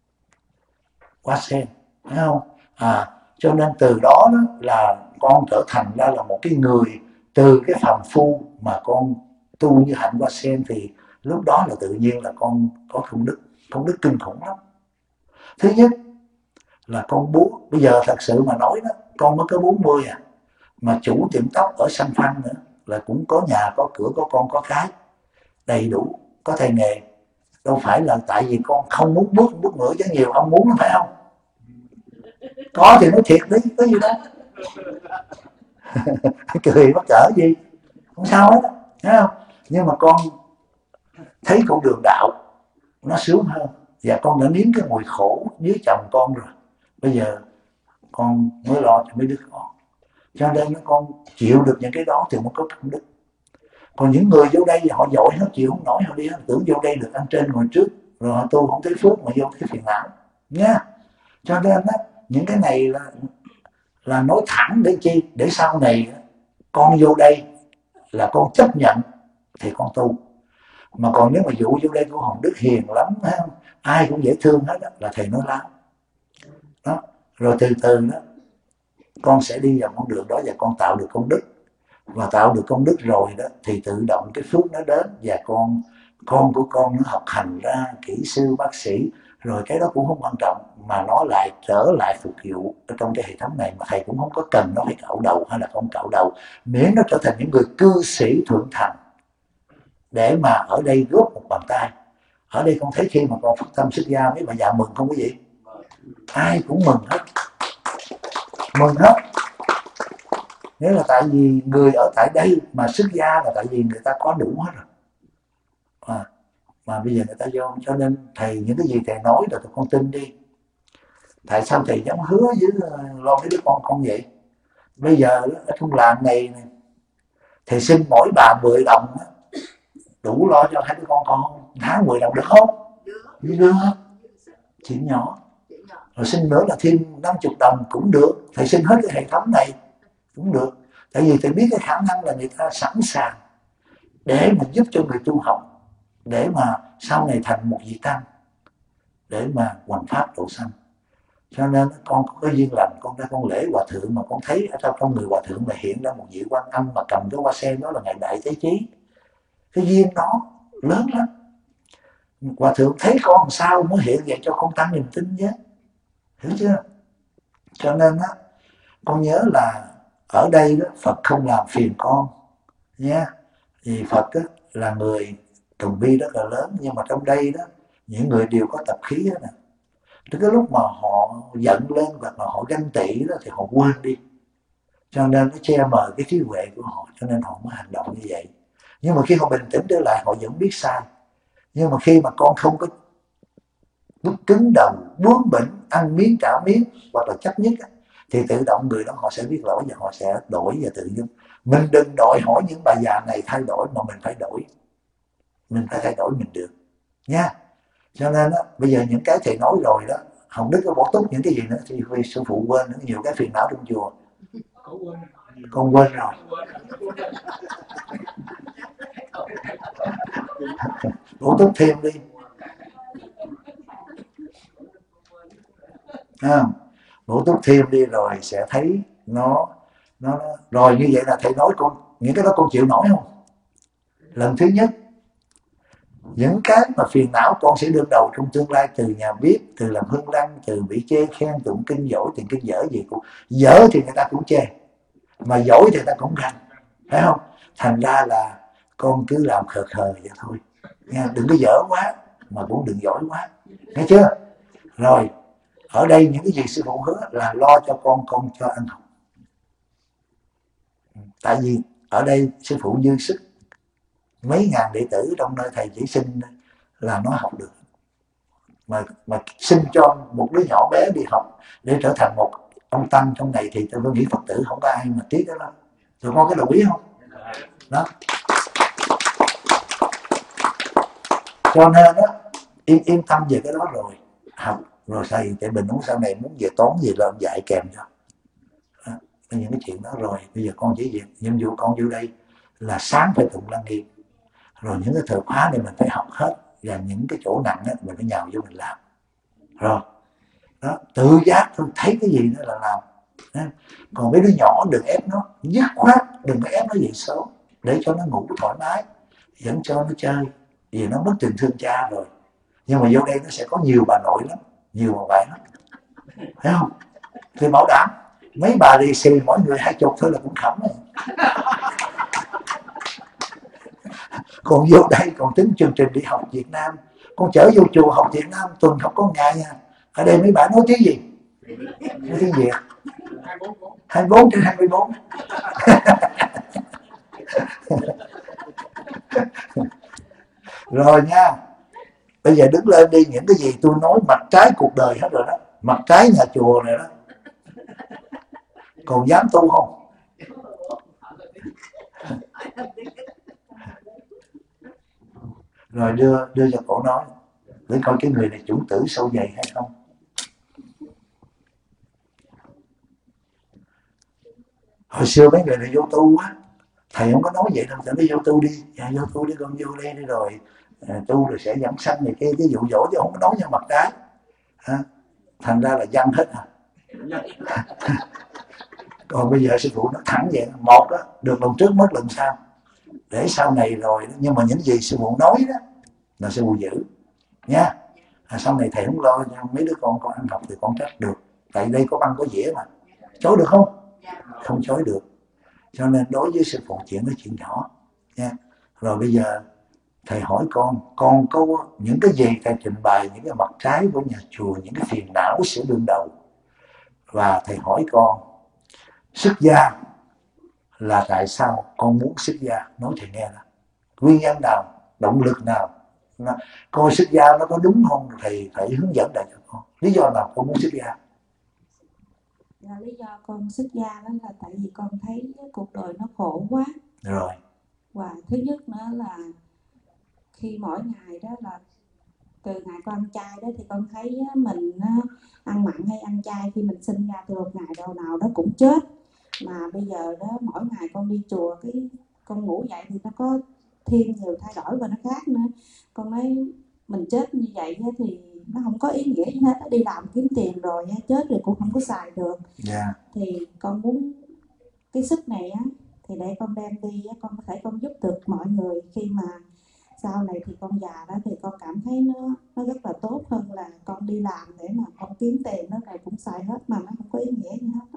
phải không? Cho nên từ đó, đó là con trở thành ra là một cái người, từ cái phàm phu mà con tu như hạnh hoa sen, thì lúc đó là tự nhiên là con có công đức kinh khủng lắm. Thứ nhất là con bố, bây giờ thật sự mà nói đó, con mới có 40 mà chủ tiệm tóc ở San Phăng nữa, là cũng có nhà có cửa, có con có cái đầy đủ, có tay nghề. Đâu phải là tại vì con không muốn bước nữa, chứ nhiều ông muốn, phải không? Có thì nói thiệt đi, có gì đâu. Cười mắc cỡ gì, không sao hết, thấy không? Nhưng mà con thấy con đường đạo nó sướng hơn, và con đã nếm cái mùi khổ dưới chồng con rồi, bây giờ con mới lo cho mấy đứa con. Cho nên con chịu được những cái đó thì mới có công đức. Còn những người vô đây họ giỏi hết, chịu không nổi, họ đi tưởng vô đây được ăn trên ngồi trước, rồi họ tu không thấy phước mà vô thấy phiền não nha. Cho nên đó, những cái này là nói thẳng để chi, để sau này con vô đây là con chấp nhận thì con tu. Mà còn nếu mà dụ vô đây của Hồng Đức hiền lắm, không? Ai cũng dễ thương hết đó, là thầy nói lắm đó. Rồi từ từ đó con sẽ đi vào con đường đó, và con tạo được công đức. Và tạo được công đức rồi đó thì tự động cái phước nó đến, và con của con nó học hành ra kỹ sư bác sĩ, rồi cái đó cũng không quan trọng, mà nó lại trở lại phục vụ ở trong cái hệ thống này, mà thầy cũng không có cần nó phải cạo đầu hay là không cạo đầu, miễn nó trở thành những người cư sĩ thượng thành, để mà ở đây góp một bàn tay. Ở đây con thấy khi mà con phát tâm xuất gia, mấy bà già mừng không quý vị? Ai cũng mừng hết, mừng hết. Nếu là tại vì người ở tại đây mà xuất gia là tại vì người ta có đủ hết rồi, mà bây giờ người ta vô. Cho nên thầy, những cái gì thầy nói là tụi con tin đi. Tại sao thầy dám hứa với lo mấy đứa con vậy? Bây giờ ở trong làng này thầy xin mỗi bà 10 đồng đủ lo cho hai đứa con tháng 10 đồng được không? Được, chuyện nhỏ. Rồi xin nữa là thêm 50 đồng cũng được. Thầy xin hết cái hệ thống này cũng được. Tại vì thầy biết cái khả năng là người ta sẵn sàng để mà giúp cho người tu học, để mà sau này thành một vị tăng, để mà hoằng pháp độ sanh. Cho nên con có duyên lành, con ra con lễ hòa thượng, mà con thấy ở trong người hòa thượng mà hiện ra một vị Quan Âm mà cầm cái hoa sen, đó là ngài Đại Thế Chí. Cái duyên đó lớn lắm. Hòa thượng thấy con làm sao mới hiện vậy cho con tăng niềm tin nhé, hiểu chưa? Cho nên á, con nhớ là ở đây đó, Phật không làm phiền con nha. Vì Phật á, là người từ bi rất là lớn, nhưng mà trong đây đó những người đều có tập khí hết nè. Tới cái lúc mà họ giận lên hoặc là họ ganh tị đó thì họ quên đi, cho nên nó che mờ cái trí huệ của họ, cho nên họ mới hành động như vậy. Nhưng mà khi họ bình tĩnh trở lại, họ vẫn biết sai. Nhưng mà khi mà con không có bức cứng đầu, bướng bỉnh, ăn miếng trả miếng hoặc là chấp nhất, thì tự động người đó họ sẽ biết lỗi và họ sẽ đổi và tự dung. Mình đừng đòi hỏi những bà già này thay đổi, mà mình phải đổi. Mình phải thay đổi mình được nha. Cho nên đó, bây giờ những cái thầy nói rồi đó, Hồng Đức có bổ túc những cái gì nữa thì vì sư phụ quên nữa, nhiều cái phiền não trong chùa. Con quên rồi. Bổ túc thêm đi. Bổ túc thêm đi rồi sẽ thấy nó rồi. Như vậy là thầy nói con những cái đó con chịu nổi không? Lần thứ nhất, những cái mà phiền não con sẽ đương đầu trong tương lai, từ nhà bếp, từ làm hương lăng, từ bị chê khen, tụng kinh giỏi, tiền kinh dở gì cũng dở thì người ta cũng chê, mà giỏi thì người ta cũng ganh, phải không? Thành ra là con cứ làm khờ khờ vậy thôi nha, đừng có dở quá mà cũng đừng giỏi quá, nghe chưa? Rồi ở đây những cái gì sư phụ hứa là lo cho con cho ăn học. Tại vì ở đây sư phụ dư sức, mấy ngàn đệ tử trong nơi thầy chỉ sinh là nó học được, mà sinh cho một đứa nhỏ bé đi học để trở thành một ông tăng trong này thì tôi nghĩ Phật tử không có ai mà tiếc đó lắm. Tụi con có đồng ý không? Đó. Cho nên đó, yên tâm về cái đó rồi. Học rồi thầy tại Bình sau này muốn về toán gì là dạy kèm cho. Đó. Những cái chuyện đó rồi, bây giờ con chỉ việc nhiệm vụ con vô đây là sáng phải tụng lăng nghiêm, rồi những cái thời khóa này mình phải học hết, và những cái chỗ nặng đó, mình phải nhào vô mình làm. Rồi đó, tự giác thôi, thấy cái gì đó là làm. Đó. Còn mấy đứa nhỏ đừng ép nó, dứt khoát đừng có ép nó dậy sớm, để cho nó ngủ thoải mái, dẫn cho nó chơi, vì nó mất tình thương cha rồi. Nhưng mà vô đây nó sẽ có nhiều bà nội lắm, nhiều bà ngoại lắm, thấy không? Thì bảo đảm mấy bà lì xì mỗi người 20 thôi là cũng khẩm rồi. Còn vô đây còn tính chương trình đi học Việt Nam, con chở vô chùa học Việt Nam tuần học có ngày nha. Ở đây mấy bà nói tiếng gì? Nói tiếng Việt 24/24. Rồi nha, bây giờ đứng lên đi, những cái gì tôi nói mặt trái cuộc đời hết rồi đó, mặt trái nhà chùa này đó, còn dám tu không? Rồi đưa cho cổ nói để coi cái người này chủng tử sâu dày hay không. Hồi xưa mấy người này vô tu á, thầy không có nói vậy đâu, thầy nói vô tu đi, vô tu đi con, vô đây đi rồi tu rồi sẽ dẫn sanh này kia, cái dụ dỗ chứ không có nói cho mặt trái. Thành ra là dân hết à. Còn bây giờ sư phụ nó thẳng vậy, một đó được lần trước mất lần sau, để sau này rồi, nhưng mà những gì sư phụ nói đó là sư phụ giữ nha. Sau này thầy không lo nha, mấy đứa con ăn học thì con trách được, tại đây có băng có dĩa mà, chối được không? Không chối được. Cho nên đối với sư phụ chuyện đó chuyện nhỏ nha. Rồi bây giờ thầy hỏi con có những cái gì thầy trình bày, những cái mặt trái của nhà chùa, những cái phiền não sự đương đầu, và thầy hỏi con xuất gia là tại sao con muốn xuất gia, nói thầy nghe là nguyên nhân nào, động lực nào, coi xuất gia nó có đúng không, thầy phải hướng dẫn lại cho con lý do nào con muốn xuất gia. Là lý do con xuất gia đó là tại vì con thấy cuộc đời nó khổ quá rồi, và thứ nhất nữa là khi mỗi ngày đó là từ ngày con ăn chay đó thì con thấy mình ăn mặn hay ăn chay khi mình sinh ra từ một ngày đầu nào đó cũng chết, mà bây giờ đó mỗi ngày con đi chùa cái con ngủ dậy thì nó có thêm nhiều thay đổi và nó khác nữa. Con nói mình chết như vậy thì nó không có ý nghĩa gì hết, đi làm kiếm tiền rồi chết rồi cũng không có xài được. Thì con muốn cái sức này á thì để con đem đi, con có thể con giúp được mọi người khi mà sau này thì con già đó, thì con cảm thấy nó rất là tốt hơn là con đi làm để mà con kiếm tiền nó rồi cũng xài hết mà nó không có ý nghĩa gì hết.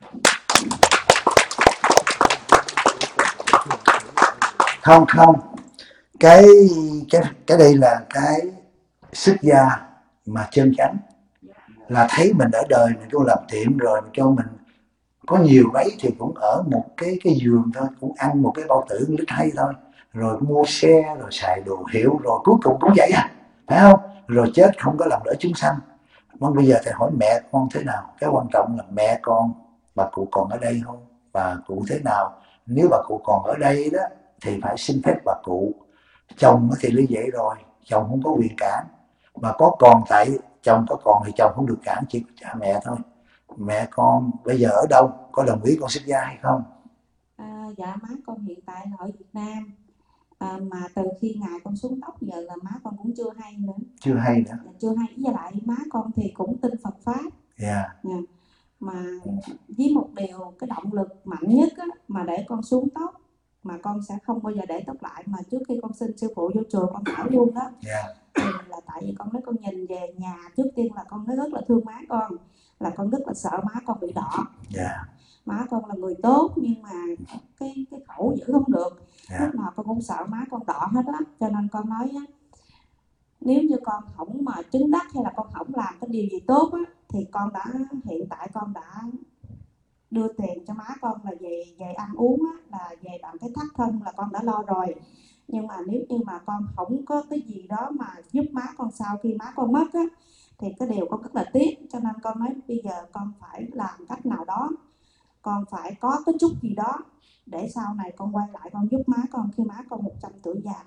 Không, cái đây là cái xuất gia mà chân chánh, là thấy mình ở đời mình cũng làm tiệm rồi, cho mình có nhiều mấy thì cũng ở một cái giường thôi, cũng ăn một cái bao tử lít hay thôi, rồi mua xe rồi xài đồ hiệu, rồi cuối cùng cũng vậy à, phải không? Rồi chết không có làm đỡ chúng sanh. Còn bây giờ thầy hỏi mẹ con thế nào? Cái quan trọng là mẹ con, bà cụ còn ở đây không? Bà cụ thế nào? Nếu bà cụ còn ở đây đó thì phải xin phép bà cụ. Chồng thì như vậy rồi, chồng không có quyền cản, mà có còn tại chồng có còn thì chồng không được cản, chỉ có cha mẹ thôi. Mẹ con bây giờ ở đâu, có đồng ý con xuất gia hay không? Dạ má con hiện tại là ở Việt Nam, mà từ khi ngày con xuống tóc giờ là má con cũng chưa hay nữa. Chưa hay nữa. Chưa hay, với lại má con thì cũng tin Phật pháp. Mà với một điều, cái động lực mạnh nhất á, mà để con xuống tóc mà con sẽ không bao giờ để tóc lại, mà trước khi con xin sư phụ vô chùa con hỏi luôn đó. Thì là tại vì con nói con nhìn về nhà trước tiên là con nói rất là thương má con, là con rất là sợ má con bị đỏ. Má con là người tốt nhưng mà cái khẩu giữ không được, lúc nào con cũng sợ má con đỏ hết á. Cho nên con nói á, nếu như con không mà chứng đắc hay là con không làm cái điều gì tốt á, thì con đã hiện tại con đã đưa tiền cho má con là về ăn uống á, là về bằng cái thắt thân là con đã lo rồi. Nhưng mà nếu như mà con không có cái gì đó mà giúp má con sau khi má con mất á, thì cái điều con rất là tiếc. Cho nên con nói bây giờ con phải làm cách nào đó, con phải có cái chút gì đó để sau này con quay lại con giúp má con khi má con 100 tuổi già.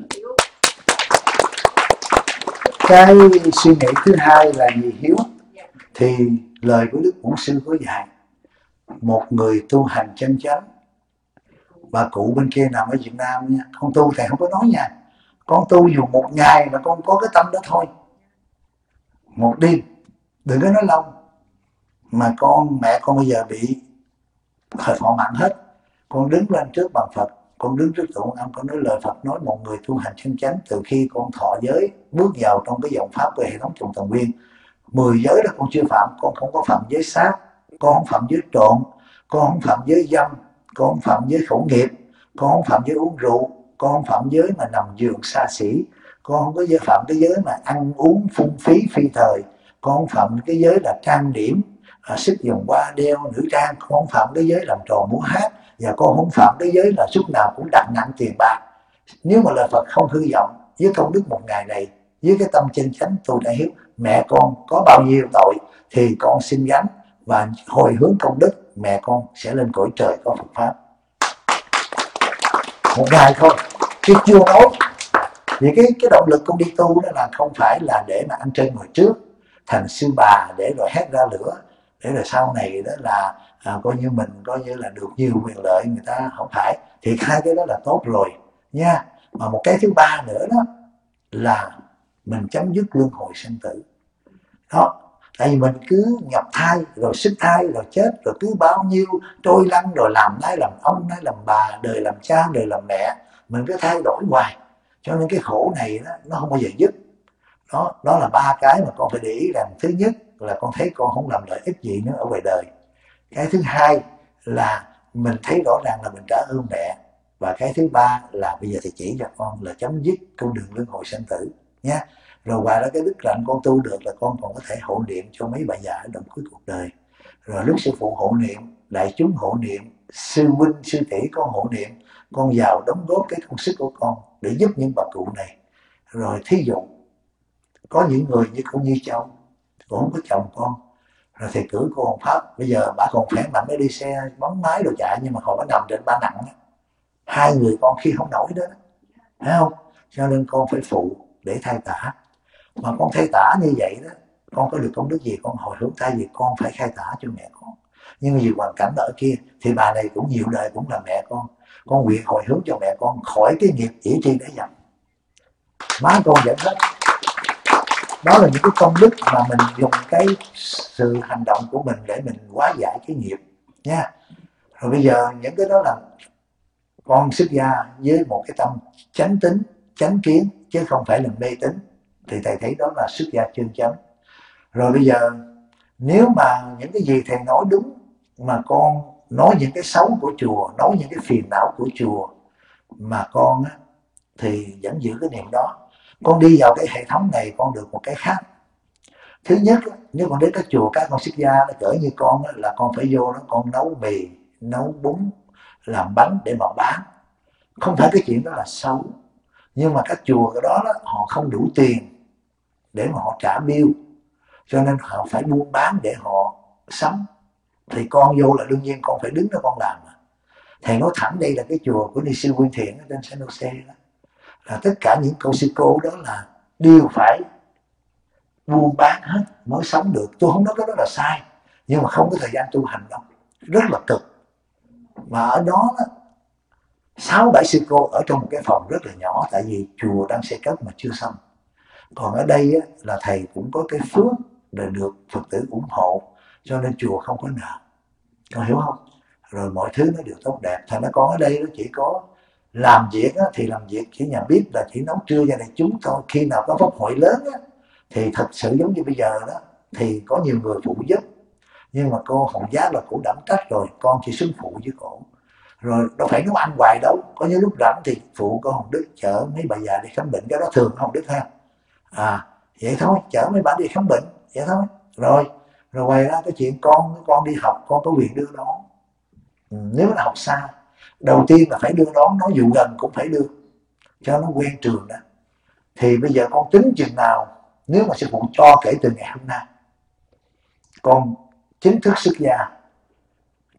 Cái suy nghĩ thứ hai là gì Hiếu? Thì lời của Đức Bổn Sư có dạy một người tu hành chân chánh. Bà cụ bên kia nằm ở Việt Nam nha, con tu thầy không có nói nha, con tu dù một ngày là con có cái tâm đó thôi, một đêm, đừng có nói lâu. Mà mẹ con bây giờ bị thời thọ mạng hết, con đứng lên trước bàn Phật, con đứng trước tụng âm, con nói lời Phật nói một người tu hành chân chánh từ khi con thọ giới bước vào trong cái dòng pháp của hệ thống Trùng Thần Nguyên, 10 giới đó con chưa phạm. Con không có phạm giới sát, con không phạm giới trộn, con không phạm giới dâm, con không phạm giới khẩu nghiệp, con không phạm giới uống rượu, con không phạm giới mà nằm giường xa xỉ, con không có phạm cái giới mà ăn uống phung phí phi thời, con không phạm cái giới là trang điểm, sức dùng hoa đeo nữ trang, con không phạm cái giới làm trò múa hát, và con không phạm cái giới là suốt nào cũng đặt nặng tiền bạc. Nếu mà lời Phật không hư vọng với công đức một ngày này, với cái tâm chân chánh tôi đã hiếu, mẹ con có bao nhiêu tội thì con xin gánh và hồi hướng công đức, mẹ con sẽ lên cõi trời có Phật pháp. Một ngày thôi, chứ chưa nói. Vì cái động lực con đi tu đó là không phải là để mà ăn trên ngồi trước, thành sư bà để rồi hét ra lửa, để rồi sau này đó là coi như mình coi như là được nhiều quyền lợi, người ta không phải. Thì hai cái đó là tốt rồi nha. Mà một cái thứ ba nữa đó là mình chấm dứt luân hồi sinh tử đó. Tại vì mình cứ nhập thai rồi xuất thai rồi chết, rồi cứ bao nhiêu trôi lăn, rồi làm nay làm ông, nay làm bà, đời làm cha, đời làm mẹ, mình cứ thay đổi hoài. Cho nên cái khổ này đó, nó không bao giờ dứt. Đó là ba cái mà con phải để ý rằng, thứ nhất là con thấy con không làm lợi ích gì nữa ở ngoài đời. Cái thứ hai là mình thấy rõ ràng là mình trả ơn mẹ. Và cái thứ ba là bây giờ thì chỉ cho con là chấm dứt con đường luân hồi sinh tử nha. Rồi ngoài đó cái đức lành con tu được là con còn có thể hộ niệm cho mấy bà già ở đoạn cuối cuộc đời. Rồi lúc sư phụ hộ niệm, đại chúng hộ niệm, sư huynh, sư tỷ con hộ niệm, con vào đóng góp cái công sức của con để giúp những bà cụ này. Rồi thí dụ có những người như con Như Châu, cũng không có chồng con, rồi thầy cử cô Hồng Pháp, bây giờ bà còn khỏe mạnh để đi xe bóng máy đồ chạy, nhưng mà họ có nằm trên ba nặng. Hai người con khi không nổi đó, thấy không? Cho nên con phải phụ để thay tả. Mà con thay tả như vậy đó, con có được công đức gì con hồi hướng, thay vì con phải khai tả cho mẹ con. Nhưng vì hoàn cảnh ở kia thì bà này cũng nhiều đời cũng là mẹ con nguyện hồi hướng cho mẹ con khỏi cái nghiệp ỷ tri để dập. Má con dẫn hết. Đó là những cái công đức mà mình dùng cái sự hành động của mình để mình hóa giải cái nghiệp nha. Rồi bây giờ những cái đó là con xuất gia với một cái tâm chánh tín, chánh kiến, chứ không phải là mê tín, thì thầy thấy đó là xuất gia chân chánh. Rồi bây giờ nếu mà những cái gì thầy nói đúng, mà con nói những cái xấu của chùa, nói những cái phiền não của chùa, mà con á, thì vẫn giữ cái niệm đó. Con đi vào cái hệ thống này con được một cái khác. Thứ nhất, nếu con đến các chùa các con xuất gia, nó cỡ như con á, là con phải vô đó con nấu mì, nấu bún, làm bánh để mà bán. Không phải cái chuyện đó là xấu, nhưng mà các chùa cái đó họ không đủ tiền để mà họ trả bill, cho nên họ phải buôn bán để họ sống. Thì con vô là đương nhiên con phải đứng đó con làm. Thầy nói thẳng đây là cái chùa của Ni sư Nguyên Thiện ở trên San Jose đó, là tất cả những cô sư cô đó là đều phải buôn bán hết mới sống được. Tôi không nói cái đó là sai, nhưng mà không có thời gian tu hành đâu, rất là cực. Mà ở đó 6-7 sư cô ở trong một cái phòng rất là nhỏ, tại vì chùa đang xây cất mà chưa xong. Còn ở đây á, là thầy cũng có cái phước để được Phật tử ủng hộ, cho nên chùa không có nợ. Con hiểu không? Rồi mọi thứ nó đều tốt đẹp. Thành ra con ở đây nó chỉ có làm việc á, thì làm việc chỉ nhà bếp là chỉ nấu trưa cho đại chúng thôi. Khi nào có pháp hội lớn á, thì thật sự giống như bây giờ đó thì có nhiều người phụ giúp. Nhưng mà cô Hồng Giác là cổ đảm trách rồi, con chỉ xứng phụ với cổ. Rồi đâu phải nấu ăn hoài đâu, có những lúc rảnh thì phụ cô Hồng Đức chở mấy bà già đi khám bệnh, cái đó thường Hồng Đức ha. Vậy thôi, chở mấy bà đi khám bệnh, vậy thôi. Rồi ngoài ra cái chuyện con đi học, con có quyền đưa đón. Nếu là học xa, đầu tiên là phải đưa đón, nó dù gần cũng phải đưa, cho nó quen trường đó. Thì bây giờ con tính chừng nào, nếu mà sư phụ cho kể từ ngày hôm nay con chính thức xuất gia,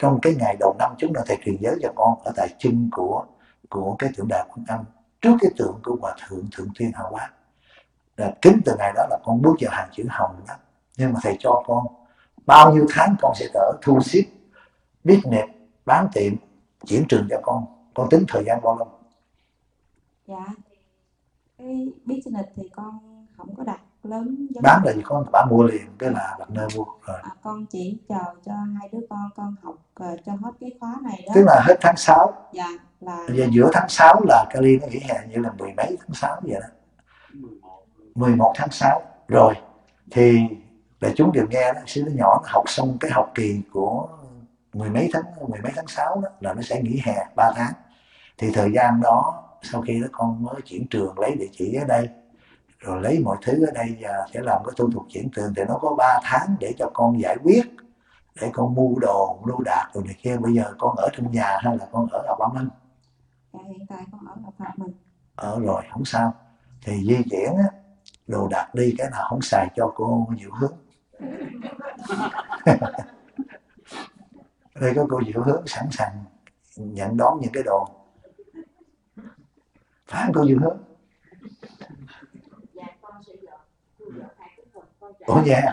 trong cái ngày đầu năm chúng là thầy truyền giới cho con ở tại chân của cái tượng đài Quan Âm, trước cái tượng của Hòa Thượng Thượng Thiên Hào Quán. Kính từ ngày đó là con bước vào hàng chữ hồng đó. Nhưng mà thầy cho con bao nhiêu tháng con sẽ đỡ thu xếp business, bán tiệm, chuyển trường cho con tính thời gian bao lâu? Dạ, cái business thì con không có đặt lớn. Bán là gì con? Bà mua liền cái là đặt nơi mua rồi. Con chỉ chờ cho hai đứa con học cho hết cái khóa này đó. Tức là hết tháng 6. Dạ, là giờ giữa tháng 6 là Cali nó nghỉ hè, như là 10 mấy tháng 6 vậy đó. 11 tháng 6 rồi thì đại chúng đều nghe đó, đứa nhỏ nó học xong cái học kỳ của mười mấy tháng 6 đó là nó sẽ nghỉ hè 3 tháng. Thì thời gian đó sau khi đó con mới chuyển trường, lấy địa chỉ ở đây rồi lấy mọi thứ ở đây và sẽ làm cái thủ tục chuyển trường, thì nó có 3 tháng để cho con giải quyết, để con mua đồ lưu đạt rồi này kia. Bây giờ con ở trong nhà hay là con ở Hòa Minh? Hiện tại con ở Hòa Minh. Ở rồi không sao, thì di chuyển á, đồ đạc đi cái nào không xài cho cô Diệu Hướng. Đây có cô Diệu Hướng sẵn sàng nhận đón những cái đồ. Phải không cô Diệu Hướng? Dạ con sẽ dọn hai cái phần con. Ủa dạ.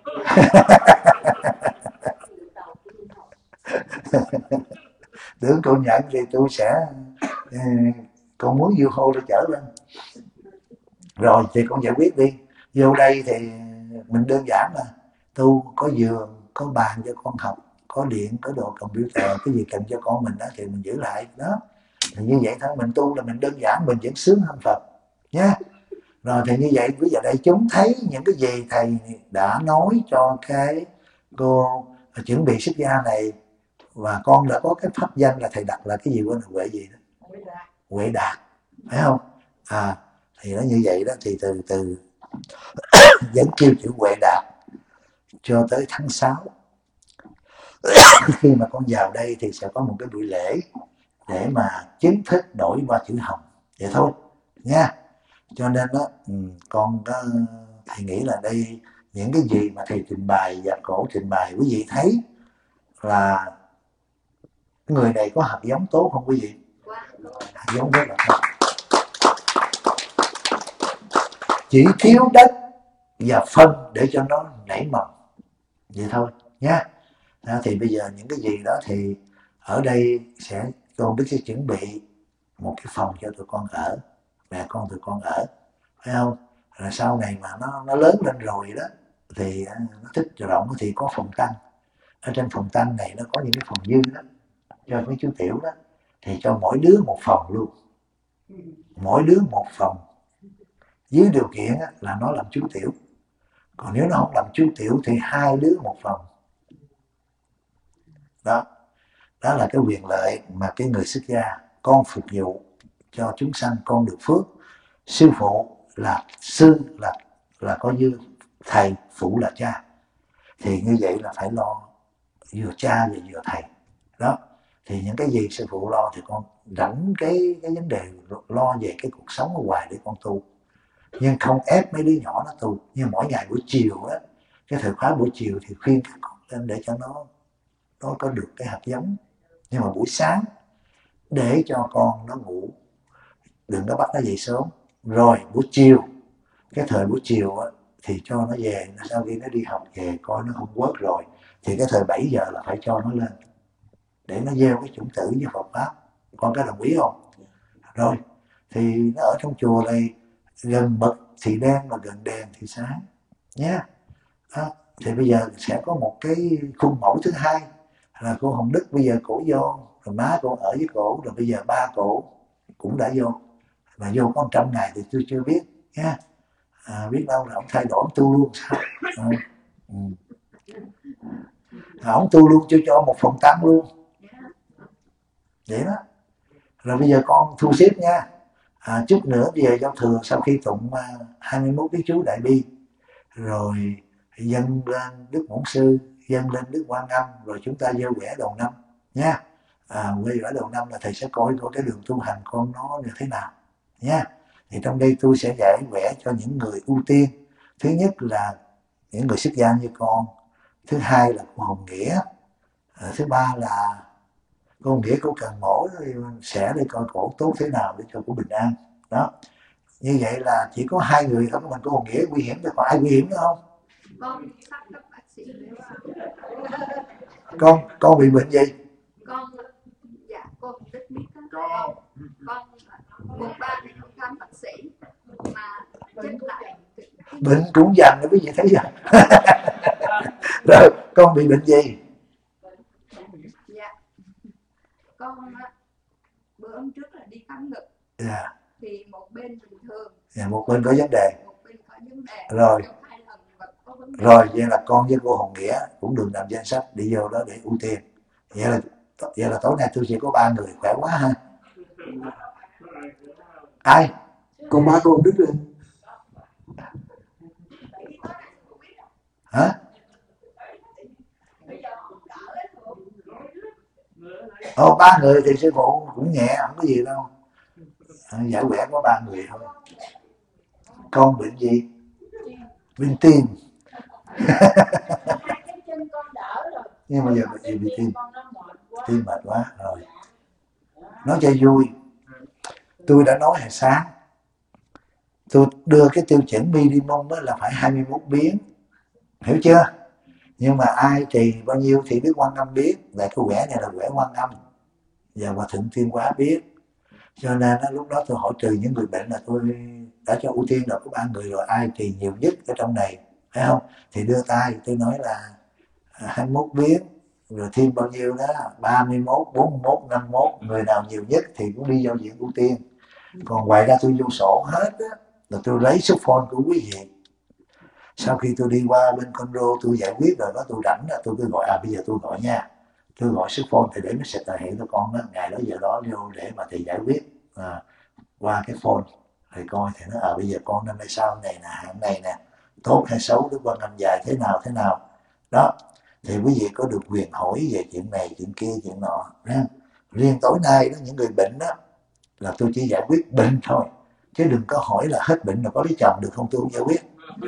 Tưởng cô nhận thì tôi sẽ con muốn vô hô tôi chở lên. Rồi thì con giải quyết đi. Vô đây thì mình đơn giản là tu có giường, có bàn cho con học, có điện, có đồ computer, cái gì cần cho con mình đó thì mình giữ lại đó. Thì như vậy thôi, mình tu là mình đơn giản, mình vẫn sướng hơn Phật nhé. Rồi thì như vậy bây giờ đây chúng thấy những cái gì thầy đã nói cho cái cô chuẩn bị xuất gia này, và con đã có cái pháp danh là thầy đặt là cái gì quên, là Huệ gì đó, Huệ Đạt, phải không? Thì nó như vậy đó, thì từ vẫn kêu chữ Huệ Đạt cho tới tháng 6. Khi mà con vào đây thì sẽ có một cái buổi lễ để mà chính thức đổi qua chữ hồng, vậy thôi nha. Cho nên đó con thầy nghĩ là đây những cái gì mà thầy trình bày và cổ trình bày, quý vị thấy là người này có hạt giống tốt không quý vị? Hạt giống rất là tốt, chỉ thiếu đất và phân để cho nó nảy mầm, vậy thôi nhé. Thì bây giờ những cái gì đó thì ở đây sẽ con biết sẽ chuẩn bị một cái phòng cho tụi con ở, mẹ con tụi con ở, phải không? Rồi sau này mà nó lớn lên rồi đó thì nó thích rộng thì có phòng tăng. Ở trên phòng tăng này nó có những cái phòng dư đó cho mấy chú tiểu đó, thì cho mỗi đứa một phòng luôn, mỗi đứa một phòng, dưới điều kiện là nó làm chú tiểu. Còn nếu nó không làm chú tiểu thì hai đứa một phòng. Đó là cái quyền lợi mà cái người xuất gia, con phục vụ cho chúng sanh, con được phước. Sư phụ là sư là có dư, thầy phụ là cha, thì như vậy là phải lo vừa cha và vừa thầy đó. Thì những cái gì sư phụ lo thì con rảnh cái vấn đề lo về cái cuộc sống ở ngoài để con tu, nhưng không ép mấy đứa nhỏ nó tu. Nhưng mỗi ngày buổi chiều á, cái thời khóa buổi chiều thì khuyên các con lên để cho nó có được cái hạt giống. Nhưng mà buổi sáng để cho con nó ngủ, đừng có bắt nó dậy sớm. Rồi buổi chiều, cái thời buổi chiều á, thì cho nó về, sau khi nó đi học về coi nó không quớt rồi thì cái thời 7 giờ là phải cho nó lên để nó gieo cái chủng tử với Phật pháp. Con có đồng ý không? Rồi thì nó ở trong chùa này gần mực thì đen mà gần đèn thì sáng nhé. Thì bây giờ sẽ có một cái khuôn mẫu thứ hai là cô Hồng Đức. Bây giờ cổ vô rồi má cô ở với cổ, rồi bây giờ ba cổ cũng đã vô, mà vô có 100 ngày thì tôi chưa biết nha. Biết đâu là ông thay đổi, ông tu luôn sao? Ông tu luôn cho một phòng tăng luôn vậy đó. Rồi bây giờ con thu xếp nha. Chút nữa bây giờ giao thừa, sau khi tụng 21 cái chú Đại Bi rồi dâng lên Đức Bổn Sư, dâng lên Đức Quan Âm, rồi chúng ta gieo quẻ đầu năm nha. Quay quẻ đầu năm là thầy sẽ coi cái đường tu hành con nó như thế nào nha. Thì trong đây tôi sẽ giải quẻ cho những người ưu tiên. Thứ nhất là những người xuất gia như con, thứ hai là cô Hồng Nghĩa, Thứ ba là cô Nghĩa cô cần mổ sẽ để coi cổ tốt thế nào để cho cô bình an. Đó, như vậy là chỉ có 2 người không, mình cô Nghĩa nguy hiểm, còn ai nguy hiểm nữa không? Con bị bệnh gì? Dạ cô cũng rất biết đó. Con một ba thì không khám bác sĩ mà chết lại. Bệnh cũng dần rồi quý vị thấy chưa? Rồi con bị bệnh gì? Dạ con bữa hôm trước là đi khám ngực. Dạ. Thì một bên bình thường. Dạ, một bên có vấn đề. Một bên có vấn đề. Rồi. Rồi vậy là con với cô Hồng Nghĩa cũng đừng làm danh sách đi vô đó để ưu tiên. Vậy là tối nay tôi chỉ có 3 người, khỏe quá ha. Ai? Còn 3 cô Đức rồi. Hả? Ồ, 3 người thì sư phụ cũng nhẹ, không có gì đâu. Giải quẻ có 3 người thôi. Con bệnh gì? Bệnh tim. Nhưng mà giờ bệnh gì bị tim? Tim mệt quá rồi. Nói cho vui, tôi đã nói hồi sáng, tôi đưa cái tiêu chuẩn minimum là phải 21 biến, hiểu chưa? Nhưng mà ai trì bao nhiêu thì biết Quan Âm biết, lại cái quẻ này là quẻ Quan Âm và Hòa Thượng Tuyên Quá biết, cho nên lúc đó tôi hỏi trừ những người bệnh là tôi đã cho ưu tiên được có 3 người rồi, ai trì nhiều nhất ở trong này, phải không? Thì đưa tay tôi nói là 21 biến, rồi thêm bao nhiêu đó 31, 41, 51, người nào nhiều nhất thì cũng đi giao diện ưu tiên. Còn ngoài ra tôi vô sổ hết á, là tôi lấy số phone của quý vị. Sau khi tôi đi qua bên Conro tôi giải quyết rồi đó, tôi rảnh là tôi cứ gọi, bây giờ tôi gọi nha, tôi gọi số phone thì để nó sẽ thể hiện cho con đó, ngày đó giờ đó vô để mà thì giải quyết qua cái phone thì coi thì nó bây giờ con năm nay sau này nè, hạn này nè, tốt hay xấu, Đức Quan Âm dài thế nào đó, thì quý vị có được quyền hỏi về chuyện này chuyện kia chuyện nọ. Riêng tối nay đó, những người bệnh đó là tôi chỉ giải quyết bệnh thôi, chứ đừng có hỏi là hết bệnh là có lấy chồng được không, tôi không giải quyết.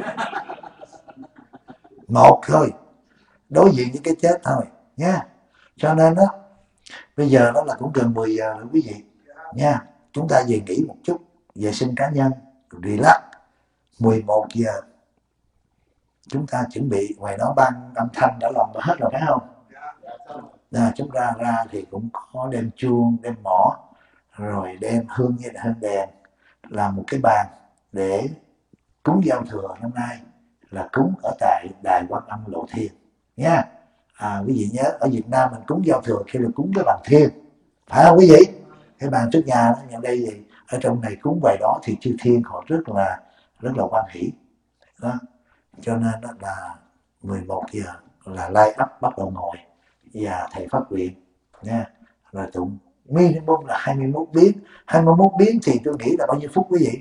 Một thôi, đối diện với cái chết thôi nha. Cho nên đó bây giờ đó là cũng gần 10 giờ rồi quý vị nha, chúng ta về nghỉ một chút, vệ sinh cá nhân, relax. 11 giờ chúng ta chuẩn bị, ngoài đó ban âm thanh đã làm hết rồi phải không? Chúng ta ra thì cũng có đem chuông, đem mõ, rồi đem hương như là hương đèn, làm một cái bàn để cúng giao thừa năm nay là cúng ở tại đài Quan Âm Lộ Thiên nha. Quý vị nhớ ở Việt Nam mình cúng giao thừa khi là cúng cái bàn thiên, phải không quý vị? Cái bàn trước nhà đó, nhận đây gì ở trong này cúng về đó thì chư thiên họ rất là hoan hỷ đó. Cho nên đó là 11 giờ là line up bắt đầu ngồi và thầy phát nguyện nha, rồi tụng minimum là 21 biến. 21 biến thì tôi nghĩ là bao nhiêu phút quý vị?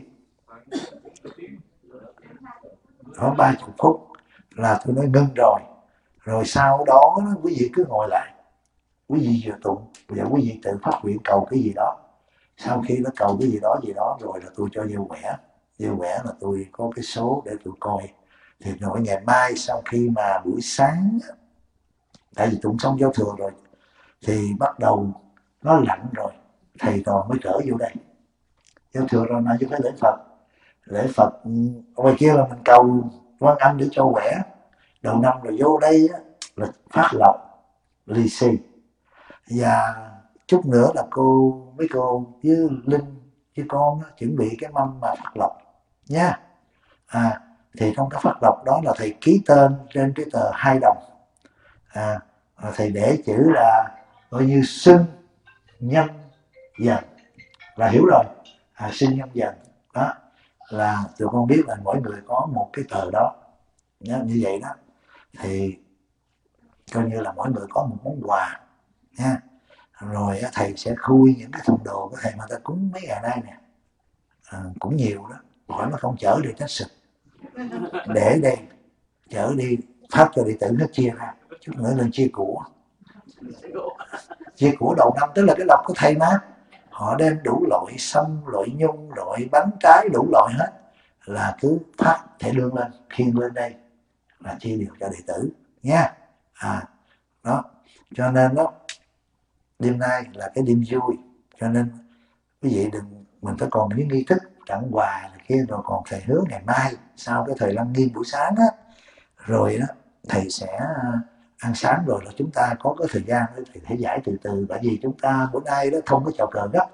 Khoảng 30 phút là tôi nói ngưng rồi. Rồi sau đó quý vị cứ ngồi lại, quý vị vừa tụng và quý vị tự phát nguyện cầu cái gì đó. Sau khi nó cầu cái gì đó rồi là tôi cho vô quẻ là tôi có cái số để tôi coi. Thì nội ngày mai sau khi mà buổi sáng, tại vì tụng xong giao thừa rồi thì bắt đầu nó lạnh rồi, thầy trò mới trở vô đây. Giao thừa rồi mà vô cái lễ Phật ngoài kia là mình cầu Quan Âm để cho khỏe. Đầu năm rồi vô đây á, là phát lộc lì xì, và chút nữa là mấy cô với Linh với con á, chuẩn bị cái mâm mà phát lộc nha. Thì trong cái phát lộc đó là thầy ký tên trên cái tờ 2 đồng, thầy để chữ là coi như sinh nhâm dần là hiểu rồi. Sinh nhâm dần đó là tụi con biết là mỗi người có một cái tờ đó như vậy đó, thì coi như là mỗi người có một món quà nha. Rồi thầy sẽ khui những cái thùng đồ của thầy mà ta cúng mấy ngày nay nè, cũng nhiều đó, hỏi nó không chở đi trách sực, để đây chở đi phát cho đệ tử nó chia ra, chút nữa lên chia của đầu năm, tức là cái lộc của thầy mà họ đem đủ loại sâm, loại nhung, loại bánh trái, đủ loại hết, là cứ phát thẻ lương lên, khiêng lên đây là chia đều cho đệ tử nha. Đó Cho nên đó, đêm nay là cái đêm vui, cho nên quý vị đừng, mình phải còn những nghi thức tặng quà này kia, rồi còn thầy hứa ngày mai sau cái thời lăng nghiêm buổi sáng á, rồi đó thầy sẽ ăn sáng rồi là chúng ta có cái thời gian để thầy thể giải từ từ, bởi vì chúng ta bữa nay đó không có chào cờ gấp.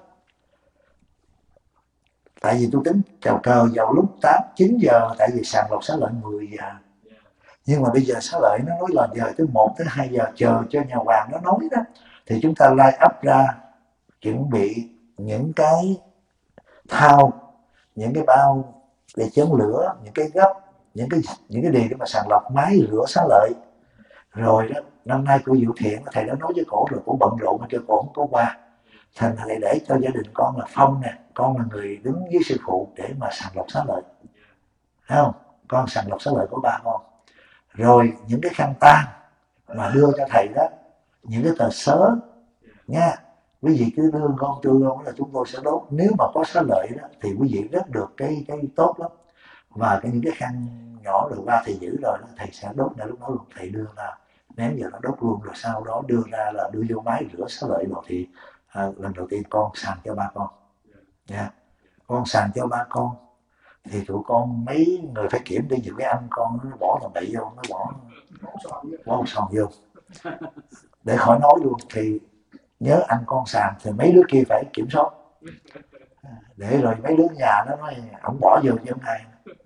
Tại vì tôi tính chào cờ vào lúc 8-9 giờ, tại vì sàng lọc xá lợi 10 giờ. Nhưng mà bây giờ xá lợi nó nói là giờ tới 1-2 giờ, chờ cho nhà hoàng nó nói đó. Thì chúng ta line up ra, chuẩn bị những cái thao, những cái bao để chấn lửa, những cái gấp, những cái gì để mà sàng lọc máy rửa xá lợi. Rồi đó, năm nay cô Diệu Thiện, thầy đã nói với cổ rồi, cổ bận rộn mà kêu cổ không có qua. Thành thầy để cho gia đình con là Phong nè, con là người đứng với sư phụ để mà sàng lọc xá lợi. Thấy không? Con sàng lọc xá lợi của ba con. Rồi những cái khăn tang mà đưa cho thầy đó, những cái tờ sớ nha, quý vị cứ đưa con trưa con là chúng tôi sẽ đốt. Nếu mà có xá lợi đó thì quý vị rất được cái tốt lắm. Và những cái khăn nhỏ rồi qua thầy giữ rồi đó, thầy sẽ đốt ra lúc đó luôn. Thầy đưa ra ném giờ nó đốt luôn, rồi sau đó đưa ra là đưa vô máy rửa xá lợi rồi thì lần đầu tiên con sàng cho ba con nha. Con sàng cho ba con thì tụi con mấy người phải kiểm đi, những cái anh con nó bỏ là bậy vô, nó bỏ sòn vô để khỏi nói luôn. Thì nhớ anh con sàng thì mấy đứa kia phải kiểm soát, để rồi mấy đứa nhà nó nói ổng bỏ vô chứ không ai.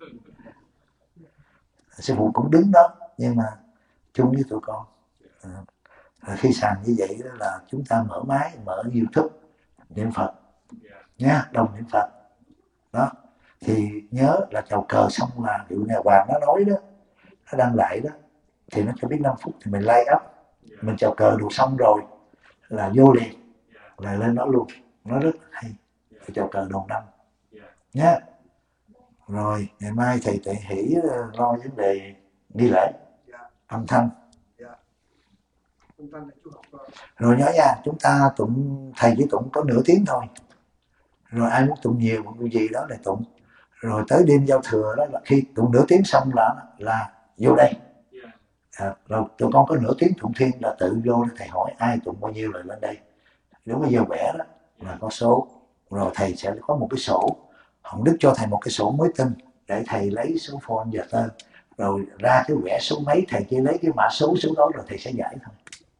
Sư phụ cũng đứng đó nhưng mà chung với tụi con. Khi sàng như vậy đó là chúng ta mở máy, mở YouTube niệm Phật nha, đồng niệm Phật đó. Thì nhớ là chào cờ xong là ví dụ nhà hoàng nó nói đó, nó đăng lại đó, thì nó cho biết 5 phút thì mình lay up, mình chào cờ đủ xong rồi là vô liền, là lên đó luôn, nó rất hay. Chào cờ đầu năm nhé. Rồi ngày mai thầy Tệ Hỷ lo vấn đề nghi lễ âm thanh. Rồi nhớ nha, chúng ta tụng, thầy chỉ tụng có nửa tiếng thôi. Rồi ai muốn tụng nhiều một cái gì đó để tụng. Rồi tới đêm giao thừa đó là khi tụng nửa tiếng xong là vô đây. Rồi tụi con có nửa tiếng tụng thiên là tự vô, thầy hỏi ai tụng bao nhiêu rồi lên đây. Nếu có giờ vẽ đó là có số. Rồi thầy sẽ có một cái sổ. Hồng Đức cho thầy một cái sổ mới tinh để thầy lấy số phone và tên. Rồi ra cái vẽ số mấy, thầy chỉ lấy cái mã số đó rồi thầy sẽ giải thôi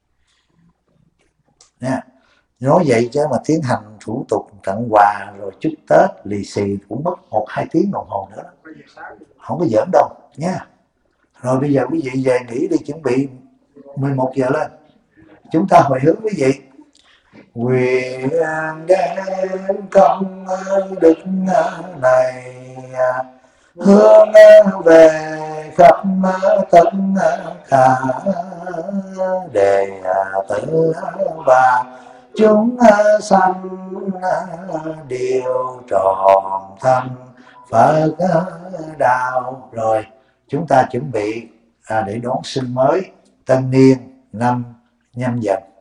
nha. Nói vậy chứ mà tiến hành thủ tục tặng quà rồi chúc Tết lì xì cũng mất 1-2 tiếng đồng hồ nữa đó. Không có giỡn đâu nha. Rồi bây giờ quý vị về nghỉ đi, chuẩn bị 11 giờ lên. Chúng ta hồi hướng quý vị. Nguyện đem công đức này hướng về khắp tất cả đệ tử và chúng sanh đều tròn thân Phật đạo. Rồi chúng ta chuẩn bị để đón sinh mới tân niên năm Nhâm Dần.